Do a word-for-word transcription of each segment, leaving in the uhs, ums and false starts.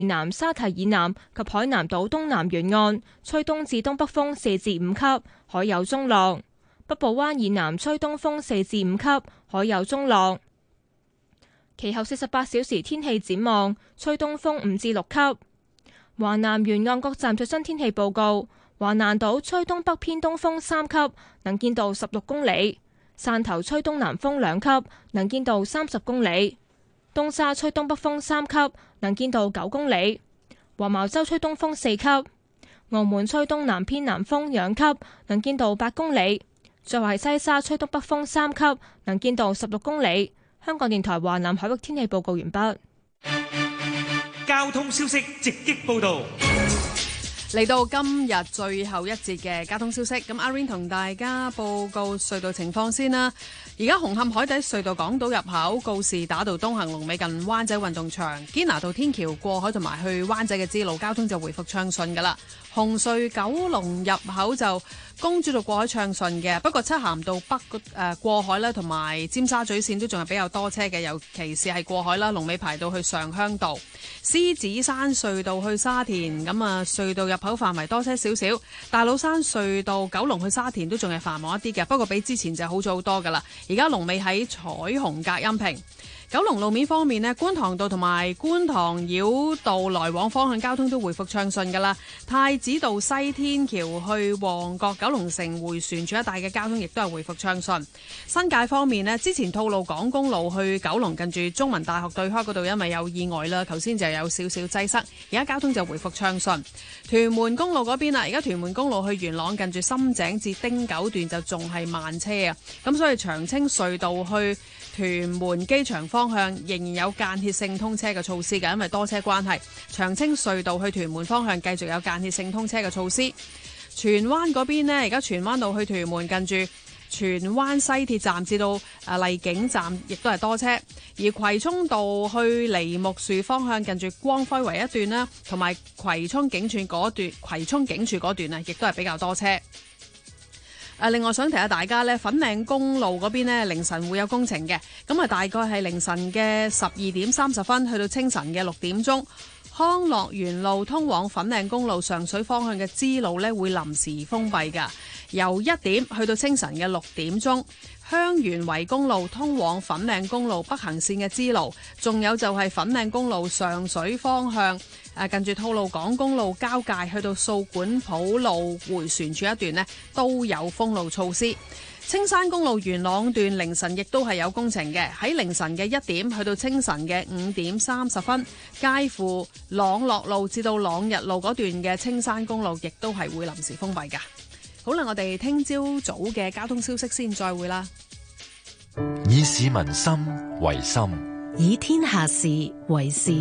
南沙堤以南及海南島東南沿岸吹東至東北風四至五級，海有中浪；北部灣以南吹東風四至五級，海有中浪。其後四十八小時天氣展望，吹東風五至六級。華南沿岸各站最新天氣報告：華南島吹東北偏東風三級，能見度十六公里；汕頭吹東南風兩級，能見度三十公里；東沙吹東北風三級，能見度九公里；黃茅洲吹東風四級；澳門吹東南偏南風兩級，能見度八公里；最後係西沙吹東北風三級，能見度十六公里。香港電台華南海域天氣報告完畢。 交通消息直擊報道。 嚟到今日最後一節嘅交通消息，咁阿 Rain 同大家報告隧道情況先啦。而家紅磡海底隧道港島入口告士打道東行龍尾近灣仔運動場，堅拿道天橋過海同埋去灣仔嘅支路交通就回復暢順噶啦。紅隧九龍入口就公主道過海暢順嘅，不過漆咸道北誒、呃、過海咧，同埋尖沙咀線都仲係比較多車嘅，尤其是係過海啦，龍尾排到去上鄉道。獅子山隧道去沙田咁啊，隧道入口範圍多車少少。大老山隧道九龍去沙田都仲係繁忙一啲嘅，不過比之前就好咗好多噶啦。而家龍尾喺彩虹隔音屏。九龍路面方面呢，觀塘道同埋觀塘繞道來往方向交通都回復暢順噶啦。太子道西天橋去旺角九龍城迴旋處一帶嘅交通亦都係回復暢順。新界方面呢，之前吐露港公路去九龍近住中文大學對開嗰度因為有意外啦，頭先就有少少擠塞，而家交通就回復暢順。屯門公路嗰邊啦，而家屯門公路去元朗近住深井至汀九段就仲係慢車啊，咁所以長青隧道去屯門機場方向仍然有間歇性通車嘅措施嘅，因為多車關係。長青隧道去屯門方向繼續有間歇性通車嘅措施。荃灣嗰邊呢，而家荃灣道去屯門近住荃灣西鐵站至到誒麗景站，亦都係多車。而葵涌道去梨木樹方向近住光輝圍一段啦，同埋葵涌警署嗰段，葵涌警署嗰段啊，亦都係比較多車。誒，另外想提下大家咧，粉嶺公路嗰邊咧凌晨會有工程嘅，咁啊大概係凌晨嘅十二點三十分去到清晨嘅六點鐘，康樂園路通往粉嶺公路上水方向嘅支路咧會臨時封閉㗎，由一點去到清晨嘅六點鐘。香園圍公路通往粉嶺公路北行線嘅支路，仲有就係粉嶺公路上水方向誒近住吐露港公路交界去到掃管埔路迴旋處一段呢都有封路措施。青山公路元朗段凌晨亦都係有工程嘅，喺凌晨嘅一點去到清晨嘅五點三十分，介乎朗樂路至到朗日路嗰段嘅青山公路亦都係會臨時封閉㗎。好啦，我哋聽朝早嘅交通消息先，再會啦。 以市民心為心， 以天下事為事。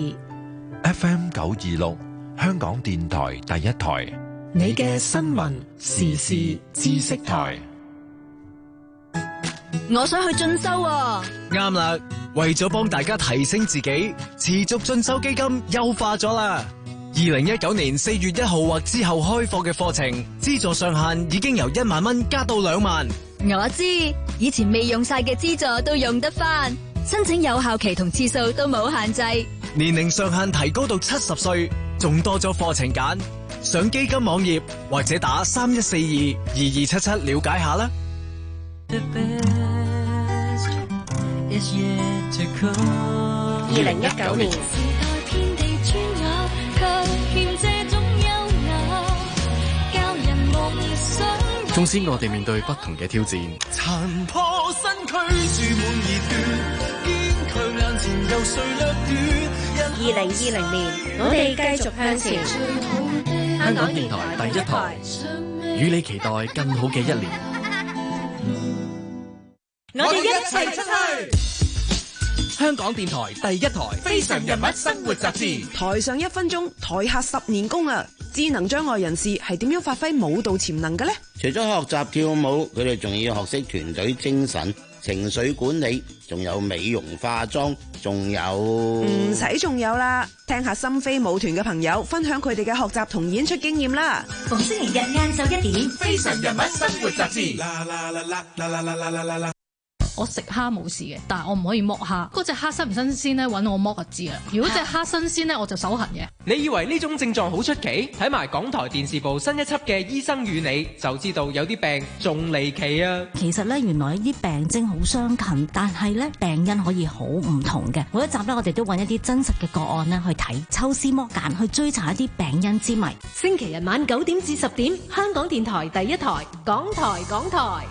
F M 九二六，香港電台第一台， 你嘅新聞時事知識台。 我想去進修啊！ 啱啦，為咗幫大家提升自己，持續進修基金優化咗啦。二零一九年四月一號或之後開課嘅課程，資助上限已經由一萬蚊加到兩萬。 我知，以前未用晒嘅資助都用得返，申請有效期同次數都冇限制， 年齡上限提高到七十歲，仲多咗課程揀。上基金網頁或者打三一四二二二七七了解下啦。 二零一九年。 縱使我哋面對不同嘅挑戰， 殘破身軀注滿熱血，堅強眼前有誰掠奪。 二零二零年，我哋繼續向前。 香港電台第一台，與你期待更好嘅一年。 我哋一齊出去。 香港電台第一台《非常人物生活雜誌》， 台上一分鐘，台下十年功啊！智能障礙人士係點樣發揮舞蹈潛能嘅呢？ 除咗學習跳舞，佢哋仲要學識團隊精神、情緒管理，仲有美容化妝，仲有唔使仲有啦！聽下心飛舞團嘅朋友分享佢哋嘅學習同演出經驗啦。 逢星期日晏晝一點，《 非常人物生活雜誌》。 我食蝦冇事嘅，但係我唔可以剝蝦。嗰隻蝦新唔新鮮咧，揾我剝就知啦。如果隻蝦新鮮咧，我就手痕嘅。 你以為呢種症狀好出奇？睇埋港台電視部新一輯嘅《醫生與你》，就知道有啲病仲離奇啊！ 其實咧，原來呢啲病徵好相近，但係咧病因可以好唔同嘅。每一集咧，我哋都揾一啲真實嘅個案咧去睇，抽絲剝繭去追查一啲病因之謎。 星期日晚九點至十點，香港電台第一台，港台港台。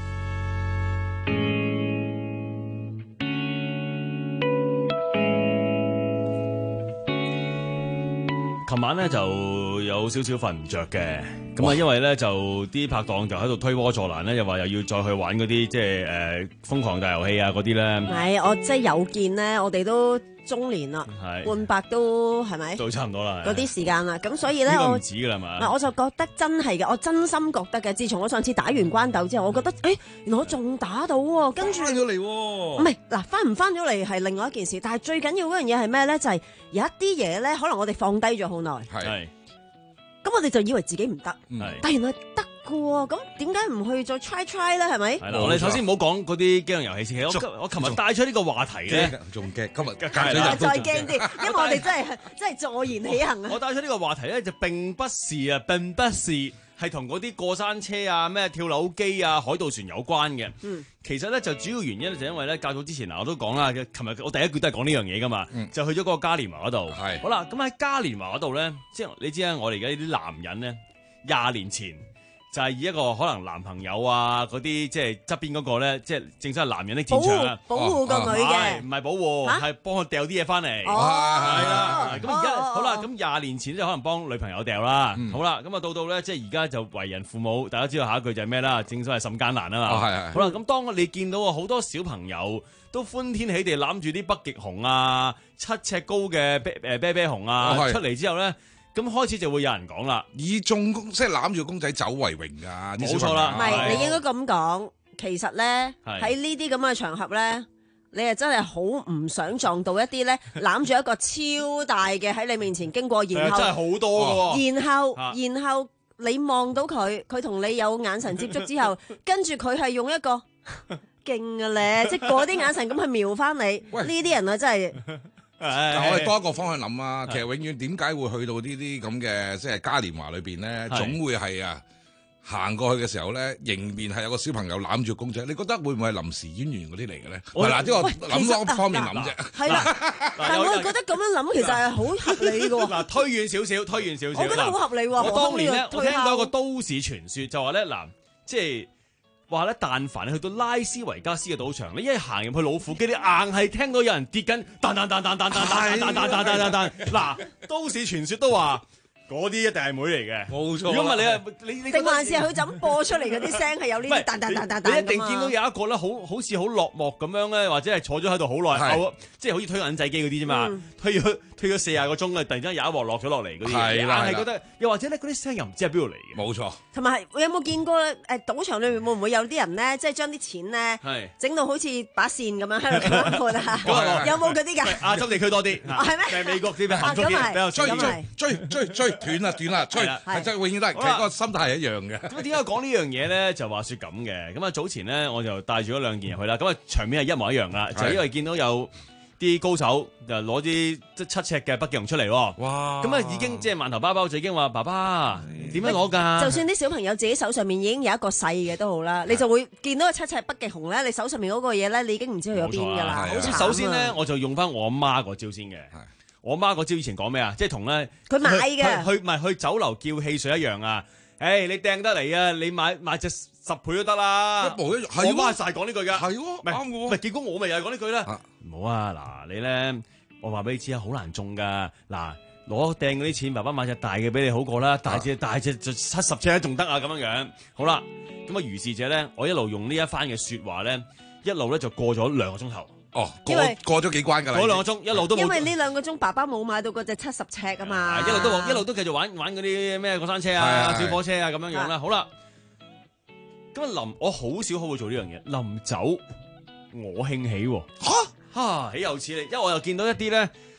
琴晚咧就有少少瞓唔着嘅，咁啊因為咧就啲拍檔就喺度推波助瀾咧，又話又要再去玩嗰啲即係誒瘋狂大遊戲啊嗰啲咧。 係，我即係有見咧，我哋都中年啦，半百都係咪？ 都差唔多啦。 嗰啲時間啦，咁所以咧我唔止㗎啦嘛。 嗱，我就覺得真係嘅，我真心覺得嘅。自從我上次打完關鬥之後，我覺得誒，原來我仲打到喎，跟住翻咗嚟喎。 唔係嗱，翻唔翻咗嚟係另外一件事，但係最緊要嗰樣嘢係咩咧？就係有一啲嘢咧，可能我哋放低咗好耐。 係。 咁我哋就以為自己唔得， 係， 但原來得㗎喎。咁點解唔去再 try try 咧？係咪？ 係啦，我哋首先唔好講嗰啲機動遊戲先。我我琴日帶出呢個話題咧， 仲驚今日再驚啲，因為我哋真係真係坐言起行啊！ 我帶出呢個話題咧，就並不是啊，並不是係同嗰啲過山車啊、咩跳樓機啊、海盜船有關嘅。嗯，其實咧就主要原因就因為咧，較早之前嗱我都講啦，琴日我第一句都係講呢樣嘢噶嘛，嗯、就去咗嗰個嘉年華嗰度。係好啦，咁喺嘉年華嗰度咧，即係你知啦，我哋而家呢啲男人咧，廿年前就係以一個可能男朋友啊嗰啲，即係側邊嗰個咧，即係正式係男人的戰場啊， 保護個女嘅， 唔係保護，係幫佢掉啲嘢翻嚟。係啦，咁而家好啦，咁廿年前就可能幫女朋友掉啦。好啦，咁啊到到咧，即係而家就為人父母，大家知道下一句就係咩啦？正所謂甚艱難啊嘛。係係。好啦，咁當你見到啊好多小朋友都歡天喜地攬住啲北極熊啊、七尺高嘅啤誒啤啤熊啊出嚟之後咧。咁開始就會有人講啦， 以眾公即係攬住公仔走為榮㗎， 冇錯啦。 唔係，你應該咁講，其實咧喺呢啲咁嘅場合咧，你係真係好唔想撞到一啲咧攬住一個超大嘅喺你面前經過，然後真係好多㗎。 然後然後你望到佢，佢同你有眼神接觸之後，跟住佢係用一個勁嘅咧，即係嗰啲眼神咁去瞄翻你。呢啲人啊，真係。 但我哋多一個方向諗啊，其實永遠點解會去到呢啲咁嘅即係嘉年華裏邊咧，總會係啊行過去嘅時候咧，迎面係有個小朋友攬住公仔，你覺得會唔會係臨時演員嗰啲嚟嘅咧？係嗱，即係我諗多方面諗啫。 係啦，但係我覺得咁樣諗其實係好合理嘅喎。 嗱，推遠少少，推遠少少。 我覺得好合理喎。 我當年咧，我聽到一個都市傳說，就話咧嗱，即係。話咧，但凡你去到拉斯維加斯嘅賭場，你一行入去老虎機，你硬係聽到有人跌緊，彈彈彈彈彈彈彈彈彈彈彈彈。嗱，都市傳說都話嗰啲一定係妹嚟嘅，冇錯。如果唔係你啊，你你定還是佢就咁播出嚟嗰啲聲係有呢啲彈彈彈彈彈。 你一定見到有一個咧，好好似好落寞咁樣咧，或者係坐咗喺度好耐，即係好似推銀仔機嗰啲啫嘛，推咗推咗四廿個鐘啊，突然之間有一鑊落咗落嚟嗰啲，硬係覺得，又或者咧嗰啲聲又唔知喺邊度嚟嘅。冇錯。同埋有冇見過咧？誒，賭場裏面會唔會有啲人咧，即係將啲錢咧，整到好似把扇咁樣喺度咁撥啊？有冇嗰啲㗎？亞洲地區多啲，係咩？美國啲咩鹹豐啲比較追追追追斷啦斷啦追，係真係永遠都係，其實個心態係一樣嘅。 咁點解講呢樣嘢咧？就話説咁嘅。咁啊早前咧，我就帶住嗰兩件入去啦。咁啊場面係一模一樣噶，就係因為見到有啲高手就攞啲即七尺嘅北極熊出嚟喎。哇！咁啊已經即係萬頭包包就已經話爸爸點樣攞㗎？ 就算啲小朋友自己手上面已經有一個細嘅都好啦，你就會見到個七尺北極熊咧，你手上面嗰個嘢咧，你已經唔知去咗邊㗎啦。好慘啊！ 首先咧，我就用翻我阿媽個招先嘅。我媽個招以前講咩啊？即係同咧佢買嘅， 去唔係去酒樓叫汽水一樣啊！誒，你掟得嚟啊！你買買隻十倍都得啦。一模一樣，我媽就係講呢句㗎。係喎，啱喎。唔係結果我咪又係講呢句啦。唔好啊！嗱，你咧，我話俾你知啊，好難中㗎。嗱，攞掟嗰啲錢，爸爸買隻大嘅俾你好過啦。大隻大隻就七十尺仲得啊！咁樣樣。好啦，咁啊，如是者咧，我一路用呢一番嘅説話咧，一路咧就過咗兩個鐘頭。哦，過過咗幾關㗎啦，嗰兩個鐘一路都冇。 因為呢兩個鐘爸爸冇買到嗰隻七十尺啊嘛， 一路都一路都繼續玩玩嗰啲咩過山車啊、小火車啊咁樣樣啦。好啦，咁啊臨我好少可會做呢樣嘢，臨走我興起喎嚇嚇，豈有此理！因為我又見到一啲咧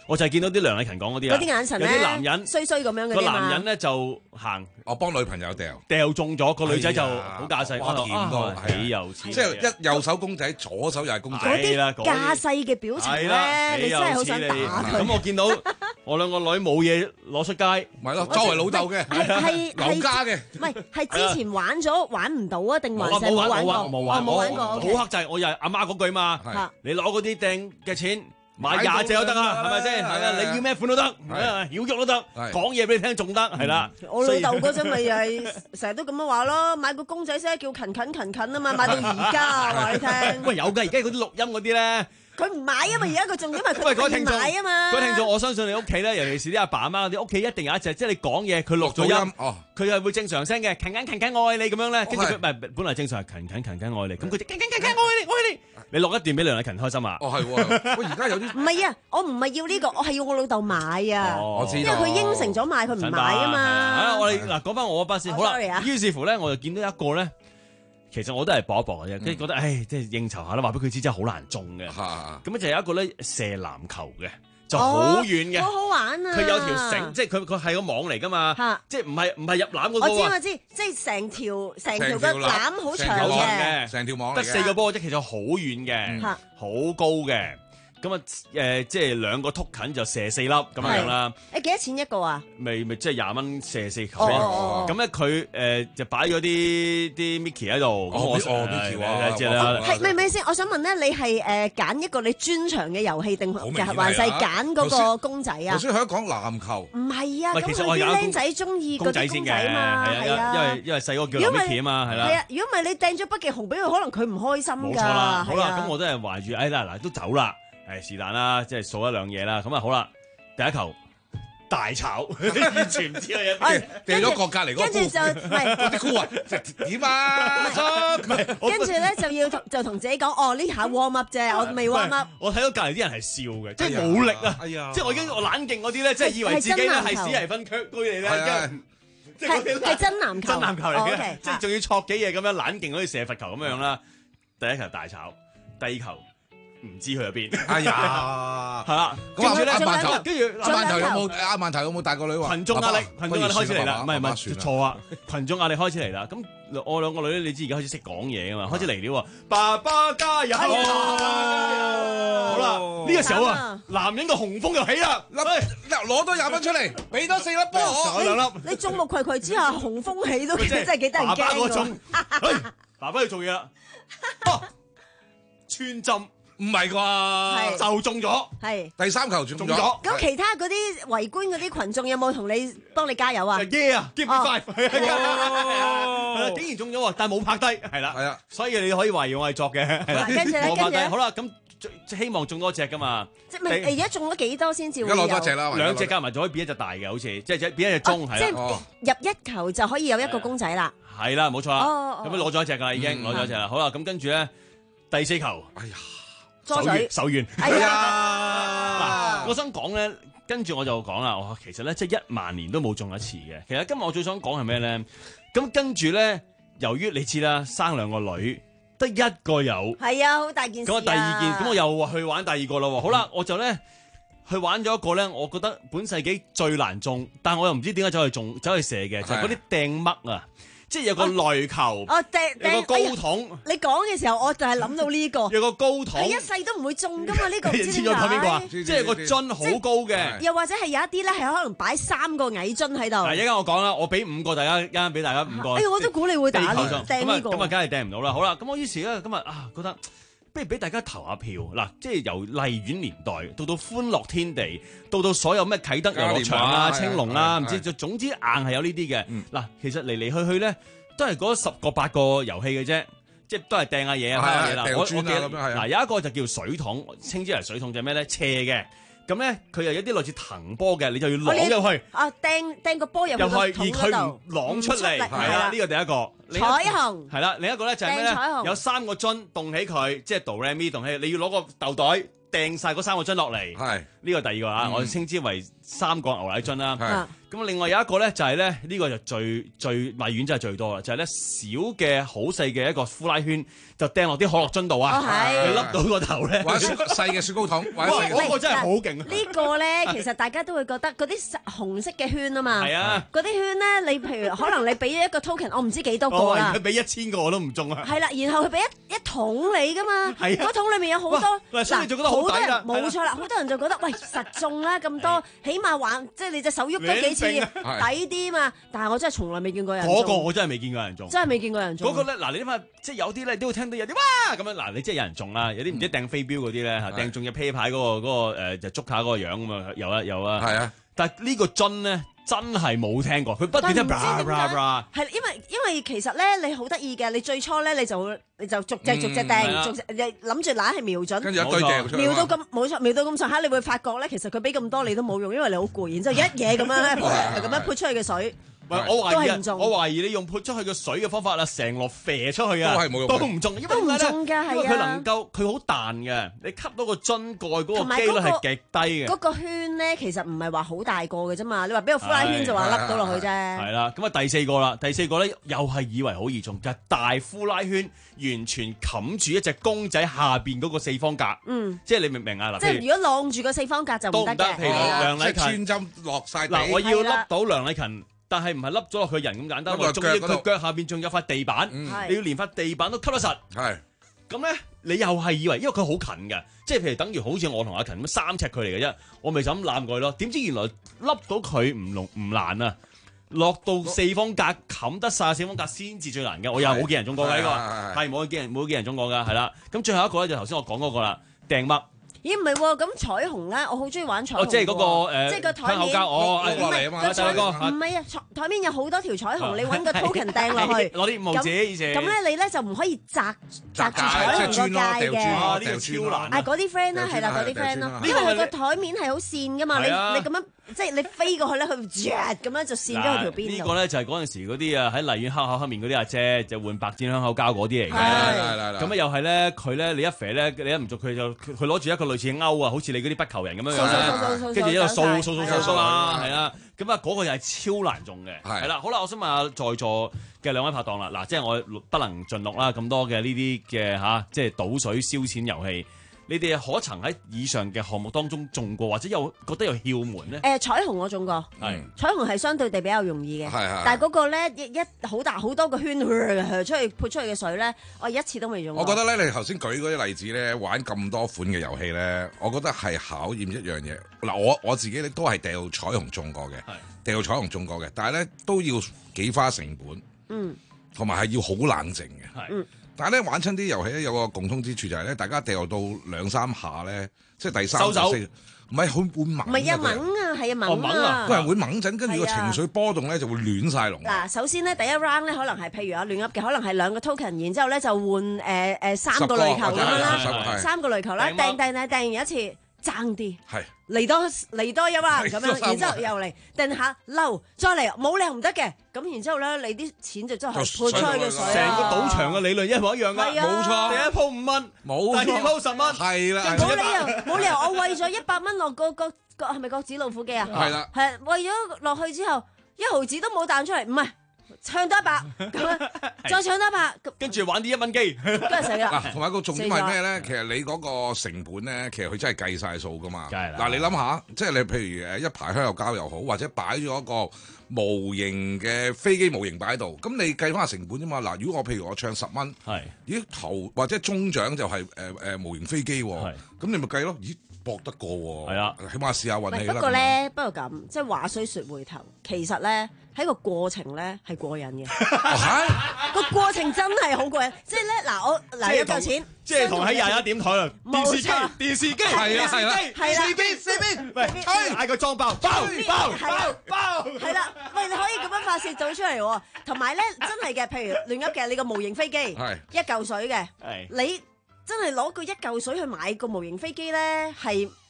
我就係見到啲梁麗勤講嗰啲啊， 嗰啲眼神有咧， 啲男人衰衰咁樣嘅個啫嘛男人咧就行， 我幫女朋友掉掉中咗，個女仔就哎呀好架勢， 哇我甜到啊幾有錢， 即係一右手公仔，左手又係公仔。 嗰啲係啦嗰啲架勢嘅表情係啦咧，你真係好想打佢。 咁我見到我兩個女冇嘢攞出街， 咪咯，作為老豆嘅， 係係劉家嘅， 唔係係之前玩咗玩唔到啊，定還是冇玩冇玩過？ 冇玩哦冇玩過。 好克制，我又係阿媽嗰句嘛係， 你攞嗰啲掟嘅錢。買廿隻都得啊，係咪先？係啊，你要咩款都得，曉喐都得，講嘢俾你聽仲得，係啦。 我老豆嗰陣咪又係成日都咁樣話咯，買個公仔先叫勤勤勤勤啊嘛，買到而家啊話你聽。 喂，有㗎，而家嗰啲錄音嗰啲咧。 佢唔買啊嘛，而家個重點係喂，各位佢唔聽眾買啊嘛。 各位聽眾，我相信你屋企咧，尤其是啲阿爸阿媽嗰啲屋企，一定有一隻，即係你講嘢，佢錄咗音， 哦， 佢係會正常聲嘅，勤勤勤勤愛你咁樣咧，跟住佢唔係本來正常係勤勤勤勤愛你，咁佢就勤勤勤勤愛你愛你，你錄一段俾梁麗勤開心啊？ 哦係喎，喂而家有啲唔係啊，我唔係要呢個，我係要我老豆買啊。 我知道因為佢應承咗買，佢唔買啊嘛。 啊，我哋嗱講翻我嗰班先，好啦 sorry 啊。 於是乎咧，我就見到一個咧。其實我都係搏一搏嘅啫，跟住覺得，唉，即係應酬下啦，話俾佢知真係好難中嘅。咁就有一個咧射籃球嘅，就好遠嘅， 好好玩啊！ 佢有條繩，即係佢佢係個網嚟㗎嘛，即係唔係唔係入籃嗰個。 我知我知，即係成條成條個籃好長嘅， 成條網得四個波啫，其實好遠嘅，好高嘅。咁啊誒，即係兩個突近就射四粒咁樣啦。 誒幾多錢一個啊？ 咪咪即係廿蚊射四球。 哦咁咧佢誒就擺咗啲啲 Mickey 喺度。 哦哦 Mickey 啊， 知啦。 係咪咪先？我想問咧，你係誒揀一個你專長嘅遊戲定係還是揀嗰個公仔啊？ 頭先佢一講籃球。 唔係啊，咁其實我佢啲僆仔中意嗰啲公仔嘛，係啊， 因為因為細個叫 Mickey 啊嘛，係啦。 係啊，如果唔係你掟咗北極熊俾佢，可能佢唔開心㗎。 冇錯啦，好啦，咁我都係懷住，哎嗱嗱都走啦。係是但啦，即係數一兩嘢啦。咁啊好啦，第一球大炒，完全唔知佢嘢。 掟咗個隔離嗰個， 跟住就唔係嗰啲菇啊，點啊？ 跟住咧就要就同自己講，哦呢下 warm up 啫，我未 warm up。 我睇到隔離啲人係笑嘅，即係冇力啊！即係我已經我冷勁嗰啲咧，即係以為自己咧係史提芬區居嚟咧，即係係真籃球， 真籃球嚟嘅，即係仲要錯幾嘢咁樣冷勁，好似射罰球咁樣啦。第一球大炒，第二球。唔知佢喺邊？哎呀， 係啦。 咁阿阿饅頭， 跟住阿饅頭有冇阿饅頭有冇帶個女話？ 群眾壓力，群眾壓力開始嚟啦。唔係唔係，錯啊！群眾壓力開始嚟啦。咁我兩個女咧，你知而家開始識講嘢啊嘛，開始嚟了喎。爸爸加油！好啦，呢個時候啊，男人嘅雄風又起啦。 攞多廿蚊出嚟，俾多四粒波我。 兩粒。 你眾目睽睽之下，雄風起都真係幾得人驚。 爸爸嗰種，爸爸要做嘢啦。穿針。唔係啩？就中咗， 係第三球中咗。 咁其他嗰啲圍觀嗰啲群眾有冇同你幫你加油啊？ 耶啊！Give me five，係啦，竟然中咗喎，但係冇拍低，係啦，係啊，所以你可以懷疑我係作嘅，係啦， 跟住咧，跟住好啦，咁希望中多隻噶嘛？ 即係而家中咗幾多先至會有？ 而家攞多隻啦， 兩隻加埋就可以變一隻大嘅，好似即係變一隻中係啦。 即係入一球就可以有一個公仔啦。 係啦，冇錯啦。咁樣攞咗一隻噶啦，已經攞咗一隻啦。好啦，咁跟住咧第四球，哎呀！手軟，手軟。係啊！嗱，我想講咧，跟住我就講啦。我其實咧，即係一萬年都冇中一次嘅。其實今日我最想講係咩咧？咁跟住咧，由於你知啦，生兩個女，得一個有。 係啊，好大件事啊！ 咁啊，第二件，咁我又去玩第二個咯。好啦，我就咧去玩咗一個咧，我覺得本世紀最難中，但我又唔知點解走去中，走去射嘅，就係嗰啲掟嘜啊！即係有個壘球， 哦掟有個高筒。 你講嘅時候，我就係諗到呢個。 有個高筒， 你一世都唔會中噶嘛？呢個唔知點解。 邊個啊？即係個樽好高嘅。 又或者係有一啲咧，係可能擺三個矮樽喺度。 嗱，一陣我講啦，我俾五個大家，一陣俾大家五個。 哎呀，我都估你會打呢掟呢個。 咁啊，梗係掟唔到啦。好啦，咁我於是咧，今日啊，覺得不如俾大家投下票。嗱，即係由荔園年代到到歡樂天地，到到所有咩啟德遊樂場啊、青龍啊，唔知就總之硬係有呢啲嘅。嗱，其實嚟嚟去去咧。都係嗰十個八個遊戲嘅啫，即係都係掟下嘢啊，嘢啦。我我記得嗱有一個就叫水桶，稱之為水桶就係咩咧？斜嘅，咁咧佢又有啲類似藤波嘅，你就要攞入去。 啊，掟掟個波入去， 而佢唔攞出嚟，係啦，呢個第一個。 彩虹係啦，另一個咧就係咩咧？有三個樽棟起佢，即係 do re mi 棟起，你要攞個豆袋掟晒嗰三個樽落嚟。係呢個第二個啊， 嗯我稱之為三角牛奶樽啦。 係咁另外有一個咧就係咧呢個就最最荔園真係最多啦，就係咧小嘅好細嘅一個呼拉圈，就掟落啲可樂樽度啊， 哦係你笠到個頭咧， 或者細嘅雪糕筒，或者哇細嘅嗰個真係好勁啊！ 呢個咧，其實大家都會覺得嗰啲紅色嘅圈啊嘛， 係啊嗰啲圈咧，你譬如可能你俾咗一個 token，我唔知幾多我個啦話佢。俾一千個我都唔中啊！ 係啦，然後佢俾一一桶你噶嘛， 係啊嗰桶裏面有好多， 哇所以你就覺得好多人抵啦冇錯啦，好多人就覺得喂實中啦咁多，起碼玩即係你隻手喐多幾次， 亂抵啲嘛。但係我真係從來未見過人中嗰個我真係未見過有人中。 真係未見過人中。 嗰個咧，嗱你諗下，即係有啲咧都會聽到有啲哇咁樣，嗱你即係有人中啦，有啲唔知掟飛鏢嗰啲咧嚇，掟中隻啤牌嗰個嗰個誒就捉下嗰個樣咁啊，有啊有啊。 係啊， 但係呢個樽咧真係冇聽過，佢不斷聽但係唔知點解 bra 係因為因為其實咧你好得意嘅，你最初咧你就你就逐隻逐隻掟， 係啊逐隻你諗住揦係瞄準， 跟住一堆掟出嚟瞄到咁冇錯，瞄到咁上下，你會發覺咧其實佢俾咁多你都冇用，因為你好攰，然之後一嘢咁樣咧咁樣潑出去嘅水。 喂，我懷疑啊都係唔中我懷疑你用潑出去嘅水嘅方法啦，成籮射出去啊， 都係冇用嘅都唔中，因為都唔點解咧中㗎係啊因為佢能夠佢好彈嘅，你吸到個樽蓋嗰個機率同埋嗰個係極低嘅。 嗰個圈咧，其實唔係話好大個嘅啫嘛，你話俾個呼拉圈就話笠到落去啫。 係啦，咁啊第四個啦，第四個咧又係以為好易中，就係大呼拉圈完全冚住一隻公仔下邊嗰個四方格， 嗯， 即係你明唔明啊？嗱， 即係如果晾住個四方格就唔得嘅。 都唔得譬如係啊梁禮勤即係穿針落晒地嗱，我要笠係啦到梁禮勤。但係唔係笠咗落佢人咁簡單， 笠落我仲要腳嗰度佢腳下邊仲有塊地板， 嗯你要連塊地板都吸得實。 係咁咧，你又係以為，因為佢好近嘅，即係譬如等於好似我同阿勤咁三尺距離嘅啫，我咪就咁攬過去咯。點知原來笠到佢唔龍唔難啊，落到四方格冚得晒四方格先至最難嘅。我又冇見人中過㗎呢個，係冇見人冇見人中過㗎，係啦。咁最後一個咧就頭先我講嗰個啦，掟麥。 咦唔係喎，咁彩虹咧，我好中意玩彩虹喎。 哦即係嗰個誒即係個台面， 香口膠哦唔係落嚟啊嘛個彩大佬哥唔係啊，台台面有好多條彩虹， 哦你揾個 token 掟落去， 攞啲五毫紙以前咁咧你咧就唔可以擲擲住彩虹個界即係轉咯掉轉咯嘅。 掉轉咯啊嗰啲 friend 啦，係啦嗰啲 friend 咯，因為佢個台面係好線噶嘛，你係啊你咁樣即係你飛過去咧，佢唰咁樣就線咗去條邊度。 呢個咧就係嗰陣時嗰啲啊喺荔園黑口黑面嗰啲阿姐就換白箭香口膠嗰啲嚟嘅。 係係係咁啊又係咧，佢咧你一肥咧，你一唔做佢就佢攞住一個類似勾啊，好似你嗰啲不求人咁樣樣掃掃掃掃掃咧，跟住一路掃掃掃掃掃係啊啊，係啊。咁啊嗰個又係超難中嘅。係啦，好啦，我想問下在座嘅兩位拍檔啦，嗱，即係我不能盡錄啦，咁多嘅呢啲嘅嚇，即係賭水燒錢遊戲。你哋可曾喺以上嘅項目當中中過，或者有覺得有竅門咧？ 誒彩虹我中過， 係彩虹係相對地比較容易嘅， 係係但係嗰個咧一一好大好多個圈出去潑出去嘅水咧，我一次都未中過。 我覺得咧，你頭先舉嗰啲例子咧，玩咁多款嘅遊戲咧，我覺得係考驗一樣嘢。嗱，我我自己咧都係掉彩虹中過嘅，掉彩虹中過嘅，但係咧都要幾花成本， 嗯， 同埋係要好冷靜嘅， 嗯。 但係咧玩親啲遊戲咧有個共通之處就係咧，大家掉到兩三下咧，即係第三、 收手第四，唔係佢會猛。 唔係啊，猛啊，係啊，猛啊！ 個人會猛陣，跟住個情係啊緒波動咧就會亂晒龍。 嗱，首先咧第一 round 咧可能係譬如啊亂噏嘅，可能係兩個 token，然之後咧就換誒誒三個壘球咁樣啦，三個壘球啦，掟掟掟掟完一次爭啲。 係。 嚟多嚟多一彎咁樣， 嚟多三然之後又嚟掟下嬲，再嚟冇理由唔得嘅，咁然之後咧，你啲錢就真係潑出去嘅水啊！ 成個賭場嘅理論一模一樣㗎， 係啊冇錯。第一鋪五蚊， 冇第二鋪十蚊， 係啦， 冇理由冇理由，我為咗一百蚊落個個個係咪角子老虎機啊？ 係啦， 係為咗落去之後一毫子都冇彈出嚟，唔係。唱多一百咁樣，再唱多一百， 跟住玩啲一蚊機， 跟住死啦！ 嗱，同埋個重點係咩咧？其實你嗰個成本咧，其實佢真係計晒數噶嘛。嗱，你諗下，即係你譬如誒一排香口膠又好，或者擺咗一個模型嘅飛機模型擺喺度，咁你計翻個成本啫嘛。嗱，如果我譬如我唱十蚊， 係咦頭或者中獎就係誒誒模型飛機喎，咁你咪計咯。咦，搏得過喎， 係啊， 起碼試下運氣啦。 不過咧，不過咁，即係話雖説回頭，其實咧喺個過程咧係過癮嘅。個過程真係好過癮，即係咧嗱，我嗱有嚿錢， 即係同喺廿一點台度電視機、 冇錯電視機、 係啦係啦係啦四邊四邊，喂，嗌個裝爆，爆爆爆爆， 係啦，喂，你可以咁樣發泄到出嚟喎。同埋咧，真係嘅，譬如亂噏嘅，你個模型飛機一嚿水嘅，你真係攞個一嚿水去買個模型飛機咧，係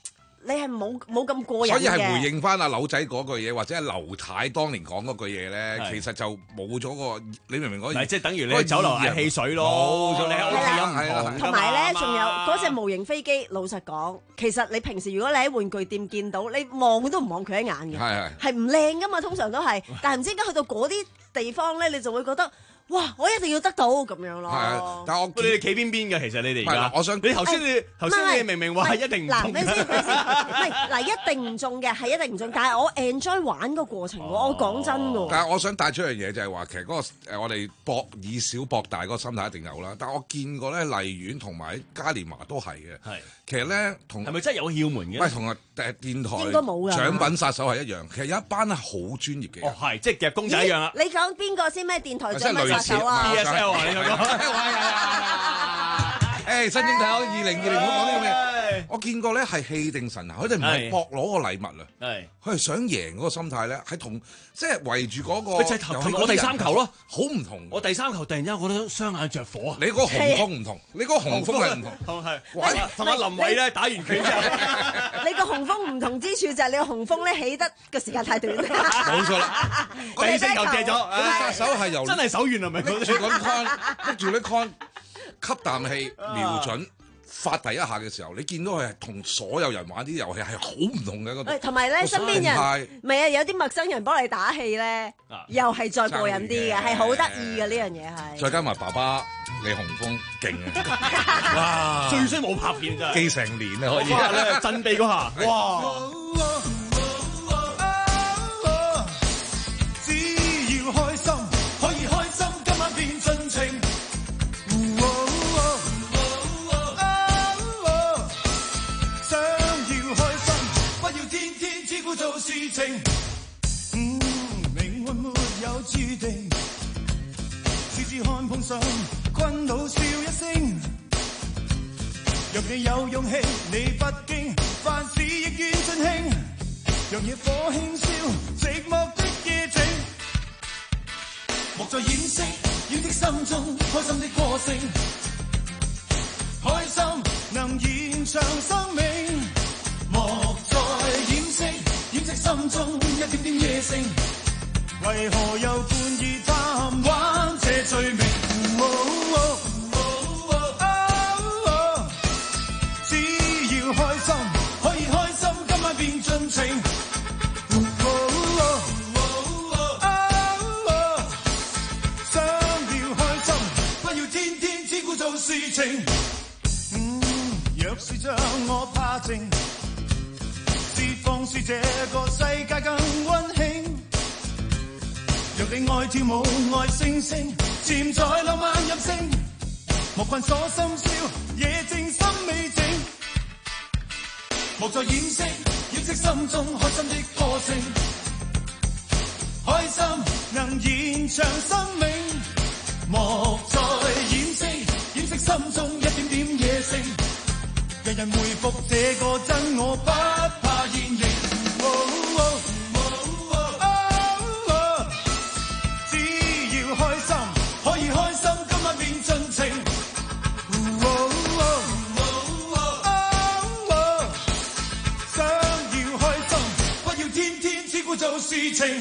你係冇冇咁過癮嘅。 所以係回應翻阿柳仔嗰句嘢，或者係劉太當年講嗰句嘢咧，其實就冇咗個，你明唔明嗰？ 係即係等於你喺酒樓嗌汽水咯，冇咗你喺屋企飲唔同。 同埋咧，仲有嗰隻模型飛機，老實講，其實你平時如果你喺玩具店見到，你望都唔望佢一眼嘅，係係唔靚噶嘛，通常都係。但係唔知點解去到嗰啲地方咧，你就會覺得。哇！我一定要得到咁樣咯。 係，但係我你哋企邊邊嘅其實你哋而家。 我想你頭先你頭先你明明話係一定唔中。 嗱，咩先？咩先？唔係嗱，一定唔中嘅係一定唔中，但係我 enjoy 玩個過程喎。我講真㗎。 但係我想帶出一樣嘢就係話，其實嗰個誒我哋博以小博大嗰個心態一定有啦。但係我見過咧，荔園同埋嘉年華都係嘅。係。其實咧，同係咪真係有竅門嘅？ 唔係同啊誒電台應該冇㗎。 獎品殺手係一樣。其實有一班係好專業嘅。 哦，係，即係夾公仔一樣啦。 你講邊個先？咩電台獎品殺手啊？ B S L 啊，你講。 誒，新正頭二零二零，唔好講呢個咩？我見過咧係氣定神閒，佢哋唔係搏攞個禮物啊，係佢係想贏嗰個心態咧，係同即係圍住嗰個。 佢就係同我第三球咯， 好唔同。 我第三球突然之間覺得雙眼着火啊！ 你嗰個雄風唔同，你嗰個雄風係唔同。 係，同阿林偉咧打完拳之後， 你個雄風唔同之處就係你個雄風咧起得個時間太短。 冇錯啦， 第四球借咗， 殺手係由真係手軟係咪？ 拎住個 con，拎住啲 con，吸啖氣，瞄準。發第一下嘅時候，你見到佢係同所有人玩啲遊戲係好唔同嘅嗰度。 同埋咧，身邊人咪啊有啲陌生人幫你打氣咧，又係再過癮啲嘅，係好得意嘅呢樣嘢係。 再加埋爸爸李鴻峰勁啊！ 哇，最衰冇拍片真係， 記成年啊可以。 嗰日咧震地嗰下，哇！ 只要開心，可以開心，今晚變盡情。做事情，嗯，命運沒有注定，次次看碰上，困惱笑一聲。若你有勇氣，你不驚，凡事亦願盡興，讓野火輕燒寂寞的夜景，莫再掩飾，掩飾心中開心的歌聲，開心能延長生命，莫再掩飾。掩飾心中一點點野性，為何又半意貪玩這罪名？哦哦哦哦哦、只要開心，可以開心，今晚變盡情。哦哦哦哦、想要開心，不要天天只顧做事情。嗯、若是將我怕靜。放肆這個世界更溫馨，若你愛跳舞愛星星，潛在浪漫任性，莫困鎖心燒，夜靜心未靜，莫再掩飾，掩飾心中開心的歌聲，開心能延長生命，莫再掩飾，掩飾心中一點點野性，人人回復這個真我不怕現形。哦哦哦哦哦、只要開心，可以開心，今晚變盡情。哦哦哦哦、想要開心，不要天天只顧做事情。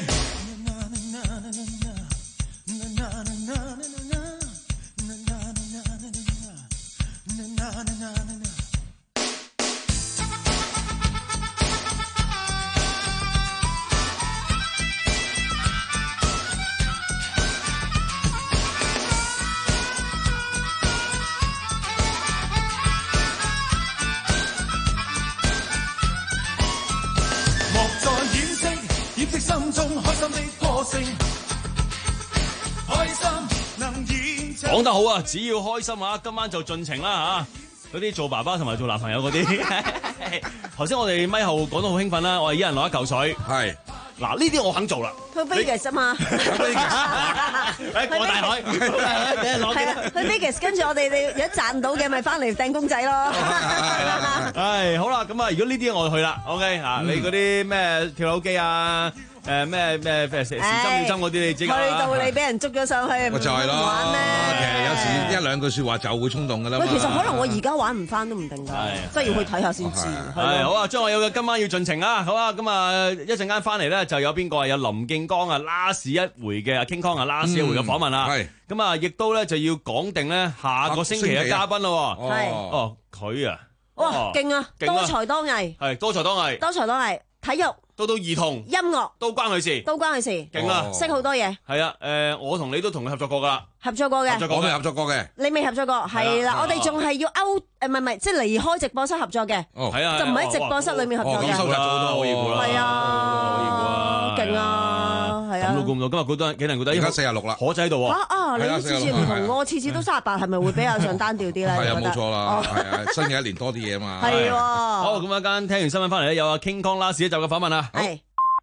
講得好啊！只要開心啊，今晚就盡情啦嚇！嗰啲做爸爸同埋做男朋友嗰啲，頭先我哋咪後講得好興奮啦，我哋一人攞一嚿水，係嗱呢啲我肯做啦。 去 Vegas 啊嘛， 誒過大海， 係啊，去 Vegas 跟住我哋哋一賺到嘅咪翻嚟掟公仔咯。 唉，好啦，咁啊，如果呢啲我去啦 ，OK 啊，你嗰啲咩跳樓機啊？ 誒咩咩咩時針要針嗰啲，你知㗎啦。 去到你俾人捉咗上去， 咪就係咯， 玩咩？ 其實有時一兩句説話就會衝動㗎啦嘛。 喂，其實可能我而家玩唔翻都唔定㗎，即係要去睇下先知。 係好啊，張學友嘅今晚要盡情啊，好啊，咁啊一陣間翻嚟咧就有邊個啊？有林敬剛啊，last 一回嘅 King Kong 啊，last 一回嘅訪問啦。係咁啊，亦都咧就要講定咧下個星期嘅嘉賓咯。係哦，佢啊， 哇，勁啊，多才多藝， 係多才多藝， 多才多藝，體育。 到到兒童音樂都關佢事， 都關佢事， 勁啊！ 識好多嘢。 係啊，誒，我同你都同佢合作過噶啦， 合作過嘅， 我未合作過嘅， 你未合作過，係啦，我哋仲係要勾誒，唔係唔係，即係離開直播室合作嘅， 係啊， 就唔喺直播室裏面合作嘅。 咁收集咗好多可以估啦， 係啊，勁啊，係啊， 咁都估唔到，今日估得幾難估得， 而家四十六啦， 可仔喺度喎。 啊，你次次唔同我，次次都三十八，係咪會比較上單調啲咧？ 係啊，冇錯啦，係啊，新嘅一年多啲嘢嘛。 係喎。 好，咁一間聽完新聞翻嚟咧，有阿 King Kong last一集嘅訪問啊。 係。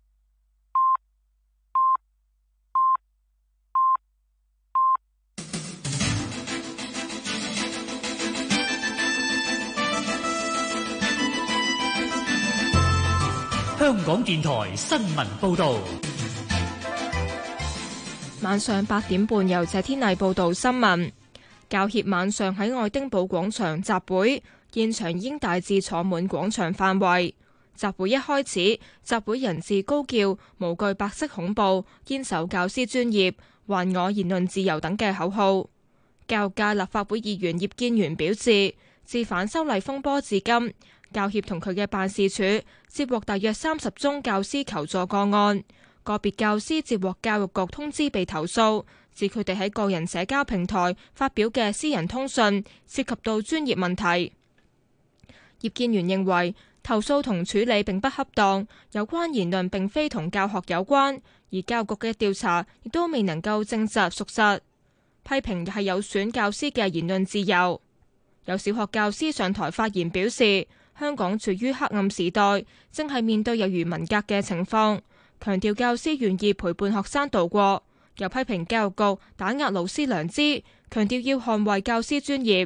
香港電台新聞報導， 晚上八點半由謝天麗報道新聞。教協晚上喺愛丁堡廣場集會，現場已經大致坐滿廣場範圍。集會一開始，集會人士高叫無懼白色恐怖、堅守教師專業、還我言論自由等嘅口號。教育界立法會議員葉建源表示，自反修例風波至今，教協同佢嘅辦事處接獲大約三十宗教師求助個案，個別教師接獲教育局通知被投訴，指佢哋喺個人社交平台發表嘅私人通訊涉及到專業問題。葉建源認為投訴同處理並不恰當，有關言論並非同教學有關，而教育局嘅調查亦都未能夠證實屬實，批評係有損教師嘅言論自由。有小學教師上台發言表示，香港處於黑暗時代，正係面對有如文革嘅情況，強調教師願意陪伴學生度過，又批評教育局打壓老師良知，強調要捍衛教師專業。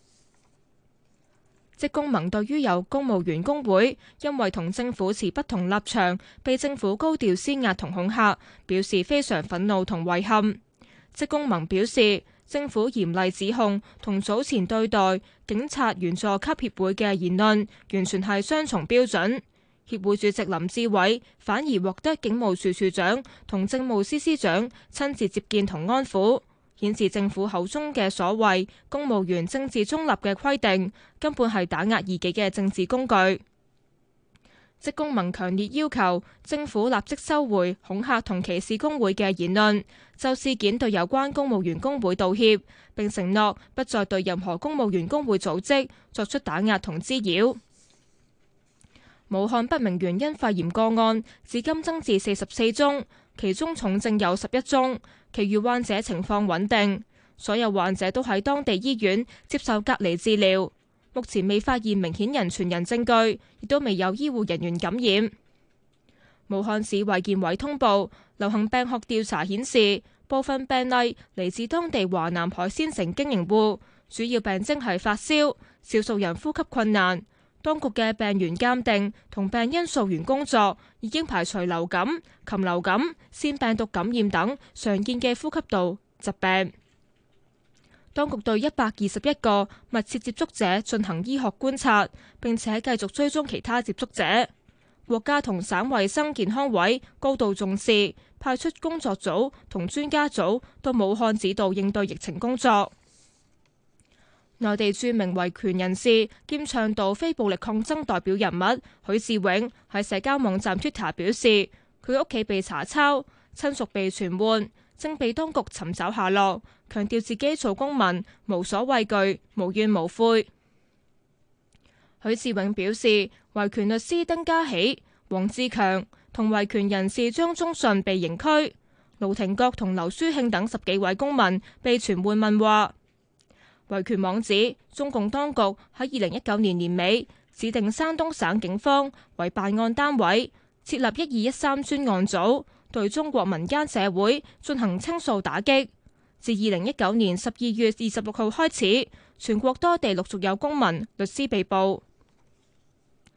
職工盟對於有公務員工會因為同政府持不同立場，被政府高調施壓同恐嚇，表示非常憤怒同遺憾。職工盟表示，政府嚴厲指控同早前對待警察員佐級協會嘅言論，完全係雙重標準。協會主席林志偉反而獲得警務處處長同政務司司長親自接見同安撫，顯示政府口中嘅所謂公務員政治中立嘅規定，根本係打壓異己嘅政治工具。職工盟強烈要求政府立即收回恐嚇同歧視工會嘅言論，就事件對有關公務員工會道歉，並承諾不再對任何公務員工會組織作出打壓同滋擾。武漢不明原因肺炎個案至今增至四十四宗，其中重症有十一宗，其餘患者情況穩定，所有患者都喺當地醫院接受隔離治療。目前未發現明顯人傳人證據，亦都未有醫護人員感染。武漢市衛健委通報，流行病學調查顯示，部分病例嚟自當地華南海鮮城經營戶，主要病徵係發燒，少數人呼吸困難。當局嘅病原鑑定同病因溯源工作已經排除流感、禽流感、腺病毒感染等常見嘅呼吸道疾病。當局對一百二十一個密切接觸者進行醫學觀察，並且繼續追蹤其他接觸者。國家同省衛生健康委高度重視，派出工作組同專家組到武漢指導應對疫情工作。內地著名維權人士兼倡導非暴力抗爭代表人物許志永喺社交網站 Twitter 表示，佢屋企被查抄，親屬被傳喚，正被當局尋找下落，強調自己做公民無所畏懼，無怨無悔。許志永表示，維權律師丁家喜、黃志強同維權人士張忠信被刑拘，盧廷國同劉書慶等十幾位公民被傳喚問話。維權網指，中共當局喺二零一九年年尾指定山東省警方為辦案單位，設立一二一三專案組，對中國民間社會進行清掃打擊。自二零一九年十二月二十六號開始，全國多地陸續有公民、律師被捕。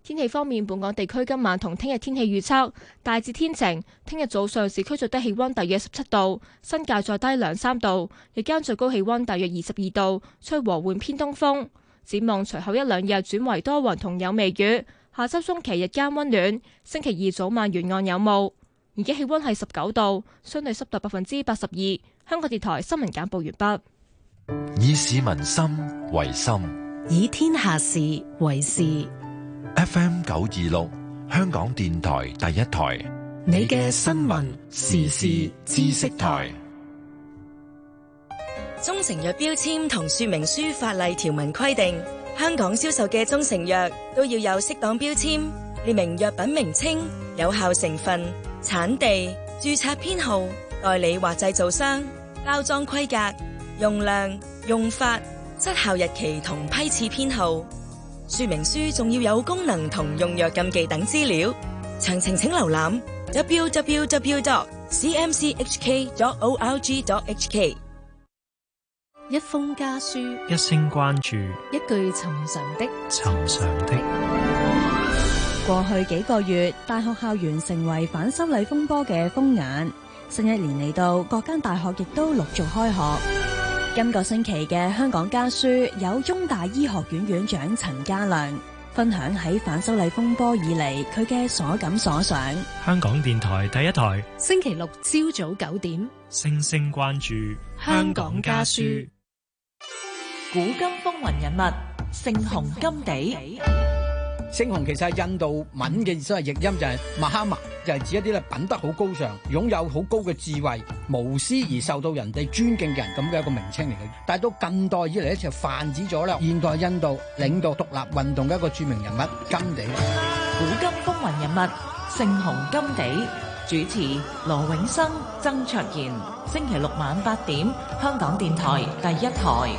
天氣方面，本港地區今晚同聽日天氣預測大致天晴，聽日早上市區最低氣溫大約十七度，新界再低兩三度，日間最高氣溫大約二十二度，吹和緩偏東風。展望隨後一兩日轉為多雲同有微雨，下周中期日間溫暖，星期二早晚沿岸有霧。而家氣溫係十九度，相對濕度百分之八十二。香港電台新聞簡報完畢。 以市民心為心， 以天下事為事。 F M 九二六，香港電台第一台， 你嘅新聞時事知識台。 中成藥標籤同說明書法例條文規定，香港銷售嘅中成藥都要有適當標籤，列明藥品名稱、有效成分、產地、註冊編號、代理或製造商、包裝規格、用量、用法、失效日期同批次編號。說明書仲要有功能同用藥禁忌等資料，詳情請瀏覽 w w w dot c m c h k dot org dot h k。 一封家書， 一聲關注， 一句尋常的尋常的。 過去幾個月，大學校園成為反修例風波嘅風眼。新一年嚟到，各間大學亦都陸續開學。今個星期嘅香港家書有中大醫學院院長陳家亮分享喺反修例風波以嚟佢嘅所感所想。 香港電台第一台， 星期六朝早九點， 聲聲關注香港家書。 古今風雲人物，聖雄甘地。 聖雄其實係印度文嘅意思，係譯音就係馬哈默，就係指一啲咧品德好高尚、擁有好高嘅智慧、無私而受到人哋尊敬嘅人咁嘅一個名稱嚟嘅。但係到近代以嚟咧，就泛指咗啦現代印度領導獨立運動嘅一個著名人物甘地。 古今風雲人物，聖雄甘地。主持羅永生、曾卓賢。星期六晚八點，香港電台第一台。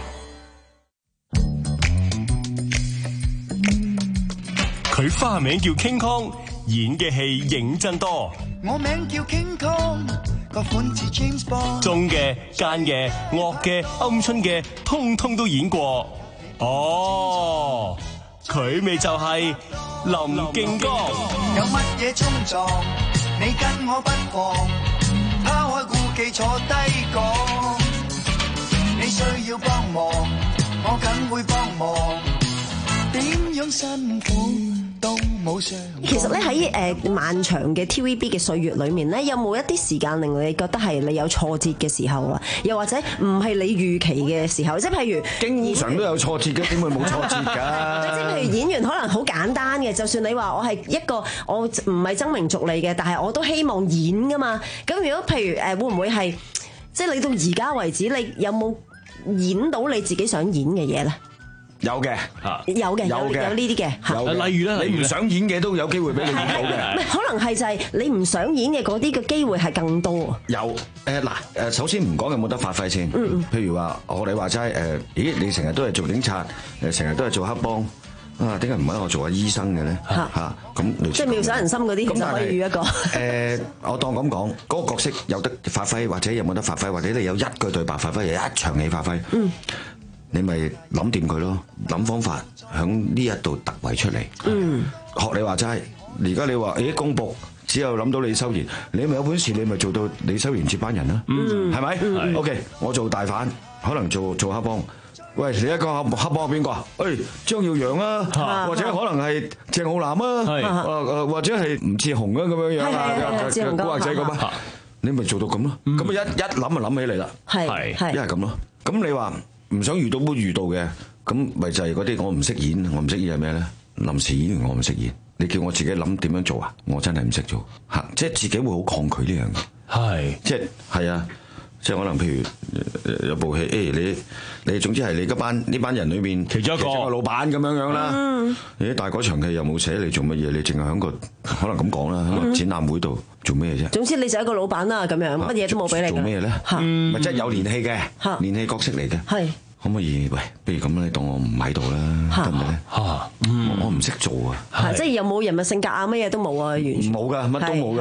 佢花名叫 King Kong， 演嘅戲認真多。 我名叫 King Kong， 個款似 James Bond。 忠嘅、奸嘅、惡嘅、鵪鶉嘅，通通都演過。哦，佢咪就係林敬剛。 有乜嘢衝撞，你跟我不妨，拋開顧忌坐低講。你需要幫忙，我梗會幫忙。點樣辛苦？ 其實咧喺誒漫長嘅 T V B 嘅歲月裏面咧，有冇一啲時間令你覺得係你有挫折嘅時候啊？又或者唔係你預期嘅時候？即係譬如經常都有挫折嘅，點會冇挫折㗎？ 即係譬如演員可能好簡單嘅，就算你話我係一個我唔係爭名逐利嘅，但係我都希望演㗎嘛。咁如果譬如誒會唔會係即係你到而家為止，你有冇演到你自己想演嘅嘢咧？ 有嘅， 有嘅，有嘅，有呢啲嘅。 例如咧，你唔想演嘅都有機會俾你演到嘅。 唔係，可能係就係你唔想演嘅嗰啲嘅機會係更多。 有誒嗱誒，首先唔講有冇得發揮先。嗯嗯。譬如話，我哋話齋誒，咦？你成日都係做警察，誒成日都係做黑幫啊？點解唔揾我做下醫生嘅咧？嚇嚇咁。 即係妙手仁心嗰啲，其實可以預一個。 誒，我當咁講，嗰個角色有得發揮，或者有冇得發揮，或者你有一句對白發揮，有一場戲發揮。嗯。你咪諗掂佢咯，諗方法響呢一度突圍出嚟。嗯，學你話齋，而家你話，誒公僕只有諗到李修賢，你咪有本事，你咪做到李修賢接班人啦。嗯，係咪？嗯，OK，我做大反，可能做做黑幫。喂，你一個黑黑幫係邊個啊？誒，張耀揚啊，或者可能係鄭浩南啊，誒誒，或者係吳志雄啊咁樣樣啊，古惑仔咁啊，你咪做到咁咯。咁啊一一諗就諗起嚟啦。係係，一係咁咯。咁你話？唔想遇到都遇到嘅，咁咪就係嗰啲我唔識演，我唔識演係咩咧？臨時演員我唔識演，你叫我自己諗點樣做啊？我真係唔識做嚇，即係自己會好抗拒呢樣嘢。係，即係係啊，即係可能譬如有部戲，誒、欸、你你總之係你嗰班呢班人裏面其中一個老闆咁樣樣啦。嗯、咦，但係嗰場戲又冇寫你做乜嘢，你淨係喺個可能咁講啦，喺個展覽會度做咩啫？總之你就係一個老闆啦，咁樣乜嘢都冇俾你。做咩咧？咪即係有連戲嘅，連戲角色嚟嘅。係。可唔可以？喂，不如咁你當我唔喺度啦，得唔得咧？嚇，我唔識做啊！即係有冇人物性格啊？乜嘢都冇啊，完全冇噶，乜都冇噶。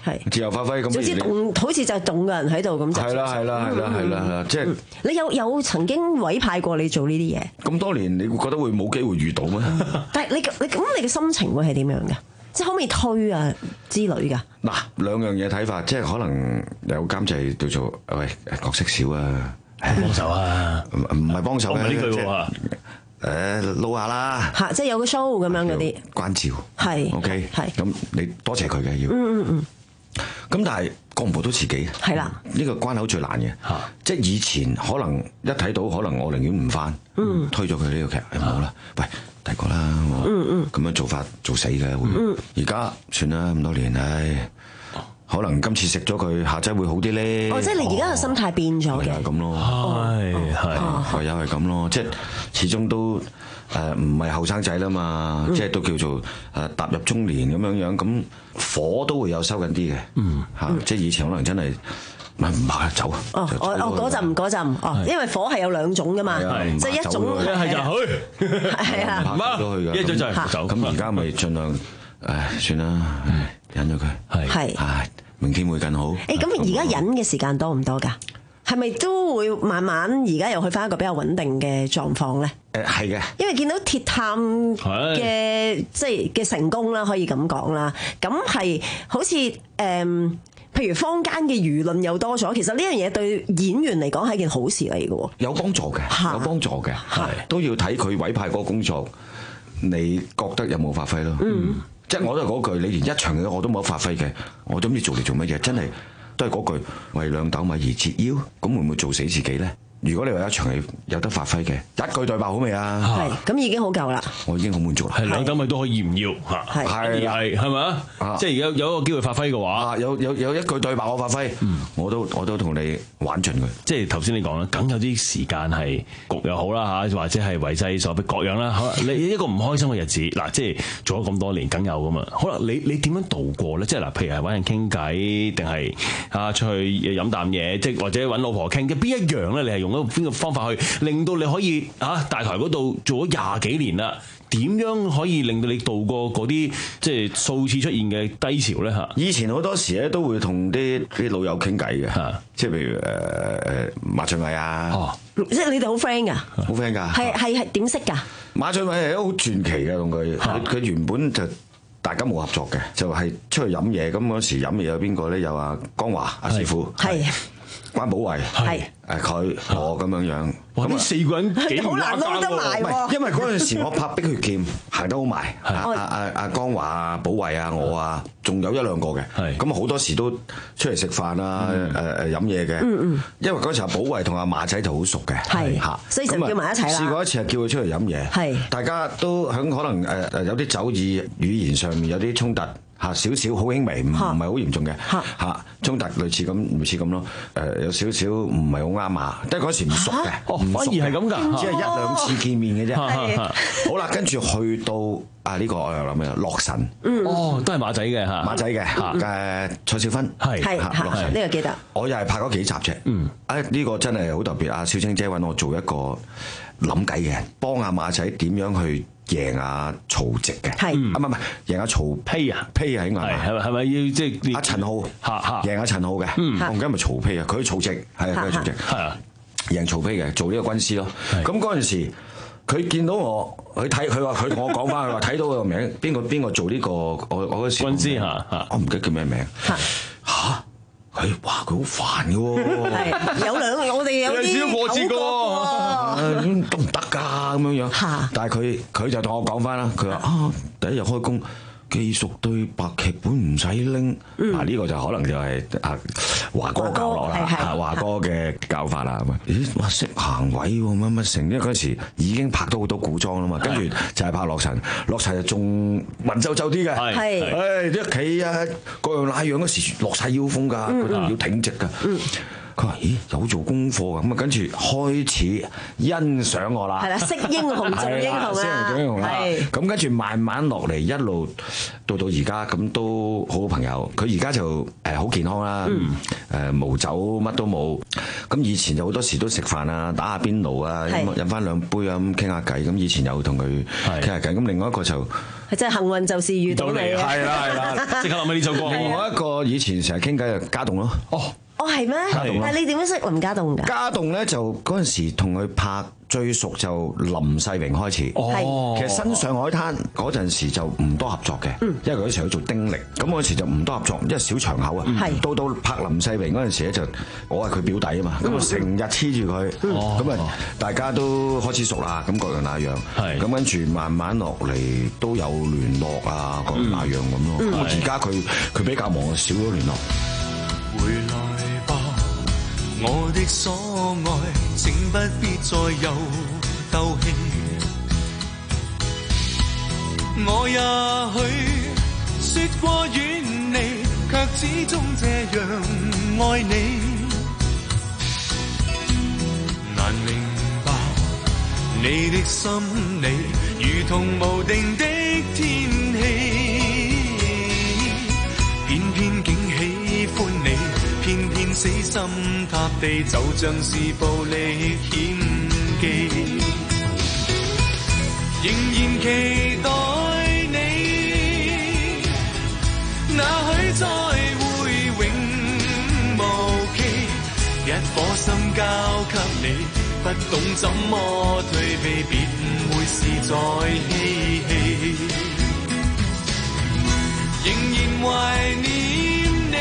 係自由發揮咁。 總之動，好似就係動個人喺度咁就。 係啦係啦係啦係啦，即係你有有曾經委派過你做呢啲嘢？ 咁多年，你會覺得會冇機會遇到咩？ 但係你你咁你嘅心情會係點樣㗎？即係可唔可以推啊之類㗎？ 嗱，兩樣嘢睇法，即係可能有監製叫做喂角色少啊， 幫手啊， 唔唔係幫手嘅呢句喎。 誒撈下啦， 嚇，即係有個 show 咁樣嗰啲關照， 係 OK， 係咁你多謝佢嘅要， 嗯嗯嗯， 咁但係過唔過到自己？ 係啦， 呢個關口最難嘅，即係以前可能一睇到，可能我寧願唔翻，嗯，推咗佢呢個劇，冇啦，喂，第個啦，嗯嗯，咁樣做法做死嘅會，而家算啦，咁多年，唉。可能今次食咗佢，下劑會好啲咧。 哦，即係你而家嘅心態變咗嘅。 係咁咯， 係係， 唯有係咁咯。即係始終都誒唔係後生仔啦嘛，即係都叫做誒踏入中年咁樣樣，咁火都會有收緊啲嘅。嗯，嚇，即係以前可能真係唔係唔怕走。 哦，我我嗰陣嗰陣，哦，因為火係有兩種噶嘛，即係一種一係就去， 係啊， 唔怕都去㗎。 一種就係走。 咁而家咪盡量誒算啦，忍咗佢。 係係。明天會更好。 誒，咁而家忍嘅時間多唔多㗎？係咪都會慢慢而家又去翻一個比較穩定嘅狀況咧？ 誒係嘅， 因為見到鐵探嘅即係嘅成功啦，可以咁講啦。咁係好似誒、嗯，譬如坊間嘅輿論又多咗，其實呢樣嘢對演員嚟講係一件好事嚟嘅喎。 有幫助嘅，有幫助嘅，都要睇佢委派嗰個工作，你覺得有冇發揮咯？嗯。即係我都係嗰句，你連一場嘅我都冇得發揮嘅，我都唔知做嚟做乜嘢，真係都係嗰句為兩斗米而折腰，咁會唔會做死自己咧？如果你話一場戲有得發揮嘅，一句對白好未啊？ 係，咁已經好夠啦。 我已經好滿足啦。 係兩斗米都可以唔要嚇，係係係咪啊？即係而家有一個機會發揮嘅話， 有有有一句對白我發揮，我都我都同你玩盡佢。 即係頭先你講啦，梗有啲時間係焗又好啦嚇，或者係為勢所逼各樣啦。好，你一個唔開心嘅日子，嗱，即係做咗咁多年，梗有噶嘛。好啦，你你點樣度過咧？即係嗱，譬如係揾人傾偈，定係啊出去飲啖嘢，即係或者揾老婆傾嘅邊一樣咧？你係用一個邊個方法去令到你可以啊大台嗰度做咗廿幾年啦？點樣可以令到你度過嗰啲即係數次出現嘅低潮咧嚇？ 以前好多時咧都會同啲啲老友傾偈嘅，即係譬如誒誒馬俊偉啊， 哦、即係你哋好 friend 㗎， 好 friend 㗎， 係係係點識㗎？ 馬俊偉係一個好傳奇嘅，同佢佢原本就大家冇合作嘅，就係、是、出去飲嘢，咁嗰時飲嘢有邊個咧？有阿江華阿師傅，係關寶慧，係誒佢我咁樣樣。 哇！呢四個人幾好難撈得埋喎。 因為嗰陣時我拍《碧血劍》行得好埋，阿阿阿江華啊、寶慧啊、我啊，仲有一兩個嘅。咁好多時都出嚟食飯啊、誒誒飲嘢嘅。因為嗰陣時阿寶慧同阿馬仔就好熟嘅， 係嚇，所以就叫埋一齊啦。 試過一次係叫佢出嚟飲嘢，係大家都響可能誒誒有啲酒意語言上面有啲衝突。嚇少少好輕微，唔唔係好嚴重嘅嚇衝突，類似咁類似咁咯。誒有少少唔係好啱啊，但係嗰時唔熟嘅， 哦，反而係咁㗎， 只係一兩次見面嘅啫。好啦，跟住去到啊呢個我又諗咩？洛神， 哦，都係馬仔嘅嚇， 馬仔嘅誒蔡少芬， 係係呢個記得。我又係拍咗幾集啫。嗯，誒呢個真係好特別。阿小青姐揾我做一個諗計嘅，幫阿馬仔點樣去贏阿曹植嘅，係啊，唔係唔係贏阿曹丕啊，丕啊應該係係係咪要即係阿陳浩嚇嚇贏阿陳浩嘅，我唔記得係咪曹丕啊，佢曹植係啊，佢係曹植係啊，贏曹丕嘅做呢個軍師咯。咁嗰陣時佢見到我，佢睇佢話佢同我講翻，佢話睇到個名邊個邊個做呢個我我嗰時軍師嚇， 我唔記得叫咩名嚇嚇。佢哇佢好煩嘅喎， 有兩我哋有啲過節嘅喎，都唔得㗎咁樣樣。但係佢佢就同我講翻啦，佢話啊第一日開工技術對白劇本唔使拎，嗱呢個就可能就係阿華哥教落啦，華哥嘅教法啦咁啊。咦哇識行位喎乜乜成，因為嗰陣時已經拍到好多古裝啦嘛，跟住就係拍洛神，洛神就仲文縐縐啲嘅，係誒一企啊各樣那樣嗰時落晒腰風㗎，佢都要挺直㗎。佢話：咦，有做功課㗎，咁啊，跟住開始欣賞我啦。係啦， 識英雄做英雄啊， 識英雄做英雄啦。咁跟住慢慢落嚟，一路到到而家，咁都好好朋友。佢而家就誒好健康啦，誒無酒乜都冇。 咁以前就好多時都食飯啊，打下邊爐啊，飲飲翻兩杯啊，咁傾下偈。咁以前有同佢傾下偈。咁另外一個就係真係幸運，就是遇到你啊！ 係啦係啦， 即刻諗起呢首歌。 另外一個以前成日傾偈就家棟咯。 哦哦係咩？但係你點樣識林家棟㗎？ 家棟咧就嗰陣時同佢拍最熟就林世榮開始。 哦， 其實新上海灘嗰陣時就唔多合作嘅，因為佢嗰時去做丁力，咁嗰陣時就唔多合作，因為小場口啊。到到拍林世榮嗰陣時咧就我係佢表弟啊嘛，咁我成日黐住佢，咁啊大家都開始熟啦，咁各樣那樣。咁跟住慢慢落嚟都有聯絡啊，各樣那樣咁咯。而家佢佢比較忙，少咗聯絡。 回來吧，我的所愛，請不必再有鬥氣。我也許說過遠離，卻始終這樣愛你。難明白你的心理，如同無定的天氣，偏偏竟喜歡你，偏偏死心塌地，就像是暴力險記，仍然期待你，那許再會永無期，一顆心交給你，不懂怎麼退避，別會是在嬉戲，仍然懷念你，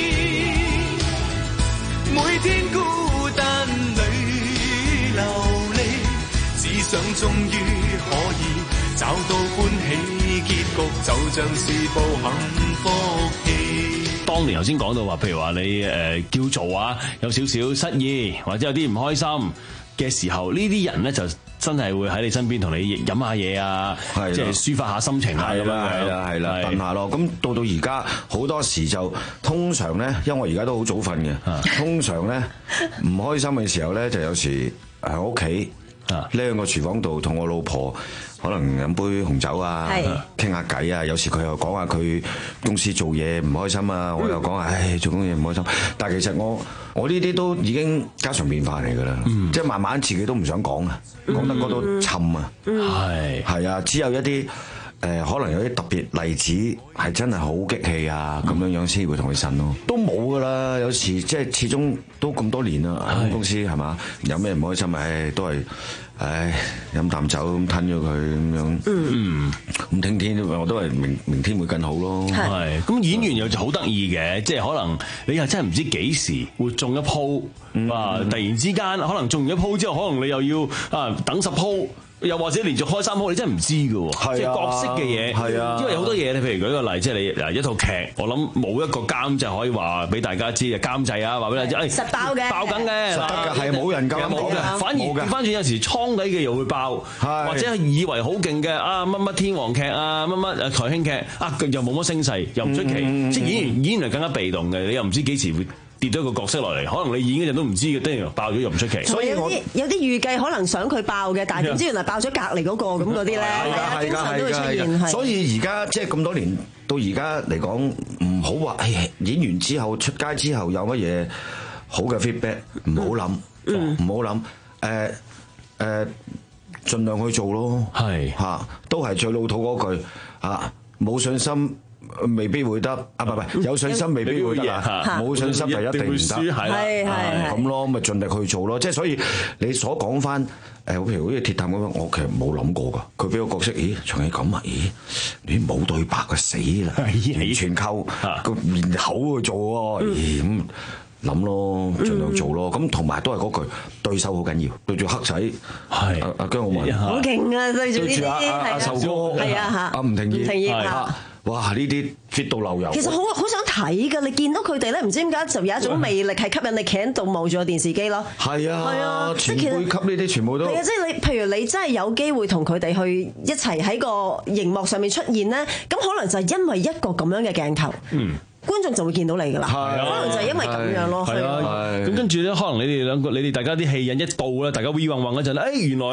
每天孤單裏流離，只想終於可以找到歡喜結局，就像是部幸福戲。 當年頭先講到話，譬如話你誒、呃、叫做啊，有少少失意或者有啲唔開心嘅時候，呢啲人咧就真係會喺你身邊同你飲下嘢啊，即係抒發下心情啊咁樣。 係啦係啦，燉下咯。咁到到而家好多時就通常咧，因為我而家都好早瞓嘅，通常咧唔開心嘅時候咧，就有時喺屋企匿個廚房度同我老婆可能飲杯紅酒啊，傾下偈啊。有時佢又講下佢公司做嘢唔開心啊，我又講下唉做工嘢唔開心。但係其實我我呢啲都已經家常便飯嚟㗎啦，即係慢慢自己都唔想講啊，講得嗰度沉啊，係係啊，只有一啲。誒可能有啲特別例子係真係好激氣啊，咁樣樣先會同佢呻咯，都冇噶啦。有時即係始終都咁多年啦，喺公司係嘛，有咩唔開心，唉都係唉飲啖酒咁吞咗佢咁樣。嗯，咁聽天我都係明明天會更好咯。 係咁演員又就好得意嘅，即係可能你又真係唔知幾時會中一鋪啊！突然之間可能中完一鋪之後，可能你又要啊等十鋪。又或者連續開三鋪，你真係唔知㗎喎，即係角色嘅嘢。係啊，因為有好多嘢，你譬如舉個例，即係你嗱一套劇，我諗冇一個監製可以話俾大家知嘅監製啊，話俾大家知，誒實爆嘅， 爆緊嘅， 實得嘅，係冇人夠冇嘅， 反而調翻轉有時倉底嘅又會爆，或者係以為好勁嘅啊乜乜天王劇啊，乜乜誒台慶劇啊，又冇乜聲勢，又唔出奇，即係演員演員係更加被動嘅，你又唔知幾時會跌咗個角色落嚟，可能你演嗰陣都唔知嘅，突然爆咗又唔出奇。 所以有啲有啲預計可能想佢爆嘅，但係點知原來爆咗隔離嗰個咁嗰啲咧，經常都會出現。 所以而家即係咁多年到而家嚟講，唔好話誒演完之後出街之後有乜嘢好嘅 feedback，唔好諗，唔好諗，誒誒，盡量去做咯，係嚇，都係最老土嗰句嚇，冇信心。未必會得啊！唔係唔係，有信心未必會得啊！冇信心就一定唔得，係係咁咯，咪盡力去做咯。即係所以你所講翻誒，譬如好似鐵探咁樣，我其實冇諗過㗎。佢俾個角色，咦，長氣咁啊？咦，你冇對白嘅死啦！完全靠個面口去做喎，咦咁諗咯，盡量做咯。咁同埋都係嗰句，對手好緊要，對住黑仔係阿阿姜浩文， 好勁啊！對住呢啲阿阿壽哥，係啊嚇，阿吳廷義。哇！呢啲 fit 到漏油， 其實好好想睇㗎。你見到佢哋咧，唔知點解就有一種魅力係吸引你企喺度望住個電視機咯。係啊，係啊， 前輩級呢啲全部都係啊！即係你，譬如你真係有機會同佢哋去一齊喺個熒幕上面出現咧，咁可能就係因為一個咁樣嘅鏡頭，嗯，觀眾就會見到你㗎啦。可能就係因為咁樣咯。係啊， 咁跟住咧，可能你哋兩個，你哋大家啲戲癮一到咧，大家 V 混混嗰陣，誒原來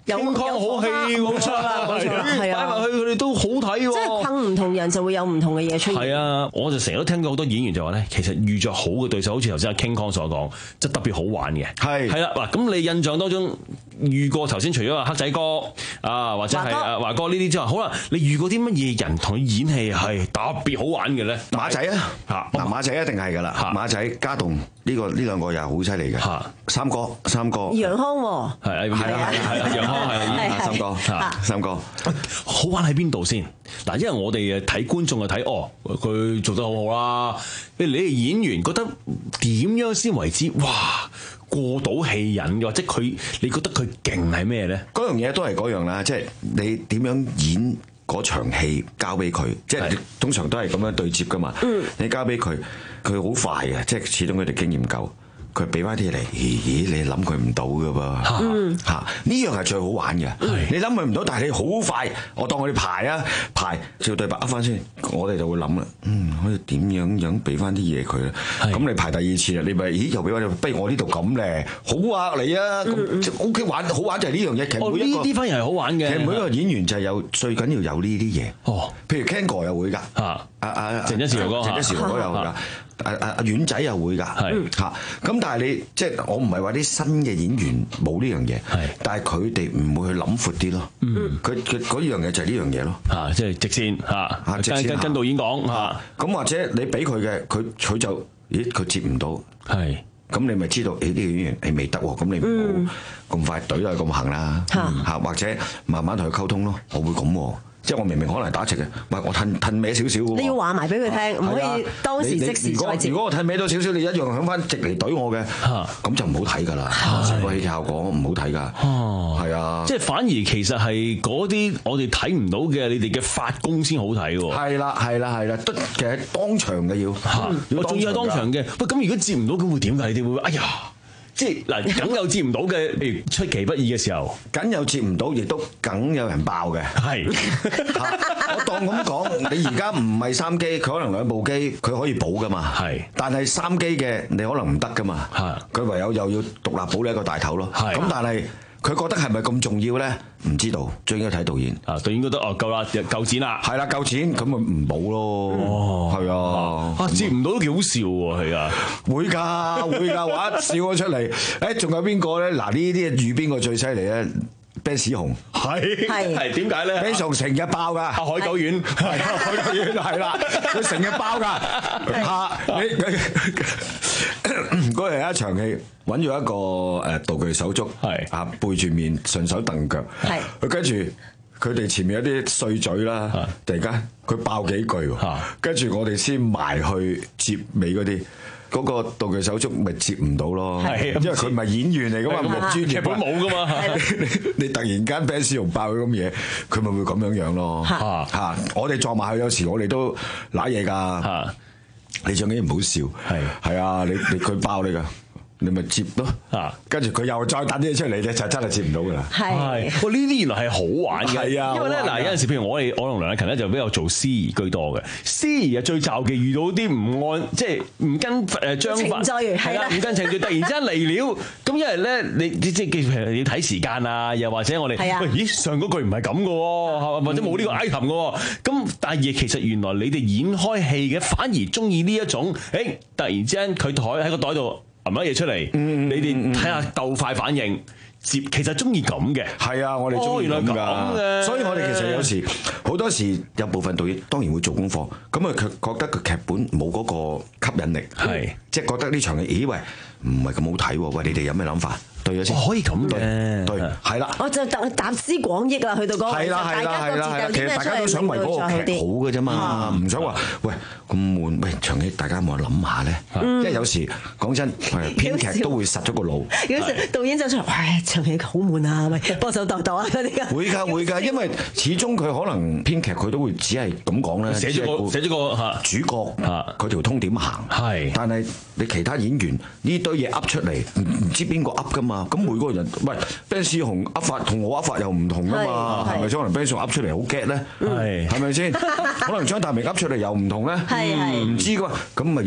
清康好戲咁出啦，擺埋去佢哋都好睇喎。 即係困唔同人就會有唔同嘅嘢出現。 係啊，我就成日都聽到好多演員就話咧，其實遇着好嘅對手，好似頭先阿 King Kong 所講，即係特別好玩嘅。係係啦，嗱，咁你印象當中遇過頭先除咗阿黑仔哥啊，或者係阿華哥呢啲之外，好啦，你遇過啲乜嘢人同佢演戲係特別好玩嘅咧？ 馬仔啊，嚇嗱馬仔一定係㗎啦，馬仔家棟呢個呢兩個又係好犀利嘅。三哥三哥， 楊康喎， 係係係係楊康係三哥三哥， 好玩喺邊度先？嗱，因為我哋誒睇觀眾就睇哦，佢做得好好啦。你哋演員覺得點樣先為之？哇！過到戲癮嘅，或者佢你覺得佢勁係咩咧？ 嗰樣嘢都係嗰樣啦，即係你點樣演嗰場戲交俾佢，即係通常都係咁樣對接噶嘛。嗯、你交俾佢，佢好快嘅，即係始終佢哋經驗夠。佢俾翻啲嚟，咦咦，你諗佢唔到㗎噃， 嗯嚇呢樣係最好玩嘅。你諗佢唔到，但係你好快，我當我哋排啊排，照對白噏翻先，我哋就會諗啦，嗯，可以點樣樣俾翻啲嘢佢咧？咁你排第二次啦，你咪咦又俾翻，不如我呢度咁咧，好啊你啊，咁 O K 玩，好玩就係呢樣嘢。其實每一個呢啲反而係好玩嘅。 其實每一個演員就係有最緊要有呢啲嘢。哦，譬如 Ken 哥又會㗎，啊啊鄭一時哥， 鄭一時哥又會㗎。阿阿阿遠仔又會㗎，嚇咁但係你即係我唔係話啲新嘅演員冇呢樣嘢，但係佢哋唔會去諗闊啲咯。佢佢嗰樣嘢就係呢樣嘢咯， 嚇即係直線嚇，跟跟跟導演講嚇。 咁或者你俾佢嘅，佢佢就咦佢接唔到，係咁你咪知道誒呢個演員誒未得喎，咁你唔好咁快懟落去咁行啦嚇，或者慢慢同佢溝通咯，我會咁喎。即係我明明可能係打直嘅，唔係我褪褪歪少少喎。 你要話埋俾佢聽，唔可以當時即時再接。 如果我褪歪咗少少，你一樣響翻直嚟懟我嘅，咁就唔好睇㗎啦。成個戲劇效果唔好睇㗎。哦，係啊。 即係反而其實係嗰啲我哋睇唔到嘅，你哋嘅發功先好睇喎。 係啦，係啦，係啦，都其實當場嘅要。 我仲要係當場嘅。喂，咁如果接唔到，咁會點㗎？你哋會哎呀？即係嗱，梗有接唔到嘅，譬如出其不意嘅時候， 梗有接唔到，亦都梗有人爆嘅。係，我當咁講，你而家唔係三機，佢可能兩部機，佢可以補噶嘛。係，但係三機嘅你可能唔得噶嘛。係，佢唯有又要獨立補你一個大頭咯。係，咁但係佢覺得係咪咁重要咧？唔知道，最應該睇導演。啊，導演覺得哦夠啦，夠錢啦。係啦，夠錢咁咪唔補咯。哦，係啊。啊，接唔到都幾好笑喎，係啊。會㗎，會㗎，話笑咗出嚟。誒，仲有邊個咧？嗱，呢啲遇邊個最犀利咧？Ben 史雄係係點解咧 ？Ben 史雄成日爆㗎。阿海狗丸係啊，海狗丸係啦，佢成日爆㗎。嚇你佢嗰日有一場戲。揾咗一個誒道具手足，係啊背住面順手蹬腳，係佢跟住佢哋前面有啲碎嘴啦，突然間佢爆幾句喎，跟住我哋先埋去接尾嗰啲，嗰個道具手足咪接唔到咯，因為佢唔係演員嚟噶嘛，唔係專業，劇本冇噶嘛，你突然間 Ben 史雄爆佢咁嘢，佢咪會咁樣樣咯，嚇我哋撞埋去有時我哋都揦嘢㗎，你最緊要唔好笑，係係啊，你你佢爆你㗎。你咪接咯，啊！跟住佢又再彈啲嘢出嚟咧，就真係接唔到噶啦。係，哇！呢啲原來係好玩嘅。係啊，因為咧嗱，有陣時譬如我哋我同梁禮勤咧就比較做司儀居多嘅。司儀啊最罩忌遇到啲唔按即係唔跟誒章法，程序係啦，唔跟程序，突然之間嚟了。咁因為咧你即係譬如要睇時間啊，又或者我哋喂咦上嗰句唔係咁嘅喎，或者冇呢個 item 嘅喎。咁但係其實原來你哋演開戲嘅反而中意呢一種，誒突然之間佢袋喺個袋度。揞乜嘢出嚟？嗯、你哋睇下鬥快反應，接其實中意咁嘅。係啊，我哋中意咁㗎。所以我哋其實有時好多時有部分導演當然會做功課，咁啊佢覺得個劇本冇嗰個吸引力，係即係覺得呢場嘅，咦喂唔係咁好睇喎，喂你哋有咩諗法？對咗先，可以咁嘅，對，係啦。我就集集思廣益啦，去到嗰個，大家各自有啲咩出嚟，想為嗰個劇好嘅啫嘛，唔想話喂咁悶，喂長期大家冇諗下咧，因為有時講真，編劇都會實咗個腦。有時導演就出嚟，喂長期好悶啊，咪幫手度度啊嗰啲。會㗎會㗎，因為始終佢可能編劇佢都會只係咁講咧，寫咗個寫咗個嚇主角嚇佢條通點行，係，但係你其他演員呢堆嘢噏出嚟，唔唔知邊個噏㗎嘛。咁每個人，喂 Ben 史雄噏法同我噏法又唔同噶嘛，係咪先？可能 Ben 史雄噏出嚟好 get 咧，係係咪先？可能張大明噏出嚟又唔同咧，係係唔知噶嘛，咁咪要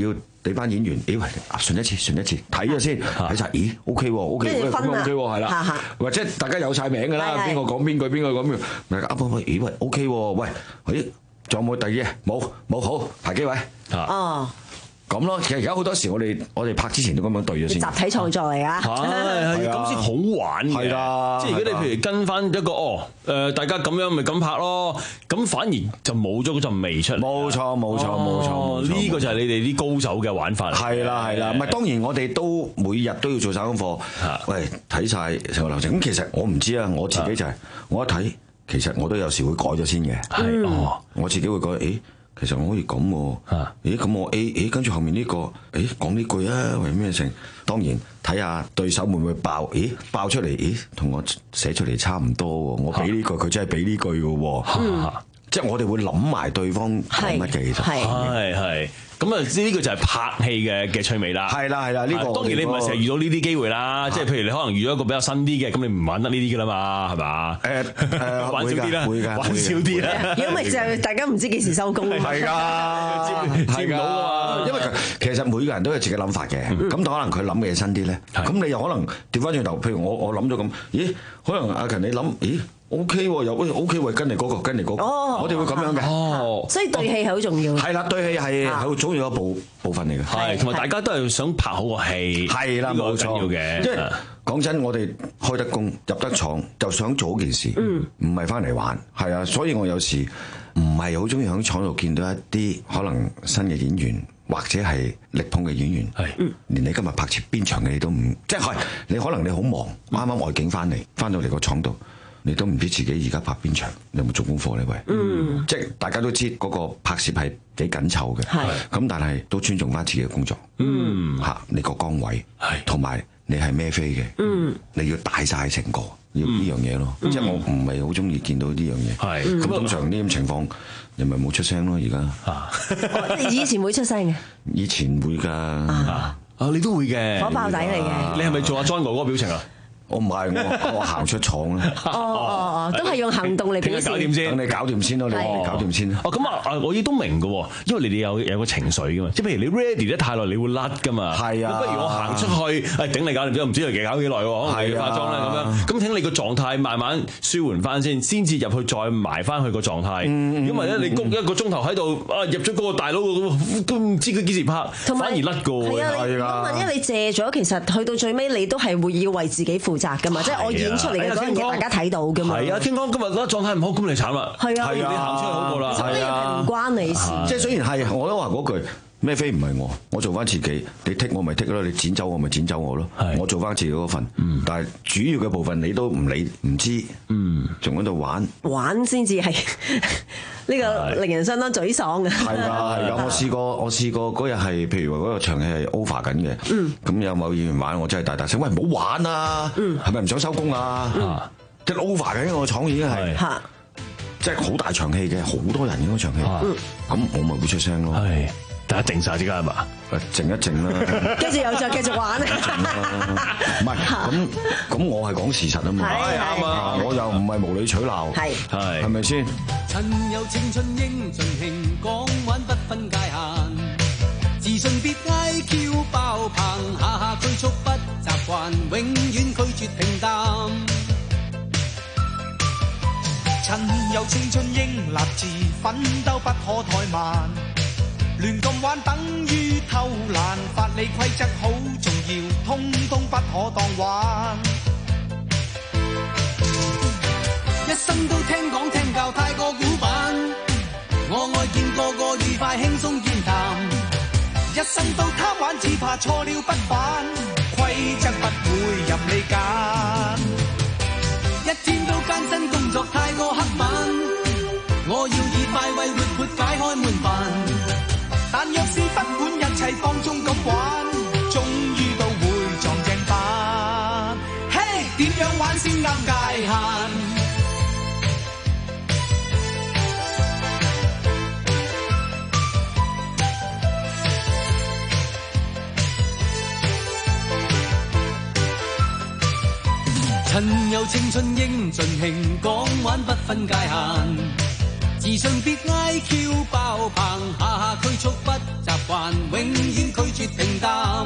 你班演員，咦喂，順一次順一次睇咗先，睇晒，咦 OK 喎 OK 喂咁 OK 喎係啦，或者大家有晒名㗎啦，邊個講邊句邊個咁樣，咪噏噏咦喂 OK 喎，喂，咦仲有冇第二嘢？冇冇好排幾位哦。 咁咯，其實而家好多時我哋我哋拍之前都咁樣對咗先。 集體創作嚟㗎， 係係咁先好玩嘅。 係啦， 即係如果你譬如跟翻一個哦誒，大家咁樣咪咁拍咯，咁反而就冇咗嗰陣味出嚟。 冇錯冇錯冇錯冇錯， 呢個就係你哋啲高手嘅玩法嚟。 係啦係啦，唔係當然我哋都每日都要做晒功課。喂，睇晒成個流程。咁其實我唔知啊，我自己就係我一睇，其實我都有時會改咗先嘅。係哦，我自己會改，誒。其實我可以咁喎，咦咁我 A，咦跟住後面呢個，誒講呢句啊，為咩成？當然睇下對手會唔會爆，咦爆出嚟，咦同我寫出嚟差唔多喎，我俾呢句佢真係俾呢句嘅喎，即係我哋會諗埋對方講乜嘅，其實係係。咁啊，呢個就係拍戲嘅嘅趣味啦。 係啦係啦，呢個當然你唔係成日遇到呢啲機會啦。即係譬如你可能遇到一個比較新啲嘅，咁你唔玩得呢啲㗎啦嘛，係嘛？誒誒，玩少啲啦， 會㗎， 玩少啲啦。 如果咪就大家唔知幾時收工。 係㗎，接唔到啊！因為其實每個人都有自己諗法嘅。咁可能佢諗嘅嘢新啲咧，咁你又可能調翻轉頭，譬如我我諗咗咁，咦？可能阿勤你諗，咦？O K 喎，又 O K 喎，跟嚟嗰個，跟嚟嗰個，我哋會咁樣嘅。哦， 所以對戲係好重要。 係啦，對戲係好重要一部部分嚟嘅。 係，同埋大家都係想拍好個戲。係啦，冇錯嘅。因為講真，我哋開得工入得廠，就想做件事，唔係翻嚟玩。係啊，所以我有時唔係好中意喺廠度見到一啲可能新嘅演員。或者係力捧嘅演員，係連你今日拍攝邊場嘅你都唔，即係你可能你好忙，啱啱外景翻嚟，翻到嚟個廠度，你都唔知自己而家拍邊場，你有冇做功課呢？喂，嗯，即係大家都知嗰個拍攝係幾緊湊嘅，係咁，但係都尊重翻自己嘅工作，嗯，嚇你個崗位，係同埋你係孭飛嘅，嗯，你要帶晒成個。要呢樣嘢咯，即係我唔係好中意見到呢樣嘢。係咁通常呢咁情況，你咪冇出聲咯。而家啊，以前會出聲嘅， 以前會㗎。啊， 你都會嘅， 火爆底嚟嘅。 你係咪做阿 John 哥嗰個表情啊？ 我唔係，我我行出廠啦。 哦哦哦，都係用行動嚟表示。 搞掂先， 等你搞掂先咯，你搞掂先。 哦，咁啊，我亦都明嘅，因為你哋有有個情緒噶嘛，即係譬如你 ready 得太耐，你會甩噶嘛。係啊。不如我行出去，誒頂你搞掂咗，唔知佢搞幾耐喎？可能你化妝咧咁樣。咁請你個狀態慢慢舒緩翻先，先至入去再埋翻去個狀態。如果唔係咧，你谷一個鐘頭喺度，啊入咗嗰個大佬都唔知佢幾時拍，反而甩個。 係啊，係啊。咁萬一你借咗，其實去到最尾你都係會要為自己負責噶嘛，即係我演出嚟嘅嗰樣嘢，大家睇到噶嘛。 係啊，傾講今日嗰狀態唔好，咁你慘啦。 係啊， 你行出去好過啦。 係啊，唔關你事。 即係雖然係，我都話嗰句咩飛唔係我，我做翻自己。你剔我咪剔咯，你剪走我咪剪走我咯。我做翻自己嗰份。但係主要嘅部分你都唔理唔知，仲喺度玩。玩先至係呢個令人相當沮喪嘅。係㗎係㗎，我試過我試過嗰日係譬如話嗰個場戲係 over 緊嘅，咁有某演員玩，我真係大大聲，喂唔好玩啊！係咪唔想收工啊？即係 over 緊個廠已經係。即係好大場戲嘅，好多人嘅嗰場戲，咁我咪會出聲咯。係，大家靜晒之間係嘛？誒，靜一靜啦。跟住又再繼續玩。唔係，咁咁我係講事實啊嘛。係啱啊，我又唔係無理取鬧。係係，係咪先？ 趁有青春應盡興，講玩不分界限，自信別嗌叫爆棚，下下拘束不習慣，永遠拒絕平淡。趁有青春應立志奮鬥不可怠慢，亂咁玩等於偷懶，法理規則好重要，通通不可當玩。一生都聽講聽教太過古板，我愛見個個愉快輕鬆健談，一生都貪玩只怕錯了不返，規則不會任你揀。一天都艱辛工作太過刻板，我要以快慰活潑解開悶煩。但若是不管一切放縱咁玩，終於都會撞正板。嘿，點樣玩先啱界限？趁有青春應盡興，講玩不分界限，自信別嗌叫爆棚，下下拘束不習慣，永遠拒絕平淡。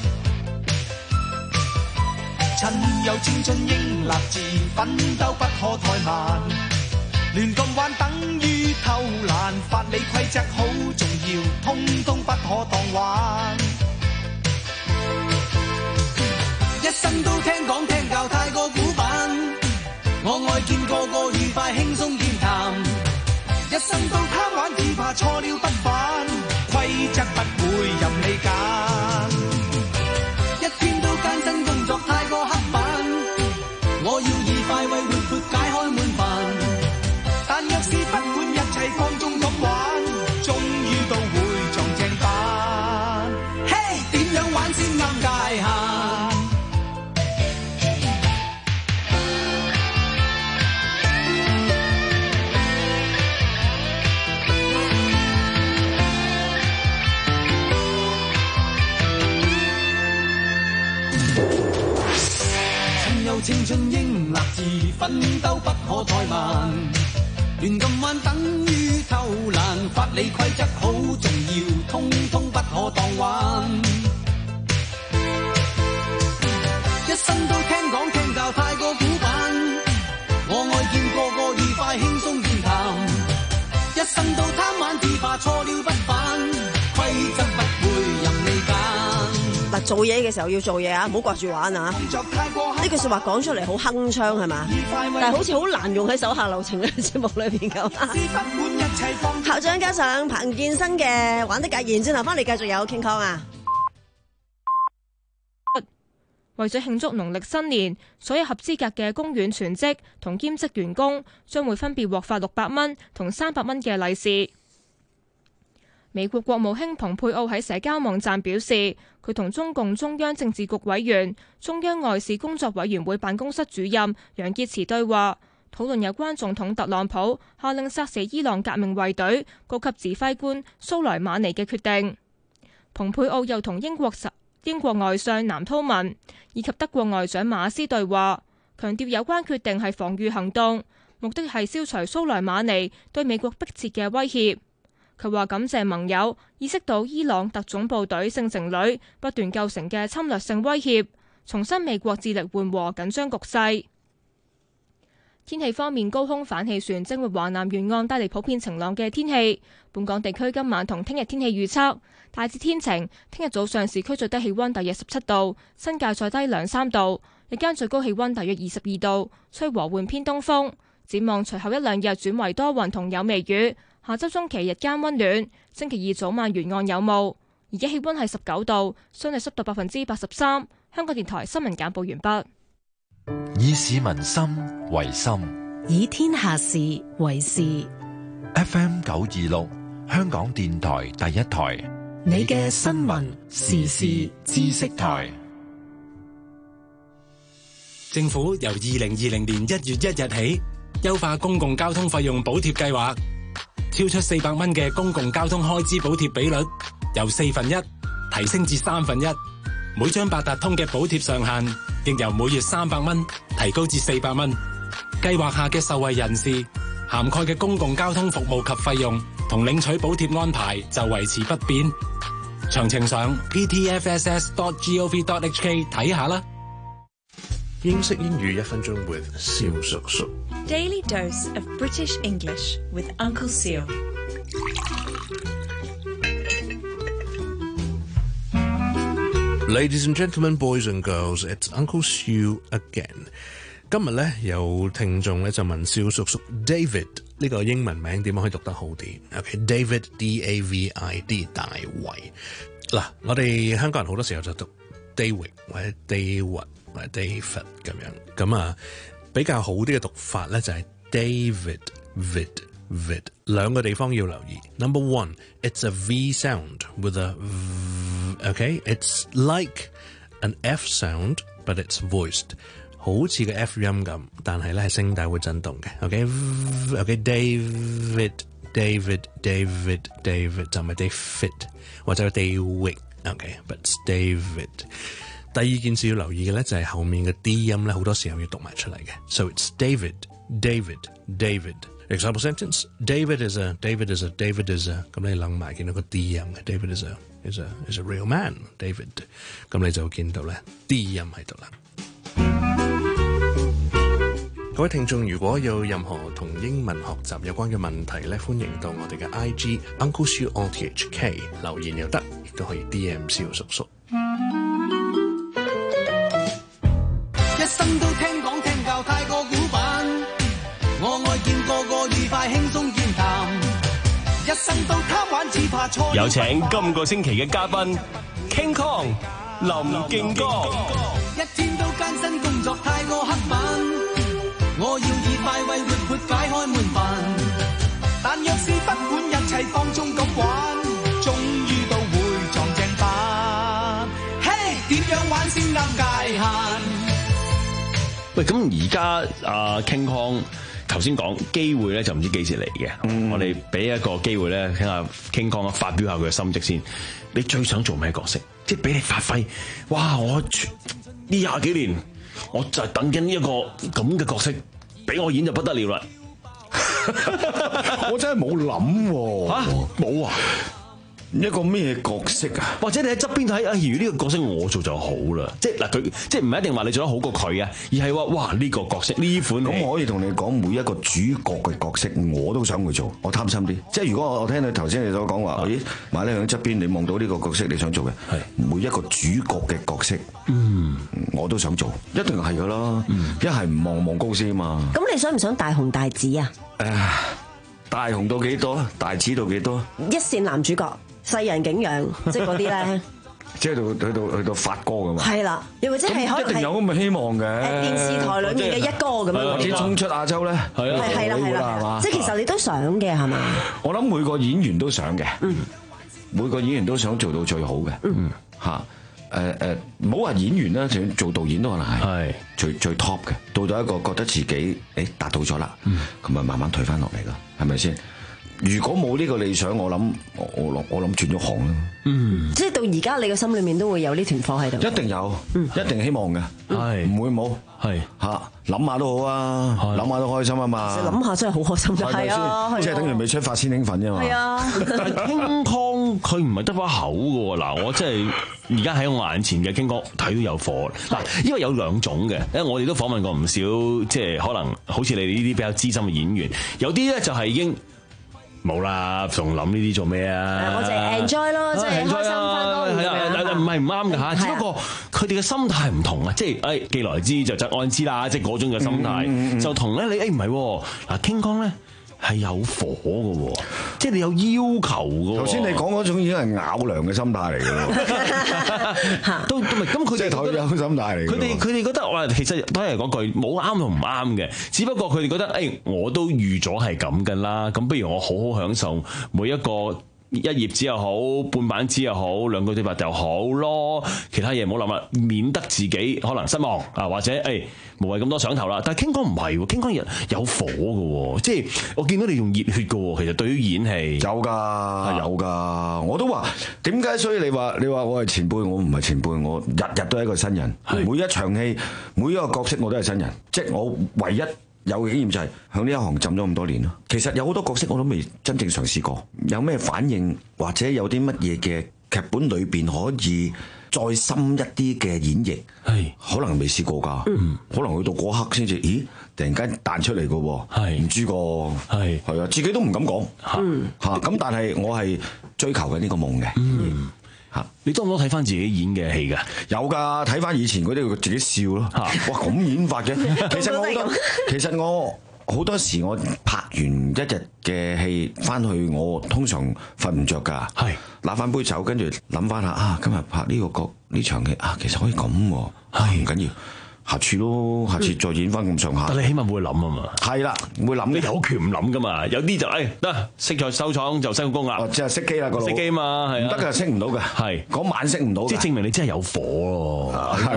趁有青春應立志，奮鬥不可怠慢。亂咁玩等於偷懶，法理規則好重要，通通不可當玩。一生都聽講聽教太過古板，我愛見個個愉快輕鬆健談。一生都貪玩，只怕錯了不返，規則不會任你揀。一天都艱辛工作太過刻板，我要愉快為活潑解開悶煩。但若是不管一切放縱咁玩，終於都會撞正板。嘿，點樣玩先啱界限？青春應立志，奮鬥不可怠慢。亂咁玩等於偷懶，法理規則好重要，通通不可當玩。一生都聽講聽教太過古板，我愛見個個愉快輕鬆健談。一生都貪玩，只怕錯了不返，規則不會任你揀。嗱，做嘢嘅時候要做嘢啊，唔好掛住玩啊！呢句説話講出嚟好鏗鏘係嘛？但係好似好難用喺手下留情呢個節目裏邊咁。校長加上彭健新嘅玩得格言，轉頭翻嚟繼續有傾抗啊！ 為咗慶祝農曆新年，所有合資格嘅公園全職同兼職員工將會分別獲發六百蚊同三百蚊嘅利是。美國國務卿蓬佩奧喺社交網站表示，佢同中共中央政治局委員、中央外事工作委員會辦公室主任楊潔篪對話，討論有關總統特朗普下令殺死伊朗革命衛隊高級指揮官蘇萊馬尼嘅決定。蓬佩奧又同英國英國外相藍韜文以及德國外長馬斯對話，強調有關決定係防禦行動，目的係消除蘇萊馬尼對美國迫切嘅威脅。佢話感謝盟友意識到伊朗特種部隊聖城旅不斷構成嘅侵略性威脅，重申美國致力緩和緊張局勢。天氣方面，高空反氣旋正為華南沿岸帶嚟普遍晴朗嘅天氣。本港地區今晚同聽日天氣預測大致天晴，聽日早上市區最低氣温大約十七度，新界再低兩三度，日間最高氣温大約二十二度，吹和緩偏東風。展望隨後一兩日轉為多雲同有微雨。下周中期日間溫暖，星期二早晚沿岸有霧。而家氣溫係十九度，相對濕度百分之八十三。香港電台新聞簡報完畢。 以市民心為心， 以天下事為事。 F M 九二六，香港電台第一台， 你嘅新聞時事知識台。 政府由二零二零年一月一日起，優化公共交通費用補貼計劃。超出四百蚊嘅公共交通開支補貼比率由四分一提升至三分一，每張八達通嘅補貼上限亦由每月三百蚊提高至四百蚊。計劃下嘅受惠人士涵蓋嘅公共交通服務及費用同領取補貼安排就維持不變。詳情上 p t f s s dot gov dot h k 睇下啦。 英式英語一分鐘 with 蕭叔叔。 Daily dose of British English with Uncle Seal. Ladies and gentlemen, boys and girls, it's Uncle Seal again. 今日咧有聽眾咧就問蕭叔叔 David 呢個英文名點樣可以讀得好啲 ？OK, David D A V I D 大衛。嗱，我哋香港人好多時候就讀 David 或者 David 或者 David 咁樣，咁啊。比較好啲嘅讀法咧就係 David, vid, vid， 兩個地方要留意。Number one, it's a V sound with a v, okay? It's like an F sound, but it's voiced， 好似個 F 音咁，但係咧係聲帶會震動嘅。OK, OK, David, David, David, David 就唔係 David 或者 David， OK, but it's David。第二件事要留意嘅咧就係後面嘅 D 音咧，好多時候要讀埋出嚟嘅。So it's David, David, David. Example sentence: David is a, David is a, David is a。咁你諗埋見到個 D 音嘅 David is a。 is a is a real man, David。咁你就見到咧 D 音喺度啦。各位聽眾，如果有任何同英文學習有關嘅問題咧，歡迎到我哋嘅 I G Uncle Siu O T H K 留言又得，亦都可以 D M 蕭叔叔。 一生都聽講聽教太過古板，我愛見個個愉快輕鬆健談，一生都貪玩只怕錯。 有請今個星期嘅嘉賓 King Kong 林敬剛。 一天都艱辛工作太過刻板，我要以快慰活潑解開悶煩，但若是不管一切放縱咁玩，終於都會撞正板。嘿，點樣玩先啱界限？ 喂，咁而家阿 King Kong 頭先講機會咧，就唔知幾時嚟嘅。嗯、我哋俾一個機會咧，聽下 King Kong 發表下佢嘅心跡先。你最想做咩角色？即係俾你發揮。哇！我呢廿幾年，我就係等緊呢一個咁嘅角色，俾我演就不得了啦。 我真係冇諗喎。 嚇冇啊！ 一個咩角色啊？或者你喺側邊睇，啊，如呢個角色我做就好啦。即係嗱，佢即係唔係一定話你做得好過佢啊，而係話哇呢個角色呢款。咁我可以同你講，每一個主角嘅角色我都想去做，我貪心啲。即係如果我聽到頭先你所講話，咦，馬咧喺側邊，你望到呢個角色你想做嘅，係每一個主角嘅角色，嗯，我都想做，一定係噶啦。一係唔望望高先啊嘛。 咁你想唔想大紅大紫啊？ 誒，大紅到幾多？大紫到幾多？ 一線男主角。世人景仰，即係嗰啲咧， 即係到去到去到發哥咁嘛。 係啦，又或者係可能一定有咁嘅希望嘅。誒電視台裏面嘅一哥咁樣， 或者衝出亞洲咧，係啊，係啦係啦，係嘛？即係其實你都想嘅係嘛？ 我諗每個演員都想嘅，嗯，每個演員都想做到最好嘅，嗯嚇。誒誒，唔好話演員啦，就做導演都可能係最最 top 嘅，到咗一個覺得自己誒達到咗啦，咁咪慢慢退翻落嚟咯，係咪先？如果冇呢個理想，我諗我我我諗轉咗行啦。嗯，即係到而家你個心裏面都會有呢團火喺度。一定有，嗯、一定希望嘅，係唔會冇，係嚇諗下都好啊，諗下都開心啊嘛。其實諗下真係好開心㗎，係啊，即係等於未出發先興奮啫嘛。係啊，但係 King Kong 佢唔係得把口嘅喎。嗱，我真係而家喺我眼前嘅 King Kong 睇到有火。嗱，因為有兩種嘅，因為我哋都訪問過唔少，即係可能好似你哋呢啲比較資深嘅演員，有啲咧就係已經。冇啦，仲諗呢啲做咩啊？我就 enjoy 咯，即係開心翻咯。係啊，唔係唔啱㗎嚇，只不過佢哋嘅心態唔同啊，即係誒既來之就則安之啦，即係嗰種嘅心態，就同咧你誒唔係嗱King Kong咧係有火㗎喎，即係你有要求㗎喎。頭先你講嗰種已經係咬糧嘅心態嚟㗎喎，都都唔係咁佢哋退休心態嚟。佢哋佢哋覺得哇，其實都係講句冇啱同唔啱嘅，只不過佢哋覺得誒我都預咗係咁㗎啦，咁不如我好好享受每一個。一頁紙又好，半版紙又好，兩句對白就好咯。其他嘢唔好諗啦，免得自己可能失望啊，或者誒、哎、無謂咁多上頭啦。但係King Kong唔係喎，King Kong人有火嘅喎，即係我見到你用熱血嘅喎。其實對於演戲有㗎，有㗎。我都話點解？所以你話你話我係前輩，我唔係前輩，我日日都係一個新人。每一場戲，每一個角色我都係新人，即係我唯一。有經驗就係喺呢一行浸咗咁多年咯。其實有好多角色我都未真正嘗試過，有咩反應或者有啲乜嘢嘅劇本裏邊可以再深一啲嘅演繹，係可能未試過㗎。嗯，可能去到嗰刻先至，咦，突然間彈出嚟㗎喎，係唔知個係係啊，自己都唔敢講嚇嚇。咁但係我係追求緊呢個夢嘅。嗯。嚇！你多唔多睇翻自己演嘅戲㗎？有㗎，睇翻以前嗰啲，自己笑咯。嚇！哇，咁演法嘅。其實我覺得，其實我好多時我拍完一日嘅戲翻去，我通常瞓唔着㗎。係。攞翻杯酒，跟住諗翻下啊，今日拍呢個角呢場戲啊，其實可以咁喎。係唔緊要。下次咯，下次再演翻咁上下。但你起碼會諗啊嘛。係啦，會諗。你有權唔諗噶嘛？有啲就誒得，識咗收廠就收工啦。即係熄機啦，個熄機嘛，係唔得㗎，熄唔到㗎。係嗰晚熄唔到。即係證明你真係有火咯，係嘛？喂，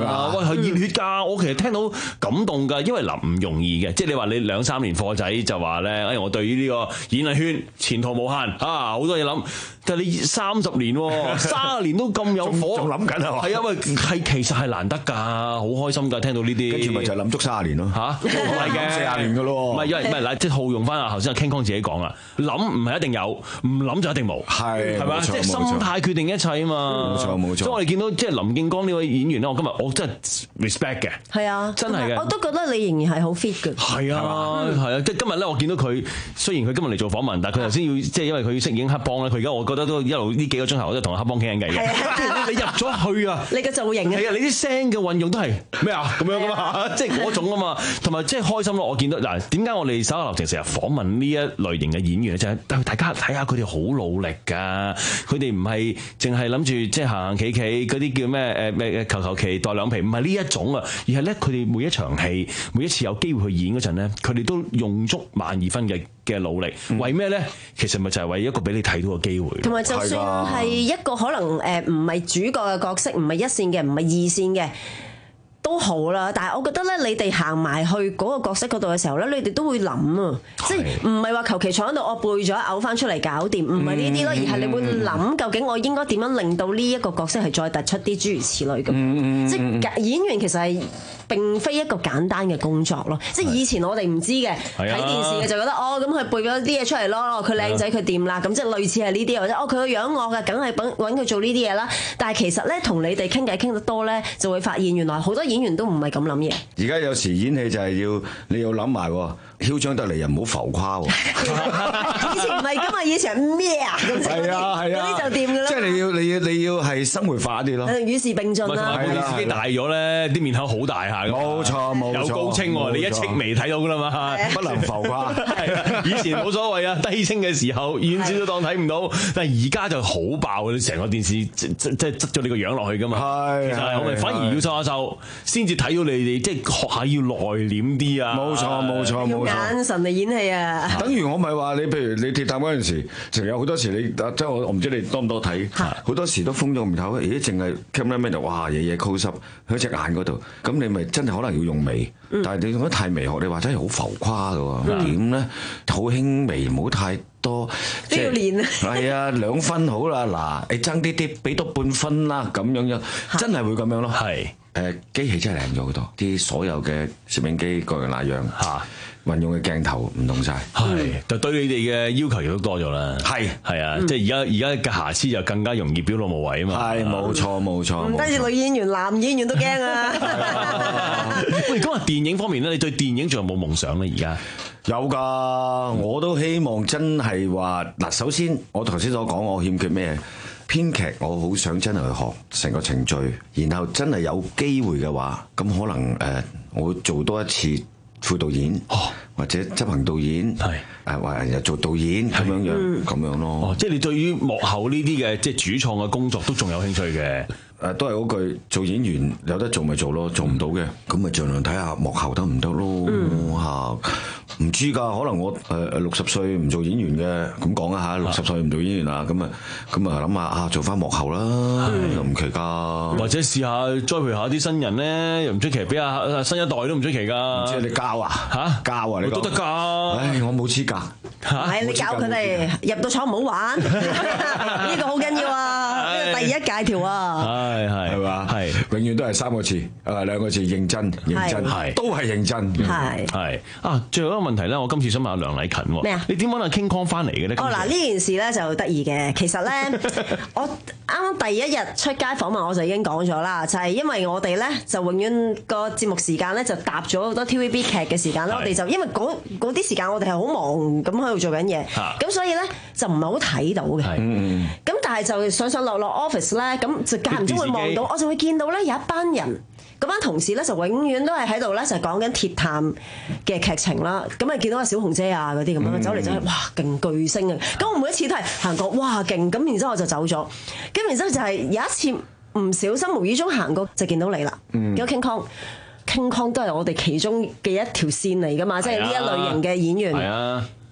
係熱血㗎，我其實聽到感動㗎，因為嗱唔容易嘅，即係你話你兩三年貨仔就話咧，哎我對於呢個演藝圈前途無限啊，好多嘢諗。但係你三十年喎，三十年都咁有火， 仲諗緊係嘛？ 係啊，喂，係其實係難得㗎，好開心㗎，聽到呢啲。 跟住咪就係諗足三十年咯嚇， 唔係嘅， 四十年㗎咯。 唔係因為唔係嗱，即係套用翻啊頭先阿 King Kong 自己講啦，諗唔係一定有，唔諗就一定冇， 係係咪？即係心態決定一切啊嘛。 冇錯冇錯。 所以我哋見到即係林敬剛呢位演員咧，我今日我真係 respect 嘅。 係啊， 真係嘅。 我都覺得你仍然係好 fit 嘅。 係啊，係啊，即係今日咧，我見到佢雖然佢今日嚟做訪問，但係佢頭先要即係因為佢要飾演黑幫咧，佢而家我覺得都一路呢幾個鐘頭我都同黑幫傾緊偈嘅。你入咗去啊， 你嘅造型啊， 係啊，你啲聲嘅運用都係咩啊咁樣噶嘛，即係嗰種啊嘛，同埋即係開心咯。我見到嗱，點解我哋手下留情成日訪問呢一類型嘅演員咧，就係大家睇下佢哋好努力㗎，佢哋唔係淨係諗住即係行行企企嗰啲叫咩誒咩求求其袋兩皮，唔係呢一種啊，而係咧佢哋每一場戲，每一次有機會去演嗰陣咧，佢哋都用足萬二分嘅嘅努力，為咩咧？其實咪就係為一個俾你睇到嘅機會。 同埋就算係一個可能誒唔係主角嘅角色，唔係一線嘅，唔係二線嘅。都好啦，但係我覺得咧，你哋行埋去嗰個角色嗰度嘅時候咧，你哋都會諗啊，即係唔係話求其坐喺度，我背咗嘔翻出嚟搞掂，唔係呢啲咯，而係你會諗究竟我應該點樣令到呢一個角色係再突出啲諸如此類咁。嗯、即係演員其實係並非一個簡單嘅工作咯，即係以前我哋唔知嘅，睇電視嘅就覺得哦咁佢背咗啲嘢出嚟咯，佢靚仔佢掂啦，咁即係類似係呢啲，或者哦佢個樣惡嘅，梗係揾揾佢做呢啲嘢啦。但係其實咧，同你哋傾偈傾得多咧，就會發現原來好多演員都唔係咁諗嘢。 而家有時演戲就係要你要諗埋喎，囂張得嚟又唔好浮誇喎。 以前唔係㗎嘛，以前係咩啊？ 係啊係啊， 嗰啲就掂㗎啦。 即係你要你要你要係生活化啲咯。 與時並進啦。 係啦，自己大咗咧，啲面口好大下。 冇錯冇錯。 有高清喎，你一清眉睇到㗎啦嘛， 不能浮誇。 係啊，以前冇所謂啊，低清嘅時候遠少少當睇唔到，但係而家就好爆啊！成個電視即即即係執咗你個樣落去㗎嘛。係。其實我哋反而要收一收，先至睇到你哋，即係學下要內斂啲啊。 冇錯冇錯冇錯。 眼神嚟演戲啊。 等於我咪話你，譬如你鐵探嗰陣時，仲有好多時你即係我我唔知你多唔多睇，好多時都封咗個面頭，咦？淨係 cameraman 就哇嘢嘢 close up 喺隻眼嗰度，咁你咪真係可能要用眉，嗯、但係你用得太微學，你話真係好浮誇㗎喎，點咧？好輕微，唔好太多， 都要練啊！ 係啊，兩分好啦，嗱，你爭啲啲，俾多半分啦，咁樣樣，真係會咁樣咯。係誒，機器真係靚咗好多，啲所有嘅攝影機各樣那樣嚇。運用嘅鏡頭唔同晒， 係就對你哋嘅要求亦都多咗啦。係係啊，即係而家而家嘅瑕疵就更加容易表露無遺啊嘛。係冇錯冇錯， 唔單止女演員，男演員都驚啊！ 喂，咁啊，電影方面咧，你對電影仲有冇夢想咧？而家有㗎，我都希望真係話嗱，首先我頭先所講，我欠缺咩？編劇我好想真係去學成個程序，然後真係有機會嘅話，咁可能誒，我會做多一次副導演，或者執行導演，係誒或者又做導演咁樣樣咁樣咯。 哦，即係你對於幕後呢啲嘅即係主創嘅工作都仲有興趣嘅。 誒都係嗰句，做演員有得做咪做咯，做唔到嘅咁咪盡量睇下幕後得唔得咯嚇。唔知㗎，可能我誒誒六十歲唔做演員嘅咁講啊嚇，六十歲唔做演員啊，咁啊咁啊諗下啊做翻幕後啦，又唔奇㗎。 或者試下栽培下啲新人咧，又唔出奇，俾下新一代都唔出奇㗎。 唔知你教啊嚇教啊你都得㗎。 唉，我冇資格。 係你教佢哋入到廠唔好玩，呢個好緊要啊！呢個第一戒條啊。 係係係嘛係，永遠都係三個字，誒兩個字認真認真，係都係認真。 係係啊，最後一個問題咧，我今次想問下梁禮勤喎。咩啊？你點揾阿 King Kong 翻嚟嘅咧？ 哦嗱，呢件事咧就得意嘅。其實咧，我啱啱第一日出街訪問我就已經講咗啦，就係因為我哋咧就永遠個節目時間咧就搭咗好多 T V B 劇嘅時間啦。我哋就因為嗰嗰啲時間我哋係好忙咁喺度做緊嘢，咁所以咧就唔係好睇到嘅。咁但係就上上落落 office 咧，咁就間唔中會望到，我就會見到咧有一班人，嗰班同事咧就永遠都係喺度咧就講緊鐵探嘅劇情啦。咁啊見到阿小紅姐啊嗰啲咁樣走嚟走去，哇勁巨星啊！咁我每一次都係行過，哇勁！咁然之後我就走咗。咁然之後就係有一次唔小心無意中行過就見到你啦。見到 King Kong，King Kong 都係我哋其中嘅一條線嚟噶嘛，即係呢一類型嘅演員。係啊。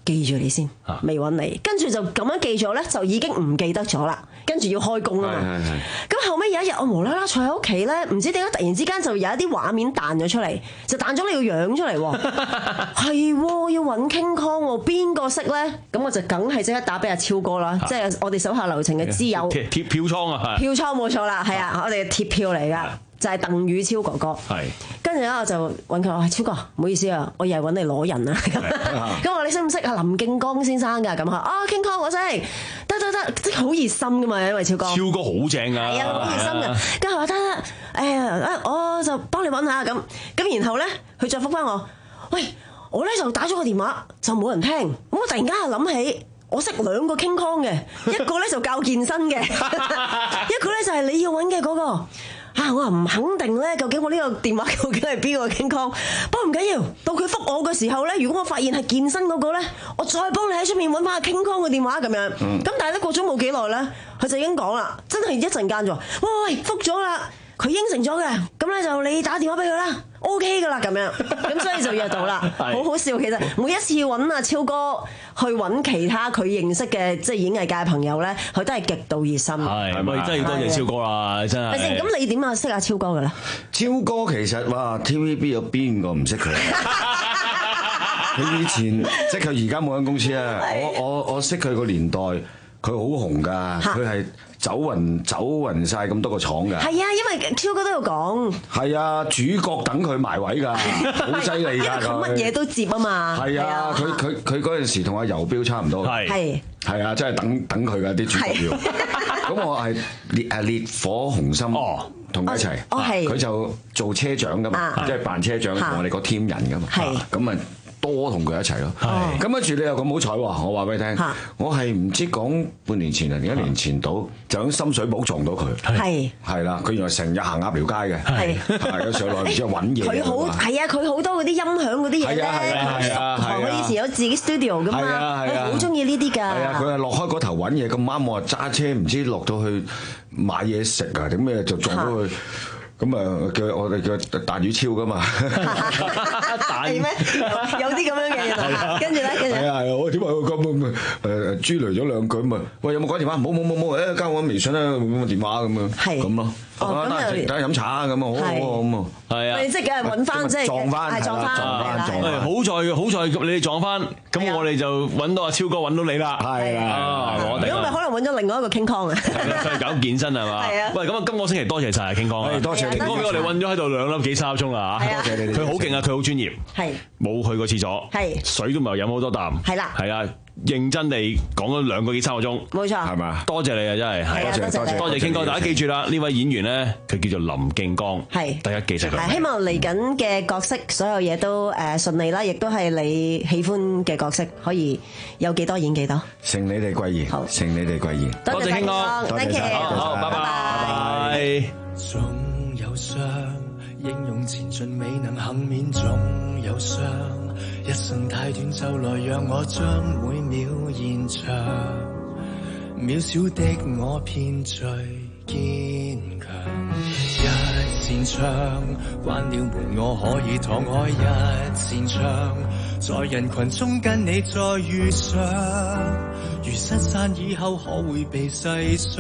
記住你先，未揾你，跟住就咁樣記咗咧，就已經唔記得咗啦。跟住要開工啦嘛。咁後尾有一日，我無啦啦坐喺屋企咧，唔知點解突然之間就有一啲畫面彈咗出嚟，就彈咗你個樣出嚟喎。係喎，要揾 King Kong 喎，邊個識咧？咁我就梗係即刻打俾阿超哥啦，即係我哋手下留情嘅知友。 貼票倉啊， 票倉冇錯啦，係啊，我哋貼票嚟㗎。就係鄧宇超哥哥，係跟住咧我就揾佢話：超哥，唔好意思啊，我又係揾你攞人啊。咁我話你識唔識啊林敬剛先生㗎？咁啊，啊 King Kong 我識，得得得，即係好熱心㗎嘛，因為超哥。 超哥好正啊， 係啊，好熱心㗎。跟住話得得，誒我就幫你揾下咁，咁然後咧佢再覆返我，喂，我咧就打咗個電話就冇人聽，咁我突然間又諗起。我識兩個 King Kong 嘅，一個咧就教健身嘅，一個咧就係你要揾嘅嗰個。啊，我話唔肯定咧，究竟我呢個電話究竟係邊個 King Kong？不過唔緊要，到佢覆我嘅時候咧，如果我發現係健身嗰個咧，我再幫你喺出面揾翻阿 King Kong 嘅電話咁樣。咁、嗯、但係咧過咗冇幾耐咧，佢就已經講啦，真係一陣間就話，喂喂，覆咗啦，佢應承咗嘅，咁咧就你打電話俾佢啦。O K 噶啦，咁樣，咁所以就約到啦，好好笑。其實每一次揾阿超哥去揾其他佢認識嘅即係演藝界朋友咧，佢都係極度熱心。 係咪真係要多謝超哥啦？真係。係先， 咁你點啊？識阿超哥嘅咧？ 超哥其實哇 T V B 有邊個唔識佢？佢以前即係佢而家冇間公司啊！我我我識佢個年代，佢好紅㗎，佢係。走勻走勻曬咁多個廠㗎，係啊， 因為超哥都有講， 係啊，主角等佢埋位㗎，好犀利㗎， 佢乜嘢都接啊嘛， 係啊，佢佢佢嗰陣時同阿游標差唔多，係係啊，真係等等佢㗎啲主角要，咁我係烈誒烈火雄心同佢一齊，佢就做車長㗎嘛，即係扮車長同我哋個 team 人㗎嘛，咁啊。多同佢一齊咯，咁跟住你又咁好彩喎！我話俾你聽，我係唔知講半年前啊，定一年前到就喺深水埗撞到佢，係係啦，佢原來成日行鴨寮街嘅，係係有上來唔知揾嘢。佢好係啊！佢好多嗰啲音響嗰啲嘢咧，佢以前有自己 studio 噶嘛，佢好中意呢啲㗎。係啊！佢係落開嗰頭揾嘢，咁啱我話揸車唔知落到去買嘢食啊，點咩就撞到佢。咁啊，叫我哋叫彈雨超噶嘛， 係咩？有啲咁樣嘅嘢，跟住咧，跟住係啊係啊，我點解咁咁誒豬雷咗兩句咁啊？喂，有冇講電話？冇冇冇冇，誒交我微信啦，咁電話咁樣，係咁咯。哦，咁又大家飲茶啊，咁啊，好好咁啊，係啊。你即係梗係揾翻，即係撞翻，係撞翻，撞翻，撞翻。好在好在你哋撞翻，咁我哋就揾到阿超哥，揾到你啦。係啊，我哋如果唔係可能揾咗另外一個 King Kong 啊，再搞健身係嘛？係啊。喂，咁啊，今個星期多謝曬 King Kong，多謝。哥俾我哋韞咗喺度兩粒幾三粒鐘啦嚇，多謝你哋。佢好勁啊，佢好專業，係冇去過廁所，係水都唔係飲好多啖，係啦，係啊，認真地講咗兩個幾三個鐘，冇錯，係咪？多謝你啊，真係，多謝多謝多謝 King Kong，大家記住啦，呢位演員咧，佢叫做林敬剛，係大家記住佢。希望嚟緊嘅角色所有嘢都誒順利啦，亦都係你喜歡嘅角色，可以有幾多演幾多。承你哋貴言，好，承你哋貴言。多謝 King Kong，多謝，好，拜拜，拜拜。總有傷，形容前進未能幸免，總有傷。一生太短，就來讓我將每秒延長。渺小的我偏最堅強。一扇窗，關了門，我可以敞開一扇窗，在人群中跟你再遇上。如失散以後，可會被細想？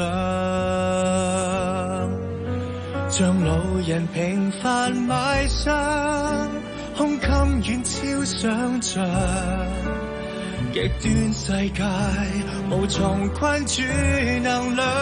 像路人平凡賣相，胸襟遠超想像，極端世界無從困住能量。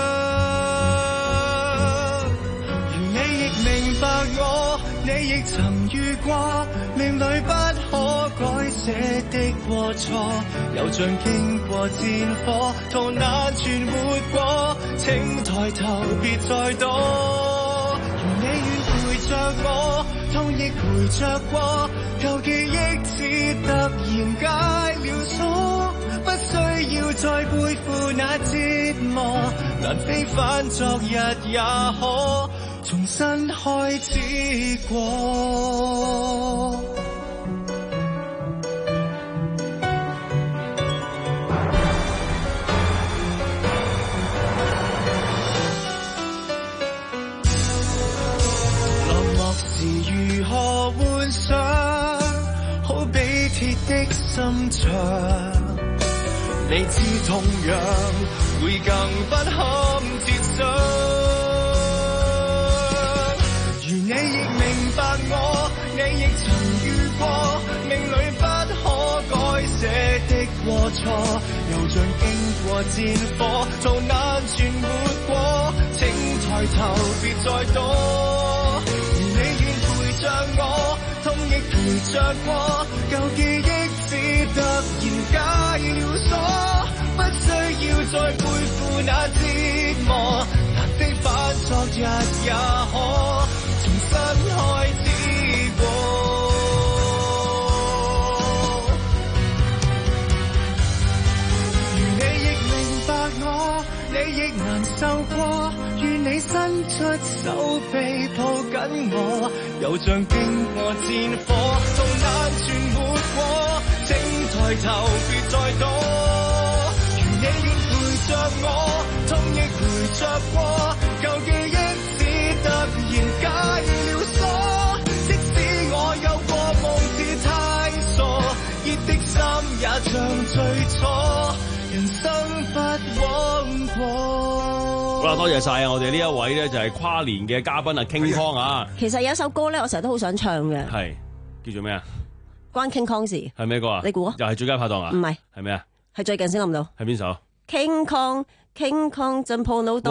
而你亦明白我，你亦曾遇過命裏不可改寫的過錯，又像經過戰火，逃難存活過，請抬頭別再躲。你願陪着我，痛亦陪着過，舊記憶只突然解了鎖，不需要再背負那折磨，難非翻昨日也可重新開始過。如何幻想，好比鐵的心腸， 你知同樣會更不堪設想。如你亦明白我，你亦曾遇過命裏不可改寫的過錯，又像經過戰火，逃難全沒過，請抬頭別再躲。而你願陪着我，痛亦陪着過，舊記憶只突然解了鎖，不需要再背負那折磨，難的反昨日也可重新開始過。如你亦明白我，你亦難受過，願你伸出手臂抱緊我，又像經過戰火，逃難全沒過，請抬頭別再躲。如你願陪着我，痛亦陪着過，舊記憶只突然解了鎖，即使我有過夢是太傻，熱的心也像最初，人生不枉過。 好啦，多謝晒啊！我哋呢一位咧就係跨年嘅嘉賓啊，King Kong啊。 其實有一首歌咧，我成日都好想唱嘅， 係叫做咩啊？ 關 King Kong 事。 係咩歌啊？ 你估啊？ 又係最佳拍檔啊？ 唔係， 係咩啊？ 係最近先諗到。 係邊首 ？King Kong。King Kong 震破腦袋，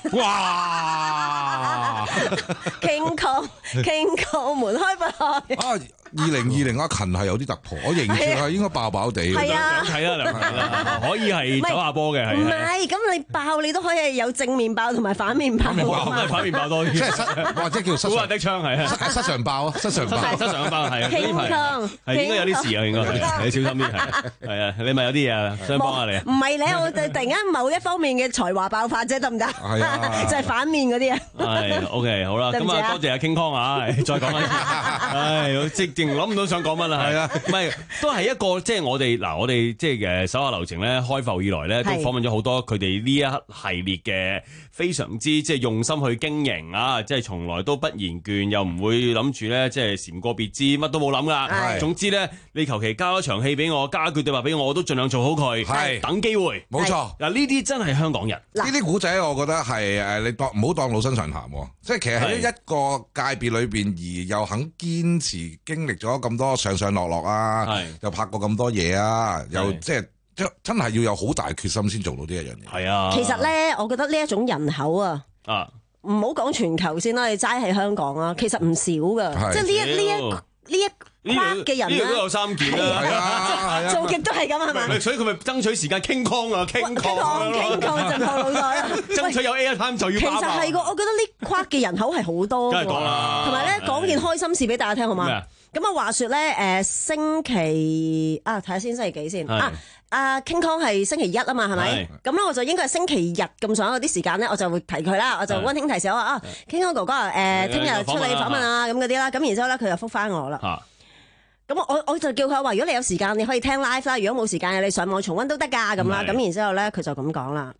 哇 ！King Kong，King Kong 門開不開。 啊！二零二零阿勤係有啲突破，我認住係應該爆爆地。 係啊， 兩睇啦，兩睇啦，可以係走下波嘅，係。 唔係，咁你爆你都可以有正面爆同埋反面爆。 咁係反面爆多啲， 即係失或者叫失常的槍係啊， 失常爆啊，失常爆， 失常爆係啊。 King Kong 係應該有啲事啊，應該你小心啲係。係啊，你咪有啲嘢啊，想幫下你啊。 唔係咧，我突然間某一方面嘅才華爆發啫，得唔得？ 係啊， 就係反面嗰啲啊。 係 OK， 好啦，咁啊多謝阿 King Kong 啊，再講一次。唉，即係諗唔到想講乜啦，係啊，唔係都係一個即係我哋嗱，我哋即係誒手下留情咧，開埠以來咧都訪問咗好多佢哋呢一系列嘅非常之即係用心去經營啊，即係從來都不言倦，又唔會諗住咧即係禪過別枝，乜都冇諗噶。總之咧，你求其交一場戲俾我，加一句對話俾我，我都盡量做好佢，係等機會。 冇錯， 嗱呢啲真係香港人。 呢啲古仔我覺得係誒，你當唔好當老生常談喎，即係其實喺一個界別裏邊，而又肯堅持經歷咗咁多上上落落啊，又拍過咁多嘢啊，又即係真真係要有好大決心先做到呢一樣嘢。係啊， 其實咧，我覺得呢一種人口啊，啊，唔好講全球先啦，你齋喺香港啊，其實唔少噶，即係呢一呢一呢一。呢嘅人呢度都有三件啦，係啊， 做極都係咁係嘛？ 所以佢咪爭取時間傾 Kong 啊，傾 Kong 傾 Kong 震破腦袋， 爭取有 airtime 就要。 其實係個，我覺得呢跨嘅人口係好多。 梗係講啦， 同埋咧講件開心事俾大家聽好嘛？咁啊話説咧誒星期啊睇下先星期幾先啊？阿 King Kong 係星期一啊嘛係咪？咁咧我就應該係星期日咁上下嗰啲時間咧，我就會提佢啦，我就溫馨提示我話啊 King Kong 哥哥誒聽日出嚟訪問啊咁嗰啲啦，咁然之後咧佢就覆返我啦。咁我我就叫佢話，如果你有時間，你可以聽 live 啦；如果冇時間，你上網重溫都得㗎咁啦。咁然之後咧，佢就咁講啦。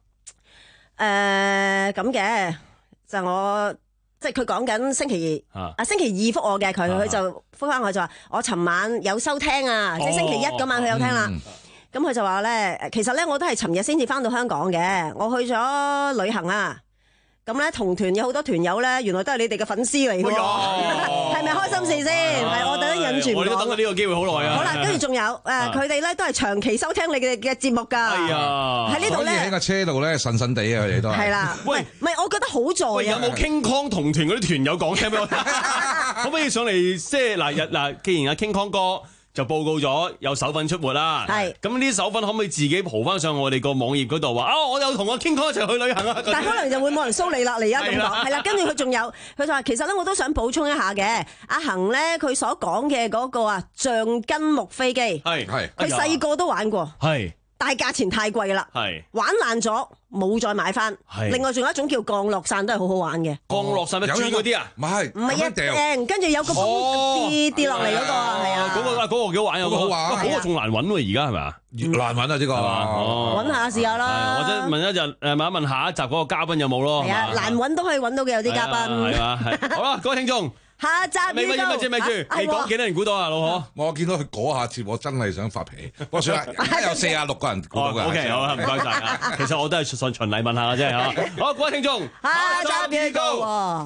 誒咁嘅就我即係佢講緊星期二啊，星期二覆我嘅佢，佢就覆返我就話我尋晚有收聽啊，即係星期一嗰晚佢有聽啦。咁佢就話咧，其實咧我都係尋日先至返到香港嘅，我去咗旅行啊。咁咧同團有好多團友咧，原來都係你哋嘅粉絲嚟嘅喎，係咪開心事先？係我特登忍住唔講。我哋都等咗呢個機會好耐啊！好啦，跟住仲有誒，佢哋咧都係長期收聽你嘅嘅節目㗎。係啊，喺呢度咧，可以喺個車度咧神神地啊！佢哋都係。係啦，喂，唔係我覺得好在啊！有冇King Kong同團嗰啲團友講聲俾我聽？可唔可以上嚟即係嗱日嗱？既然阿King Kong哥就報告咗有手粉出沒啦，係咁呢啲手粉可唔可以自己蒲翻上我哋個網頁嗰度話啊？我有同阿 King Kong 一齊去旅行啊！但可能就會冇人蘇你啦，你而家咁講係啦。跟住佢仲有，佢就話其實咧我都想補充一下嘅，阿恒咧佢所講嘅嗰個啊橡筋木飛機，係係佢細個都玩過，係。但係價錢太貴啦，係玩爛咗冇再買翻。另外仲有一種叫降落傘都係好好玩嘅。降落傘咪轉嗰啲啊？唔係唔係一掟，跟住有個風跌跌落嚟嗰個啊，係啊。嗰個嗰個幾好玩，有個好玩，嗰個仲難揾喎，而家係咪啊？越難揾啊！呢個揾下試下啦。或者問一陣誒問一問下一集嗰個嘉賓有冇咯？係啊，難揾都可以揾到嘅有啲嘉賓。係啊，係好啦，各位聽眾。 下集咪咪咪住咪住，你講幾多人估到啊，老何？ 我見到佢嗰下節，我真係想發脾氣。我算啦，而家有四啊六個人估到嘅。 O K， 好啊，唔該晒啊。其實我都係順循例問下嘅啫嚇。好，各位聽眾， 下集預告。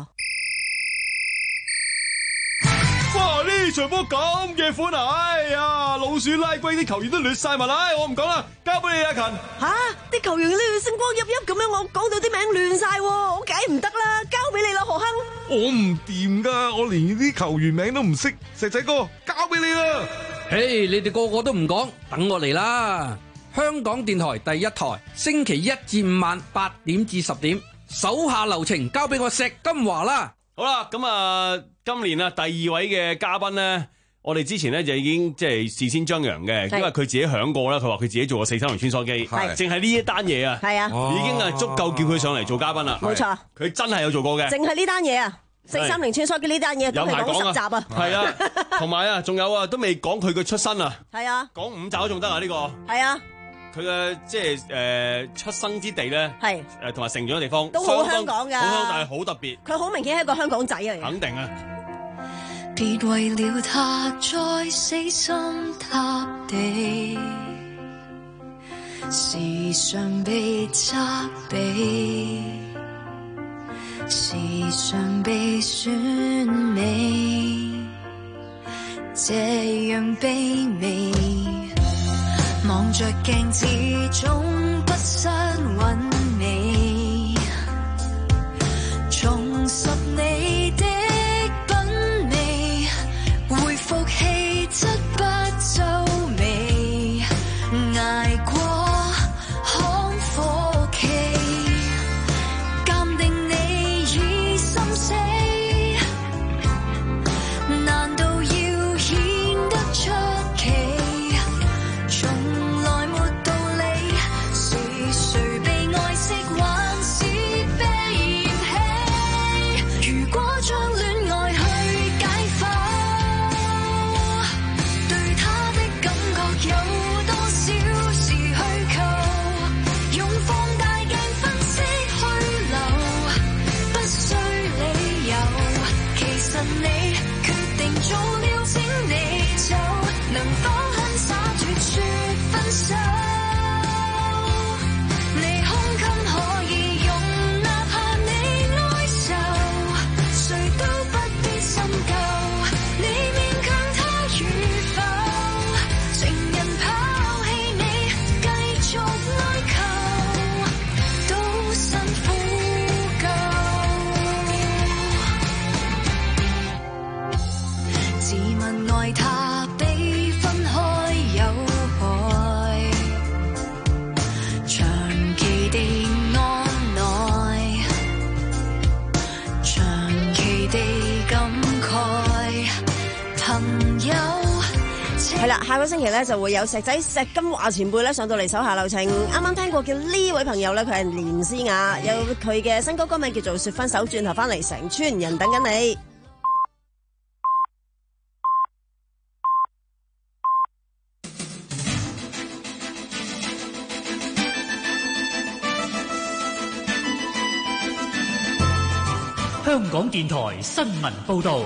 哇！呢場波咁嘅款啊！哎呀，老鼠拉龜啲球員都亂晒文，唉，我唔講啦，交俾你阿勤。 吓，啲球員亂星光熠熠咁樣，我講到啲名亂晒，我梗係唔得啦，交俾你啦，何亨。 我唔掂噶，我連啲球員名都唔識。石仔哥，交俾你啦。 嘿，你哋個個都唔講，等我嚟啦！香港電台第一台，星期一至五晚八點至十點，手下留情，交俾我石金華啦。 好啦，咁啊，今年啊第二位嘅嘉賓咧，我哋之前咧就已經即係事先張揚嘅，因為佢自己響過啦，佢話佢自己做過四三零穿梭機，淨係呢一單嘢啊， 係啊， 已經係足夠叫佢上嚟做嘉賓啦。 冇錯， 佢真係有做過嘅， 淨係呢單嘢啊，四三零穿梭機呢單嘢都係講十集啊， 係啊，同埋啊，仲有啊，都未講佢嘅出身啊， 係啊， 講五集都仲得啊呢個， 係啊。 佢嘅即係誒出生之地咧， 係誒同埋成長嘅地方都好香港㗎， 好香但係好特別。 佢好明顯係一個香港仔嚟。 肯定啊！ 別為了他再死心塌地，時常被責備，時常被選美，這樣卑微。望着鏡子總不失韻味，重拾你的品味，回復氣質不皺眉，捱過看火期，鑑定你已心死，難道要顯得出奇？ 係啦，下個星期咧就會有石仔石金華前輩咧上到嚟手下留情。啱啱聽過嘅呢位朋友咧，佢係連詩雅，有佢嘅新歌歌名叫做《說分手》，轉頭翻嚟成村人等緊你。 香港電台新聞報導。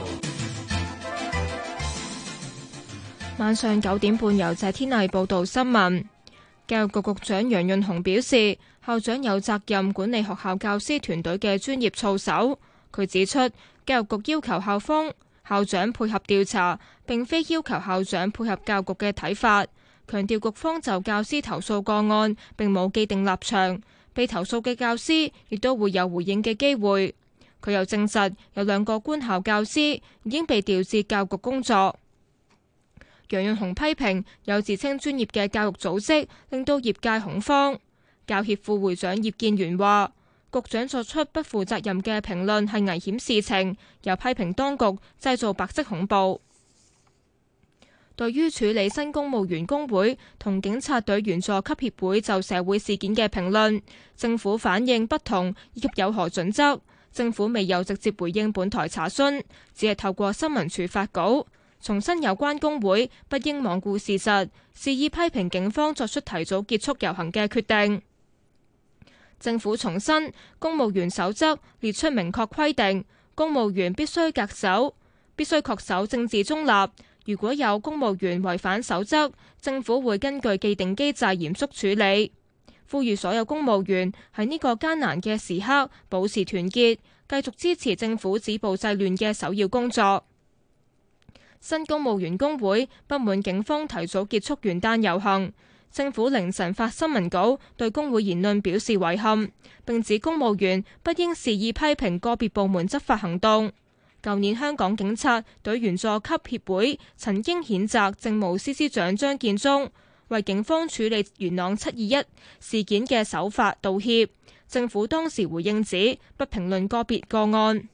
晚上九點半由謝天麗報道新聞。教育局局長楊潤雄表示，校長有責任管理學校教師團隊嘅專業操守。佢指出，教育局要求校方、校長配合調查，並非要求校長配合教育局嘅睇法。強調局方就教師投訴個案並冇既定立場，被投訴嘅教師亦都會有回應嘅機會。佢又證實有兩個官校教師已經被調至教育局工作。楊潤雄批評有自稱專業嘅教育組織令到業界恐慌。教協副會長葉建源話，局長作出不負責任嘅評論係危險事情，又批評當局製造白色恐怖。對於處理新公務員工會同警察隊員佐級協會就社會事件嘅評論，政府反應不同以及有何準則，政府未有直接回應本台查詢，只係透過新聞處發稿重申有關工會不應罔顧事實，肆意批評警方作出提早結束遊行嘅決定。政府重申公務員守則列出明確規定，公務員必須恪守必須確守政治中立。如果有公務員違反守則，政府會根據既定機制嚴肅處理。呼籲所有公務員喺呢個艱難嘅時刻保持團結，繼續支持政府止暴制亂嘅首要工作。新公務員工會不滿警方提早結束元旦遊行，政府凌晨發新聞稿對工會言論表示遺憾，並指公務員不應肆意批評個別部門執法行動。舊年香港警察隊員佐級協會曾經譴責政務司司長張建宗為警方處理元朗七二一事件嘅手法道歉，政府當時回應指不評論個別個案。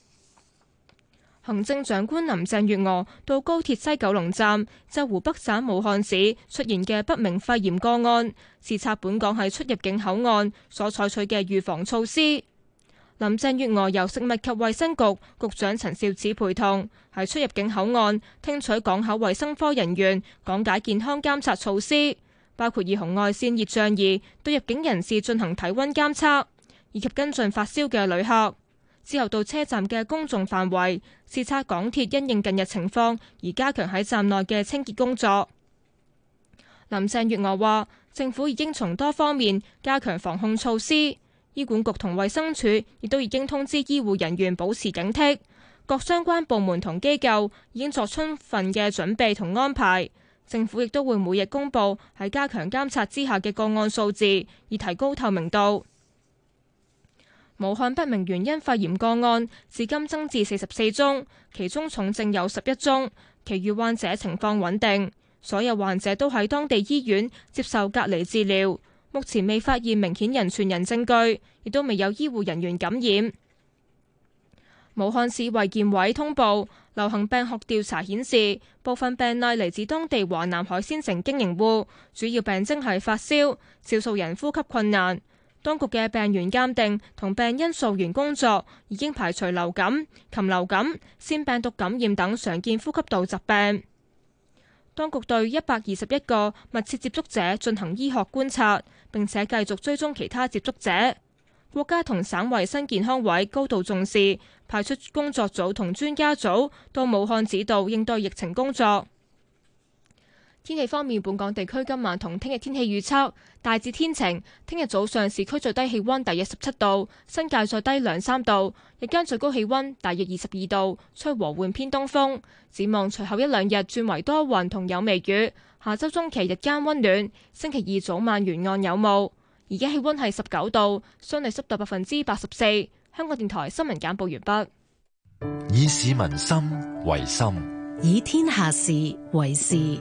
行政長官林鄭月娥到高鐵西九龍站就湖北省武漢市出現嘅不明肺炎個案，視察本港喺出入境口岸所採取嘅預防措施。林鄭月娥由食物及衛生局局長陳肇始陪同喺出入境口岸聽取港口衛生科人員講解健康監察措施，包括以紅外線熱像儀對入境人士進行體溫監測，以及跟進發燒嘅旅客。之後到車站嘅公眾範圍視察港鐵因應近日情況而加強喺站內嘅清潔工作。林鄭月娥話：政府已經從多方面加強防控措施，醫管局同衛生署亦都已經通知醫護人員保持警惕，各相關部門同機構已經作充分嘅準備同安排。政府亦都會每日公佈喺加強監察之下嘅個案數字，以提高透明度。武漢不明原因肺炎個案至今增至四十四宗，其中重症有十一宗，其餘患者情況穩定。所有患者都喺當地醫院接受隔離治療，目前未發現明顯人傳人證據，亦都未有醫護人員感染。武漢市衛健委通報，流行病學調查顯示，部分病例嚟自當地華南海鮮城經營戶，主要病徵係發燒，少數人呼吸困難。當局嘅病原鑑定同病因溯源工作已經排除流感、禽流感、腺病毒感染等常見呼吸道疾病。當局對一百二十一個密切接觸者進行醫學觀察，並且繼續追蹤其他接觸者。國家同省衛生健康委高度重視，派出工作組同專家組到武漢指導應對疫情工作。天氣方面，本港地區今晚同聽日天氣預測大致天晴，聽日早上市區最低氣溫大約十七度，新界再低兩三度，日間最高氣溫大約二十二度，吹和緩偏東風。展望隨後一兩日轉為多雲同有微雨，下周中期日間溫暖，星期二早晚沿岸有霧。而家氣溫係十九度，相對濕度百分之八十四。香港電台新聞簡報完畢。 以市民心為心， 以天下事為事。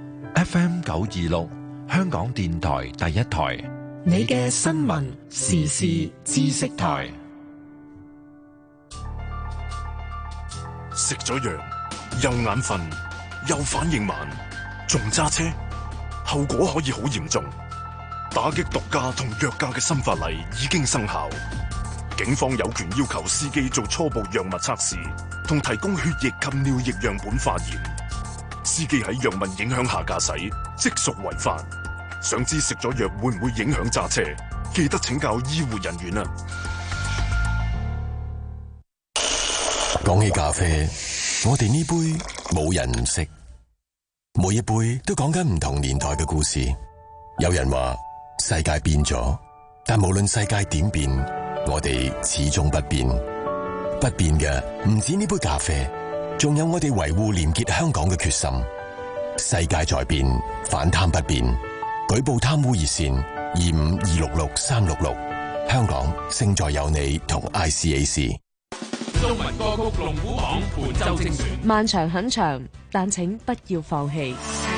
F M 九二六，香港電台第一台， 你嘅新聞時事知識台。 食咗藥又眼瞓又反應慢，仲揸車，後果可以好嚴重。打擊毒駕同藥駕嘅新法例已經生效，警方有權要求司機做初步藥物測試，同提供血液及尿液樣本化驗。司機喺藥物影響下駕駛，即屬違法。想知食咗藥會唔會影響揸車？記得請教醫護人員啊！ 講起咖啡，我哋呢杯冇人唔識，每一杯都講緊唔同年代嘅故事。有人話世界變咗，但無論世界點變，我哋始終不變。不變嘅唔止呢杯咖啡，仲有我哋維護廉潔香港嘅決心。世界在變，反貪不變。舉報貪污熱線二五二六六三六六。香港勝在有你同 I C A C。 中文歌曲龍虎榜本周精選。 漫長很長，但請不要放棄。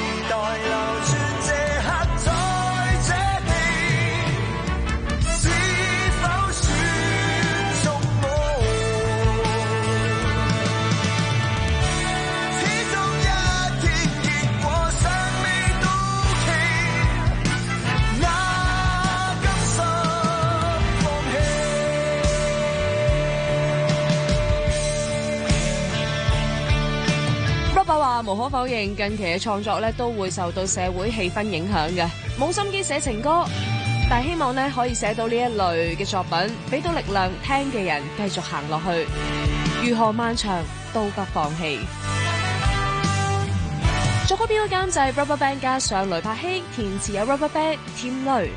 話無可否認，近期嘅創作咧都會受到社會氣氛影響嘅，冇心機寫情歌，但希望咧可以寫到呢一類嘅作品，俾到力量聽嘅人繼續行落去。如何漫長， 都不放棄。作曲編曲監製 RubberBand 加上雷柏希，填詞有 RubberBand 添雷。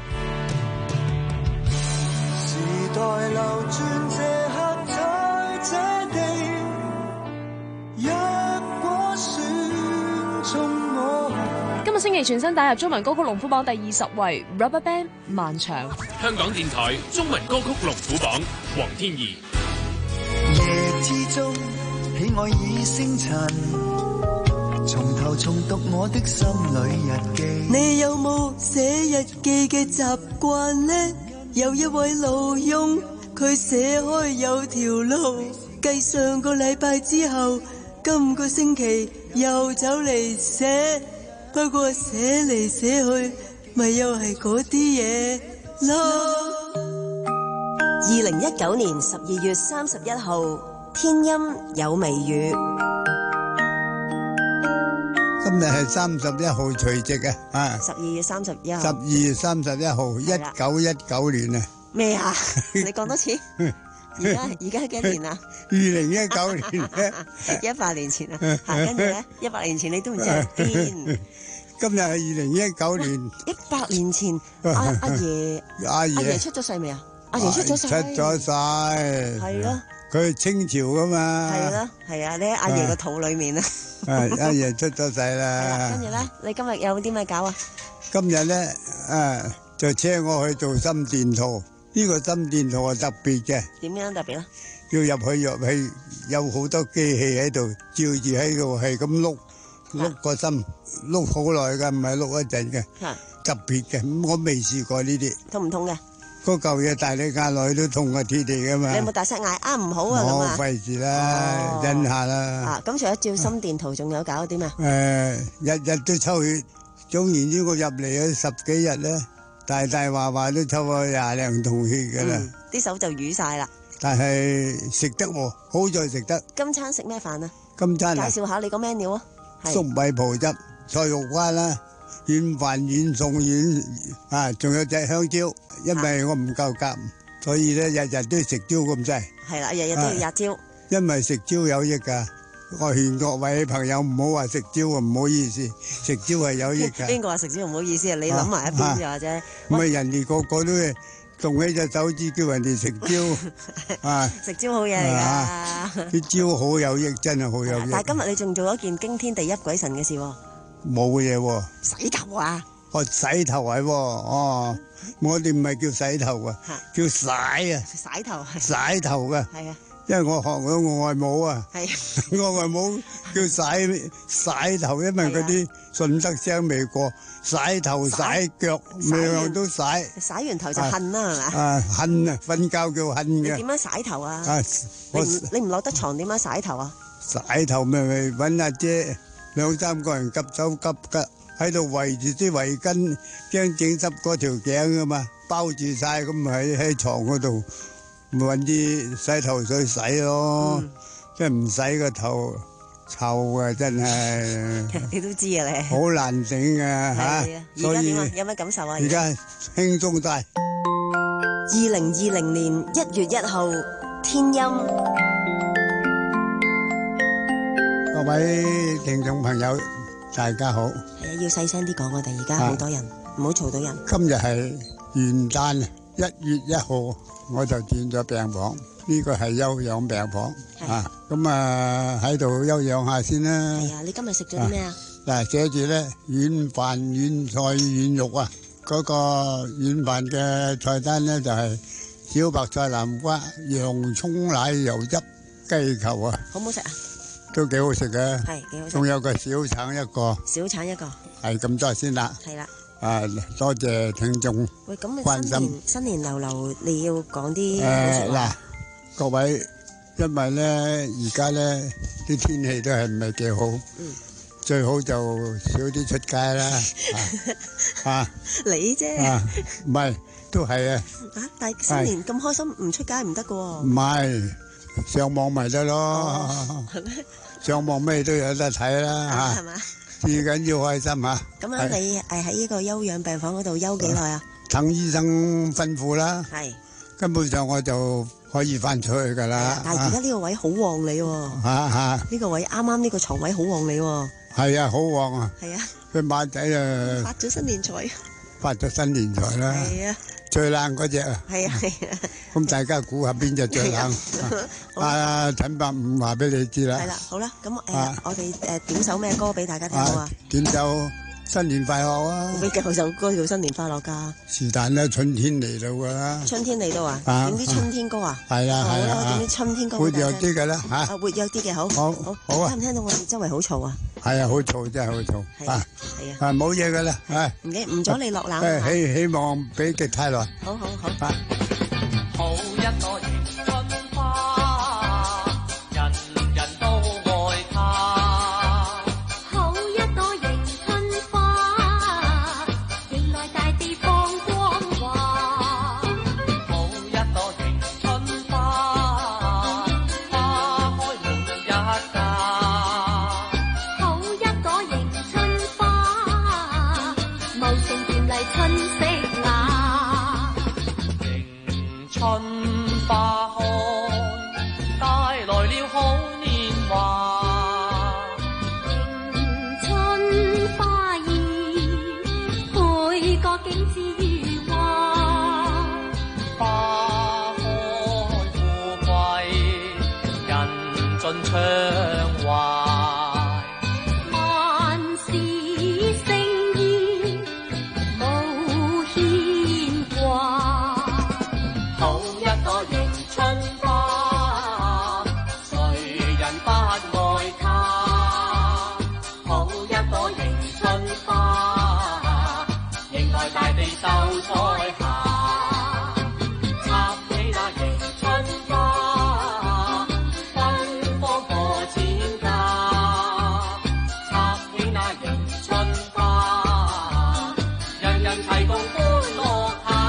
時代流轉這刻在這地，若果選中我。 今日星期全新打入中文歌曲龍虎榜第二十位 RubberBand 漫長。 香港電台中文歌曲龍虎榜，黃天怡。 夜之中，喜愛已星塵，從頭重讀我的心裏日記。 你有冇寫日記嘅習慣呢？有一位老翁，佢寫開有條路，繼上個禮拜之後，今個星期又走嚟寫，不過寫嚟寫去，咪又係嗰啲嘢咯。 二零一九年十二月三十一號，天陰有微雨。 今日係三十一號除夕啊！啊， 十二月三十一號。 十二月三十一號，一九一九年啊！ 咩啊？你講多次？而家而家幾多年啊？ 二零一九年咧， 一百年前啊！嚇，跟住咧，一百年前你都唔知係邊？ 今日係二零一九年。 一百年前，阿阿爺阿阿爺出咗世未啊？阿爺出咗世。 出咗世。 係咯。 佢係清朝噶嘛？ 係咯，係啊！你喺阿爺個肚裏面啊！ 啊！阿爺出咗世啦。 跟住咧，你今日有啲咩搞啊？ 今日咧，啊，就車我去做心電圖。呢個心電圖係特別嘅。點樣特別咧？要入去入去，有好多機器喺度照住喺度，係咁碌碌個心，碌好耐㗎，唔係碌一陣嘅。特別嘅，咁我未試過呢啲。 痛唔痛嘅？ 嗰嚿嘢大你壓落去都痛過鐵嚟噶嘛？ 你有冇大聲嗌啊？唔好啊咁啊！ 我費事啦，忍下啦。 啊，咁除咗照心電圖，仲有搞啲咩？ 誒，日日都抽血，總言之我入嚟咗十幾日咧，大大話話都抽咗廿零桶血噶啦。 啲手就瘀晒啦。 但係食得喎，好在食得。 今餐食咩飯啊？ 今餐介紹下你個 menu 啊。 粟米葡汁、菜肉瓜啦。軟飯、軟餸、軟啊，仲有隻香蕉，因為我唔夠夾，所以咧日日都食蕉咁滯。 係啦，日日都要吔蕉。 因為食蕉有益㗎，我勸各位朋友唔好話食蕉啊，唔好意思，食蕉係有益㗎。 邊個話食蕉唔好意思啊？你諗埋一邊就話啫。 唔係人哋個個都係動起隻手指叫人哋食蕉啊！ 食蕉好嘢嚟㗎， 啲蕉好有益，真係好有益。 但係今日你仲做咗件驚天地泣鬼神嘅事喎。 冇嘢喎， 洗頭啊！ 哦，洗頭係喎，哦，我哋唔係叫洗頭啊，叫洗啊， 洗頭， 洗頭嘅， 係啊， 因為我學咗我外母啊， 係， 我外母叫洗洗頭，因為嗰啲順德聲未過，洗頭洗腳，樣樣都洗， 洗完頭就痕啦，係嘛？ 啊，痕啊，瞓覺叫痕嘅。 你點樣洗頭啊？ 啊， 你唔你唔落得床點樣洗頭啊？ 洗頭咪咪揾阿姐。兩三個人急手急急喺度圍住啲圍巾，驚整濕嗰條頸噶嘛，包住晒咁喺喺床嗰度，咪揾啲洗頭水洗咯，即係唔洗個頭臭啊！真係你都知啊你， 好難頂啊嚇！ 所以有咩感受啊？ 而家輕鬆晒。 二零二零年一月一號，天陰。 各位聽眾朋友，大家好。 係啊，要細聲啲講，我哋而家好多人，唔好嘈到人。 今日係元旦啊，一月一號我就轉咗病房，呢個係休養病房啊。咁啊喺度休養下先啦。 係啊，你今日食咗啲咩啊？嗱， 寫住咧軟飯、軟菜、軟肉啊。嗰個軟飯嘅菜單咧就係小白菜、南瓜、洋蔥、奶油汁、雞球啊。 好唔好食啊？ 都幾好食嘅， 係幾好食。 仲有個小橙一個， 小橙一個， 係咁多先啦。 係啦， 啊多謝聽眾。 喂，咁你新年新年流流，你要講啲誒嗱，各位，因為咧而家咧啲天氣都係唔係幾好，嗯，最好就少啲出街啦。啊， 你啫， 啊唔係都係啊。 啊，但係新年咁開心，唔出街唔得噶喎。 唔係。上網咪得咯，係咩？上網咩都有得睇啦嚇，係嘛？最緊要開心嚇。 咁樣你誒喺呢個休養病房嗰度休幾耐啊？ 等醫生吩咐啦。係。根本上我就可以翻出去噶啦。 但係而家呢個位好旺你喎。 嚇嚇， 呢個位啱啱呢個床位好旺你喎。 係啊，好旺啊。 係啊。 佢馬仔啊， 發咗新年財。 發咗新年財啦。 係啊。 最冷嗰隻啊！ 係啊係啊！ 咁大家估下邊隻最冷？啊，陳伯五話俾你知啦。 係啦，好啦，咁誒，我哋誒點首咩歌俾大家聽好啊？ 點首新年快樂啊！ 邊有首歌叫新年快樂㗎？ 是但啦，春天嚟到㗎啦。 春天嚟到啊！點啲春天歌啊？ 係啊係啊！ 點啲春天歌？ 活躍啲㗎啦嚇！ 活躍啲嘅好。好好好啊！聽唔聽到我哋周圍好嘈啊？ 係啊，好嘈真係好嘈啊！ 係啊， 啊冇嘢噶啦，係唔記唔阻你落冷。 誒希希望俾極太耐。 好好好。 好一朵迎春花，人人都愛它。 好一朵迎春花，迎來大地放光華。 好一朵迎春花，花開滿一家。春花開，帶來了好年華。 迎春花現，配個景致如畫。 花開富貴，人盡暢懷。 萬事勝意，無牽掛。 好一朵迎春花，誰人不愛它？好一朵迎春花，迎來大地秀彩霞。插起那迎春花，芬芳過千家。插起那迎春花，人人齊共歡樂下。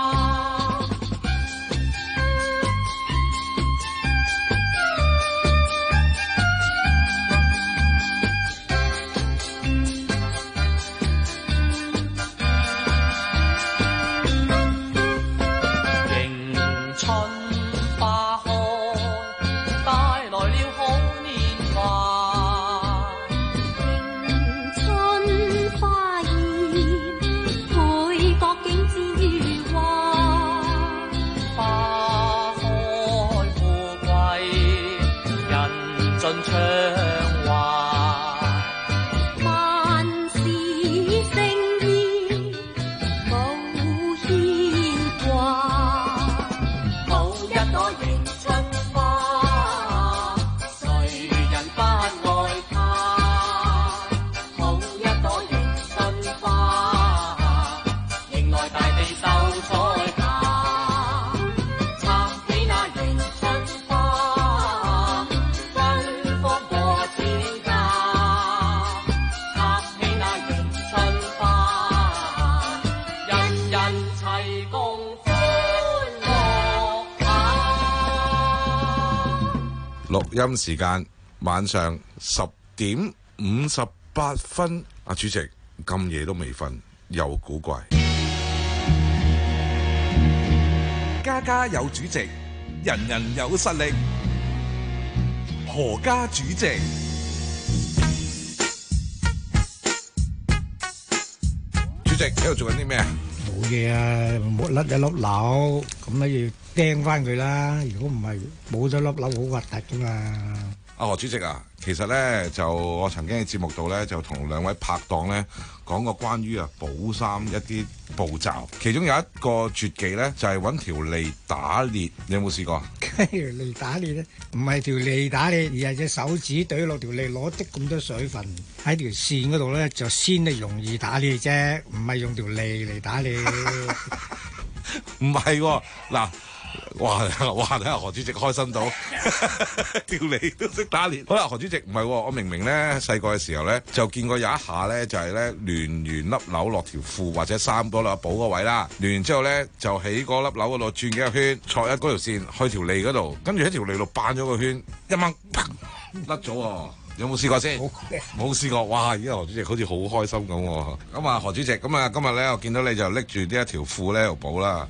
錄音時間晚上十點五十八分。阿主席咁夜都未瞓，又古怪。 家家有主席，人人有實力。何家主席， 主席喺度做緊啲咩啊？ 冇嘢啊，冇甩一粒樓，咁咧要釘翻佢啦。如果唔係冇咗粒樓，好核突噶嘛。 阿何主席啊，其實咧就我曾經喺節目度咧就同兩位拍檔咧講過關於啊補衫一啲步驟，其中有一個絕技咧就係揾條脷打裂，你有冇試過？ 條脷打裂咧，唔係條脷打裂，而係隻手指懟落條脷攞啲咁多水分喺條線嗰度咧，就先係容易打裂啫，唔係用條脷嚟打裂。 唔係喎，嗱。哇哇！睇下何主席開心到，條脷都識打裂。好啦，何主席唔係喎，我明明咧細個嘅時候咧就見過有一下咧就係咧亂完粒紐落條褲或者衫嗰度補嗰位啦，亂完之後咧就喺嗰粒紐嗰度轉幾個圈，錯一嗰條線去條脷嗰度，跟住喺條脷度扮咗個圈，一掹啪甩咗喎。有冇試過先？冇試過。哇！而家何主席好似好開心咁喎。咁啊，何主席咁啊，今日咧我見到你就拎住呢一條褲咧喺度補啦。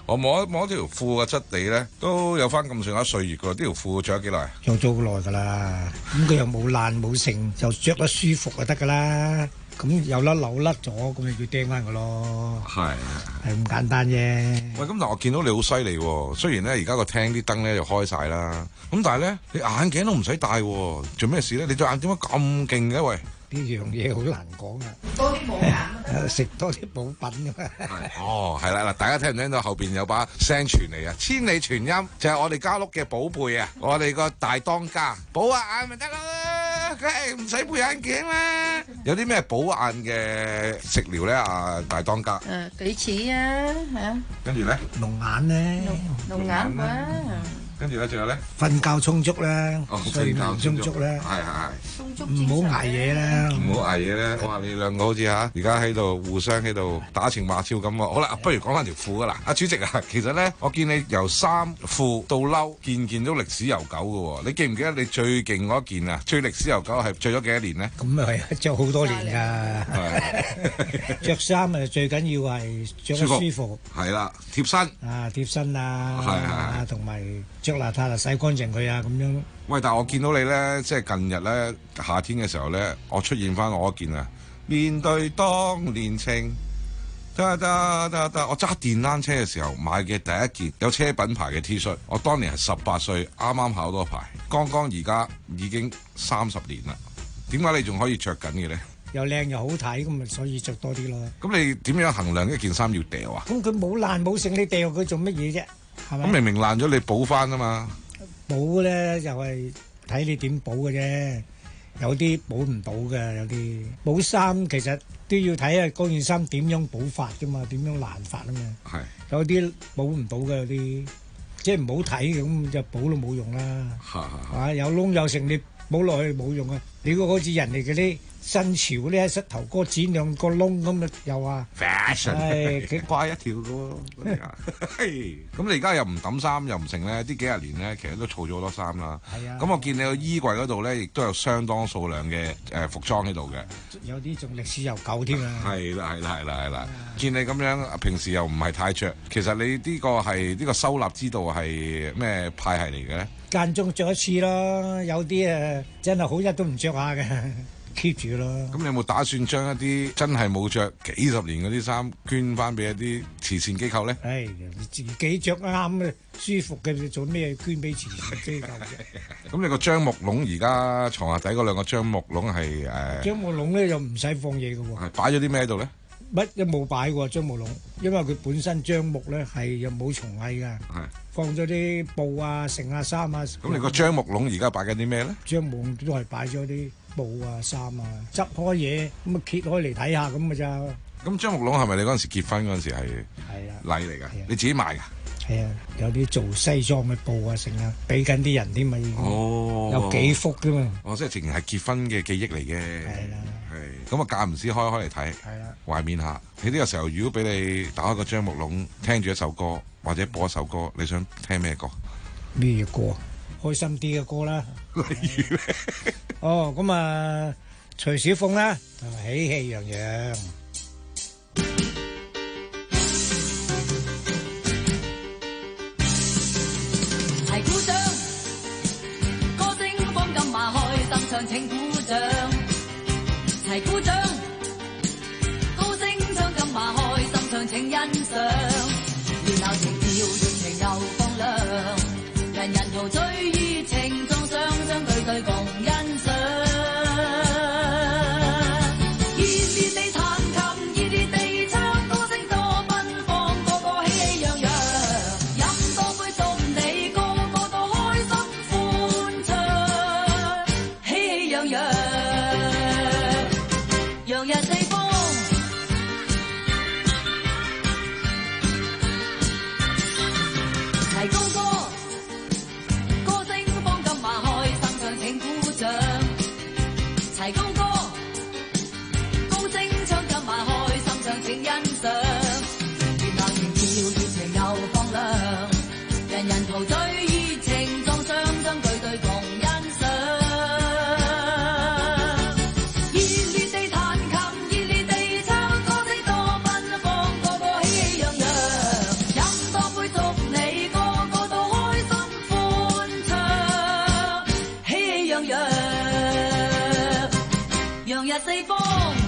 我摸一摸條褲嘅質地咧，都有翻咁上下歲月㗎。呢條褲着咗幾耐？ 着咗好耐㗎啦。咁佢又冇爛冇剩，就着得舒服就得㗎啦。咁有甩漏甩咗，咁你要釘翻佢咯。係係咁簡單啫。 喂，咁但我見到你好犀利喎。雖然咧而家個廳啲燈咧就開晒啦，咁但係咧你眼鏡都唔使戴喎。做咩事咧？你對眼點解咁勁嘅？喂！ 呢樣嘢好難講啊！多啲補眼，食多啲補品㗎嘛。 哦，係啦嗱，大家聽唔聽到後邊有把聲傳嚟啊？千里傳音就係我哋家碌嘅寶貝啊！我哋個大當家補下眼咪得咯，梗係唔使配眼鏡啦。有啲咩補眼嘅食療咧？啊，大當家誒，杞子啊，係啊。跟住咧， 龍眼咧， 龍眼啊。 跟住咧，仲有咧， 瞓覺充足啦，睡眠充足啦， 係係係， 唔好捱夜啦， 唔好捱夜咧。我話你兩個好似嚇，而家喺度互相喺度打情罵俏咁喎。好啦，不如講翻條褲啊嗱，阿主席啊，其實咧，我見你由衫褲到褸，件件都歷史悠久嘅喎。你記唔記得你最勁嗰一件啊？最歷史悠久係着咗幾多年咧？ 咁啊係，着好多年㗎。着衫啊，最緊要係着得舒服。 係啦，貼身啊，貼身啊， 係係同埋。着邋遢啊，洗乾淨佢啊，咁樣。 喂，但係我見到你咧，即係近日咧夏天嘅時候咧，我出現翻我嗰件啊，面對當年情，得得得得，我揸電單車嘅時候買嘅第一件有車品牌嘅 T 恤，我當年係十八歲，啱啱考到牌，剛剛而家已經三十年啦。點解你仲可以着緊嘅咧？ 又靚又好睇，咁咪所以着多啲咯。 咁你點樣衡量一件衫要掉啊？ 咁佢冇爛冇剩，你掉佢做乜嘢啫？ 咁明明爛咗，你補翻啊嘛？ 補咧就係睇你點補嘅啫，有啲補唔到嘅，有啲補衫其實都要睇下嗰件衫點樣補法㗎嘛，點樣爛法啊嘛。係有啲補唔到嘅，有啲即係唔好睇嘅，咁就補都冇用啦。係係有窿有剩，你補落去冇用啊！你個好似人哋嗰啲新潮嗰啲喺膝頭哥剪兩個窿咁啊，又話 fashion， 係佢掛一條嘅喎。咁你而家又唔抌衫又唔成咧？呢幾廿年咧，其實都儲咗好多衫啦。係啊。咁我見你個衣櫃嗰度咧，亦都有相當數量嘅誒服裝喺度嘅。 有啲仲歷史悠久添啊。係啦係啦係啦係啦。 見你咁樣，平時又唔係太着，其實你呢個係呢個收納之道係咩派系嚟嘅咧？ 間中着一次咯，有啲誒真係好日都唔着下嘅。keep 住咯。 咁你有冇打算將一啲真係冇着幾十年嗰啲衫捐翻俾一啲慈善機構咧？ 誒，自己着啱嘅舒服嘅，你做咩捐俾慈善機構啫？ 咁你個樟木籠而家床下底嗰兩個樟木籠係誒？ 樟木籠咧又唔使放嘢嘅喎。 係擺咗啲咩喺度咧？ 乜都冇擺過樟木籠，因為佢本身樟木咧係又冇蟲蟻㗎。係放咗啲布啊、成啊、衫啊。 咁你個樟木籠而家擺緊啲咩咧？ 樟木籠都係擺咗啲布啊、衫啊，執開嘢咁啊揭開嚟睇下咁嘅咋。 咁樟木籠係咪你嗰陣時結婚嗰陣時係係啊禮嚟㗎？你自己買㗎？ 係啊，有啲做西裝嘅布啊，成啊，俾緊啲人添嘛。哦，有幾幅㗎嘛。 哦，即係淨係結婚嘅記憶嚟嘅。係啦。係。咁啊，間唔時開開嚟睇。係啦。懷緬下。你呢個時候，如果俾你打開個樟木籠，聽住一首歌或者播一首歌，你想聽咩歌？ 咩歌？開心啲嘅歌啦。例如咧？哦，咁啊，徐小鳳啦，喜氣洋洋。 齊鼓掌，歌聲放金馬開心唱，請鼓掌。齊鼓掌，高聲唱金馬開心唱，請欣賞。熱鬧情調，熱情又放亮，人人陶醉熱情中，雙雙對對共欣賞。熱烈地彈琴，熱烈地唱，歌聲多奔放，個個喜氣洋洋。飲多杯送你，個個都開心歡暢，喜氣洋洋，洋溢四方。齊高歌。歌聲放金馬開心唱，請鼓掌。齊高歌，高聲唱金馬開心唱，請欣賞。熱鬧情調，熱情又放亮，人人陶醉熱情中，雙雙對對共欣賞。熱烈地彈琴，熱洋溢四方。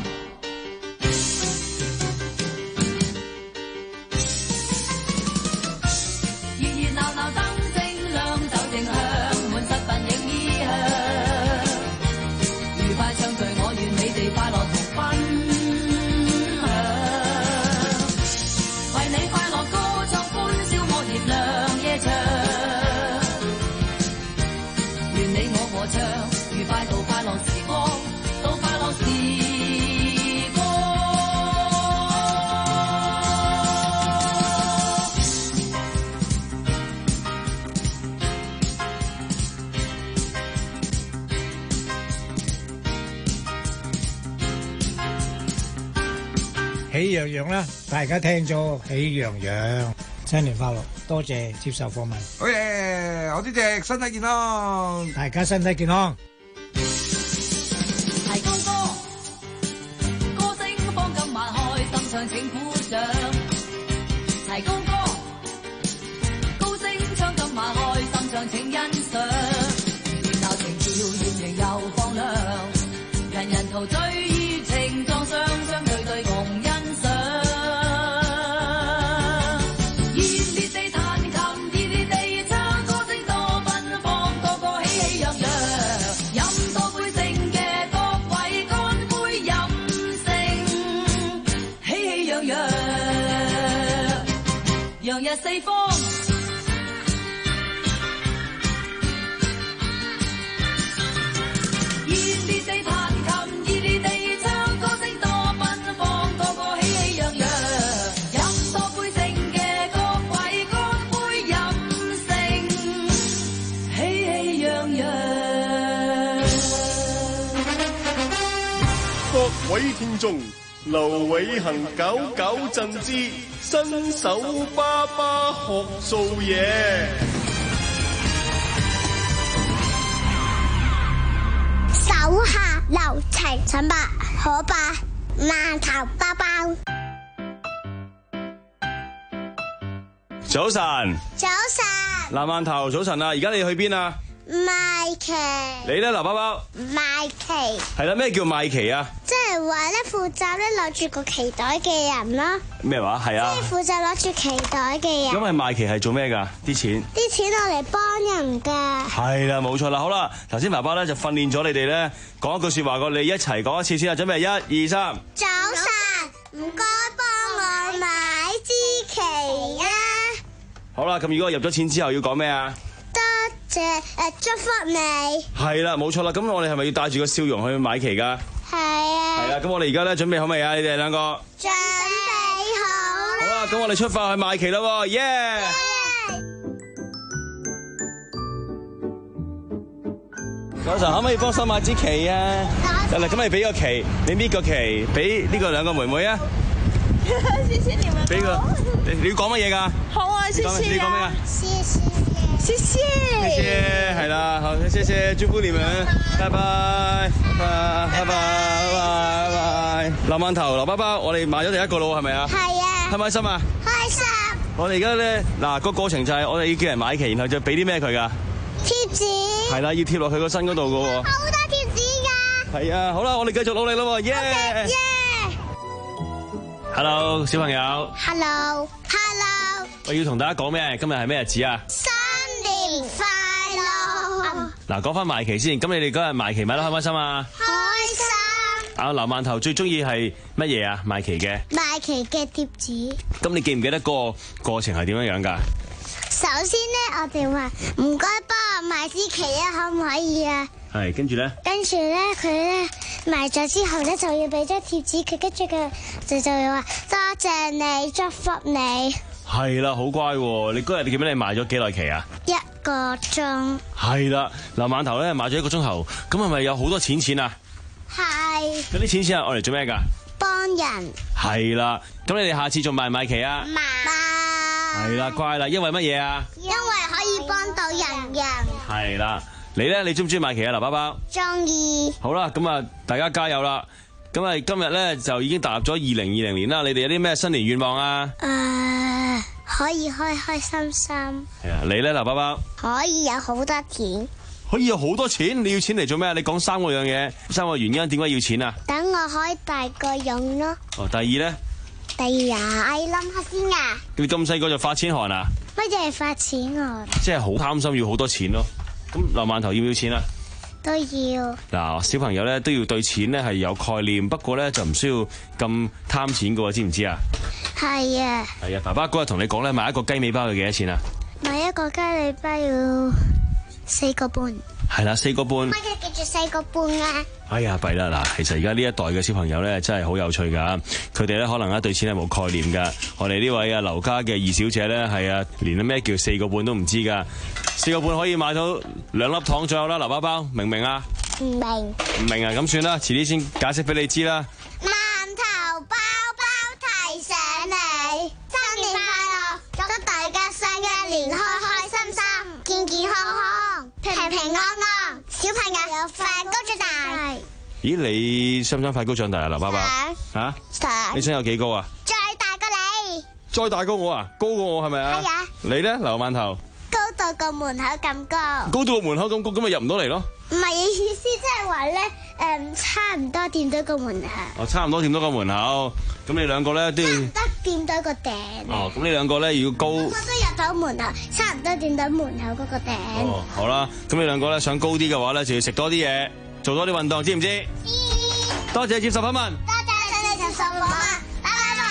熱熱鬧鬧燈聲亮，酒正香，滿室鬢影衣香。愉快暢聚，我願你哋快樂同分享。為你快樂歌唱歡笑，我燃亮夜場。願你我和唱，愉快到快樂時光，到快樂時光。 喜洋洋啦，大家聽咗喜洋洋，新年快樂，多謝接受訪問。 好嘢，我呢隻身體健康， 大家身體健康。 提高歌，歌聲放今晚開心唱請鼓掌。提高歌，高聲唱今晚開心唱請欣賞。熱鬧情調豔陽又放亮，人人陶醉熱情撞上相對對共欣賞。熱烈地彈琴，熱烈地唱，歌聲多奔放，個個喜氣洋洋。飲多杯勝嘅各位乾杯飲勝，喜氣洋洋，洋溢四方。熱烈地彈琴，熱烈地唱，歌聲多奔放，個個喜氣洋洋。飲多杯勝嘅各位乾杯飲勝，喜氣洋洋。 各位聽眾，劉偉恒九九贈之新手爸爸學做嘢。 手下留情，陳伯可伯饅頭包包。 早晨， 早晨， 嗱饅頭早晨啊！而家你去邊啊？ 賣旗， 你咧，劉包包？ 賣旗， 係啦，咩叫賣旗啊？ 即係話咧負責咧攞住個旗袋嘅人咯。 咩話？係啊。 即係負責攞住旗袋嘅人。 咁係賣旗係做咩㗎？啲錢？ 啲錢攞嚟幫人㗎。 係啦，冇錯啦。好啦，頭先爸爸咧就訓練咗你哋咧講一句説話，個你一齊講一次先啊！準備一、二、三。 早晨，唔該幫我買支旗啊！ 好啦，咁如果我入咗錢之後要講咩啊？ 多謝誒，祝福你。 係啦，冇錯啦。咁我哋係咪要帶住個笑容去買旗㗎？ 係啊。 係啦，咁我哋而家咧準備好未啊？你哋兩個準備好啦。 好啦，咁我哋出發去買旗啦喎！耶！早晨，可唔可以幫手買支旗啊？得啦，咁你俾個旗，你搣個旗，俾呢個兩個妹妹啊。 謝謝你們。 俾個，你你要講乜嘢㗎？ 好啊，謝謝。 你講咩啊？ 謝謝。謝謝。 謝謝，係啦，好，謝謝，祝福你們，拜拜，拜拜，拜拜，拜拜。劉饅頭，劉包包，我哋買咗第一個咯，係咪啊？ 係啊。 開唔開心啊？ 開心。 我哋而家咧，嗱個過程就係我哋要叫人買旗，然後就俾啲咩佢㗎？ 貼紙。係啦，要貼落去個身嗰度㗎喎。 好多貼紙㗎。 係啊，好啦，我哋繼續努力咯，耶！耶！Hello， 小朋友。 Hello，Hello。 我要同大家講咩？今日係咩日子啊？ 新年快樂！ 嗱，講翻賣旗先，咁你哋嗰日賣旗買得開唔開心啊？ 開心！ 啊，劉饅頭最中意係乜嘢啊？賣旗嘅？ 賣旗嘅貼紙。 咁你記唔記得嗰個過程係點樣樣㗎？ 首先咧，我哋話唔該幫我買支旗啊，可唔可以啊？ 係，跟住咧？跟住咧， 佢咧賣咗之後咧，就要俾張貼紙佢，跟住佢就就要話多謝你，祝福你。 係啦，好乖喎！你嗰日你記唔記得你賣咗幾耐旗啊？ 一個鐘。 係啦，劉饅頭咧賣咗一個鐘頭，咁係咪有好多錢錢啊？ 係。 嗰啲錢錢係我嚟做咩㗎？ 幫人。 係啦，咁你哋下次仲賣唔賣旗啊？ 賣。 係啦，乖啦，因為乜嘢啊？ 因為可以幫到人人。 係啦，你咧你中唔中意賣旗啊？劉包包。 中意。 好啦，咁啊，大家加油啦！咁啊，今日咧就已經踏入咗二零二零年啦。你哋有啲咩新年願望啊？ 誒、uh, 可以開開心心。 係啊，你咧，劉包包？ 可以有好多錢。 可以有好多錢，你要錢嚟做咩？你講三個樣嘢，三個原因點解要錢啊？ 等我可以大個用咯。 哦，第二咧？ 第二啊，我諗下先啊。 你咁細個就發錢寒啊？ 乜嘢係發錢寒？ 即係好貪心，要好多錢咯。咁劉饅頭要唔要錢啊？ 都要。 嗱，小朋友咧都要對錢咧係有概念，不過咧就唔需要咁貪錢噶喎，知唔知啊？ 係啊。係啊，爸爸嗰日同你講咧，買一個雞尾包要幾多錢啊？ 買一個雞尾包要四個半。 係啦，四個半。 乜嘢叫做四個半啊？ 哎呀，弊啦嗱，其實而家呢一代嘅小朋友咧，真係好有趣噶，佢哋咧可能咧對錢係冇概念噶。我哋呢位啊劉家嘅二小姐咧，係啊，連咩叫四個半都唔知噶。四個半可以買到兩粒糖左右啦，劉包包，明唔明啊？ 唔明。 唔明啊？咁算啦，遲啲先解釋俾你知啦。 饅頭包包提醒你，新年快樂，祝大家新一年開開心心，健健康康，平平安安，小朋友有快高長大。 咦，你想唔想快高長大啊，劉包包？ 想。 吓？ 想。 你想有幾高啊？ 再大過你。 再大過我啊？高過我係咪啊？ 係啊。 你咧，劉饅頭？ 高到個門口咁高。 高到個門口咁高，咁咪入唔到嚟咯？ 唔係意思，即係話咧，誒，差唔多掂到個門口。 哦，差唔多掂到個門口。咁你兩個咧都要。差唔多掂到個頂。哦，咁你兩個咧要高。我都入到門口，差唔多掂到門口嗰個頂。哦，好啦，咁你兩個咧想高啲嘅話咧，就要食多啲嘢，做多啲運動，知唔知？知。多謝接受訪問。 多謝你接受訪問，拜拜。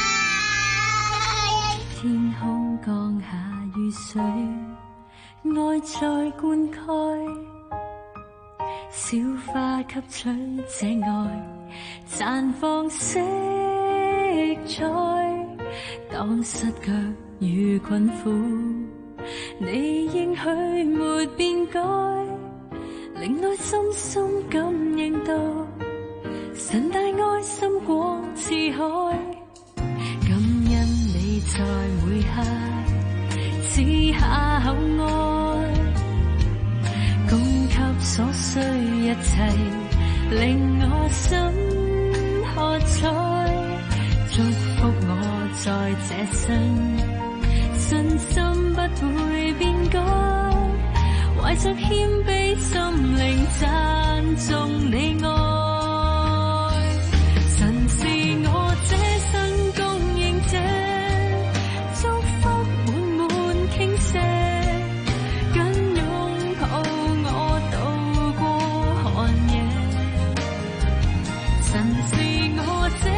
天空降下雨水，愛在灌溉，小花吸取這愛，綻放色彩。當失腳與困苦，你應許沒變改，令內深深感應到神大愛心廣似海。感恩你在每刻賜下厚愛，供給所需一切，令我心喝彩。祝福我在這生，信心不會變改，懷着謙卑心靈讚頌你愛。神是我這生供應者，祝福滿滿傾瀉，緊擁抱我渡過寒夜。神是我這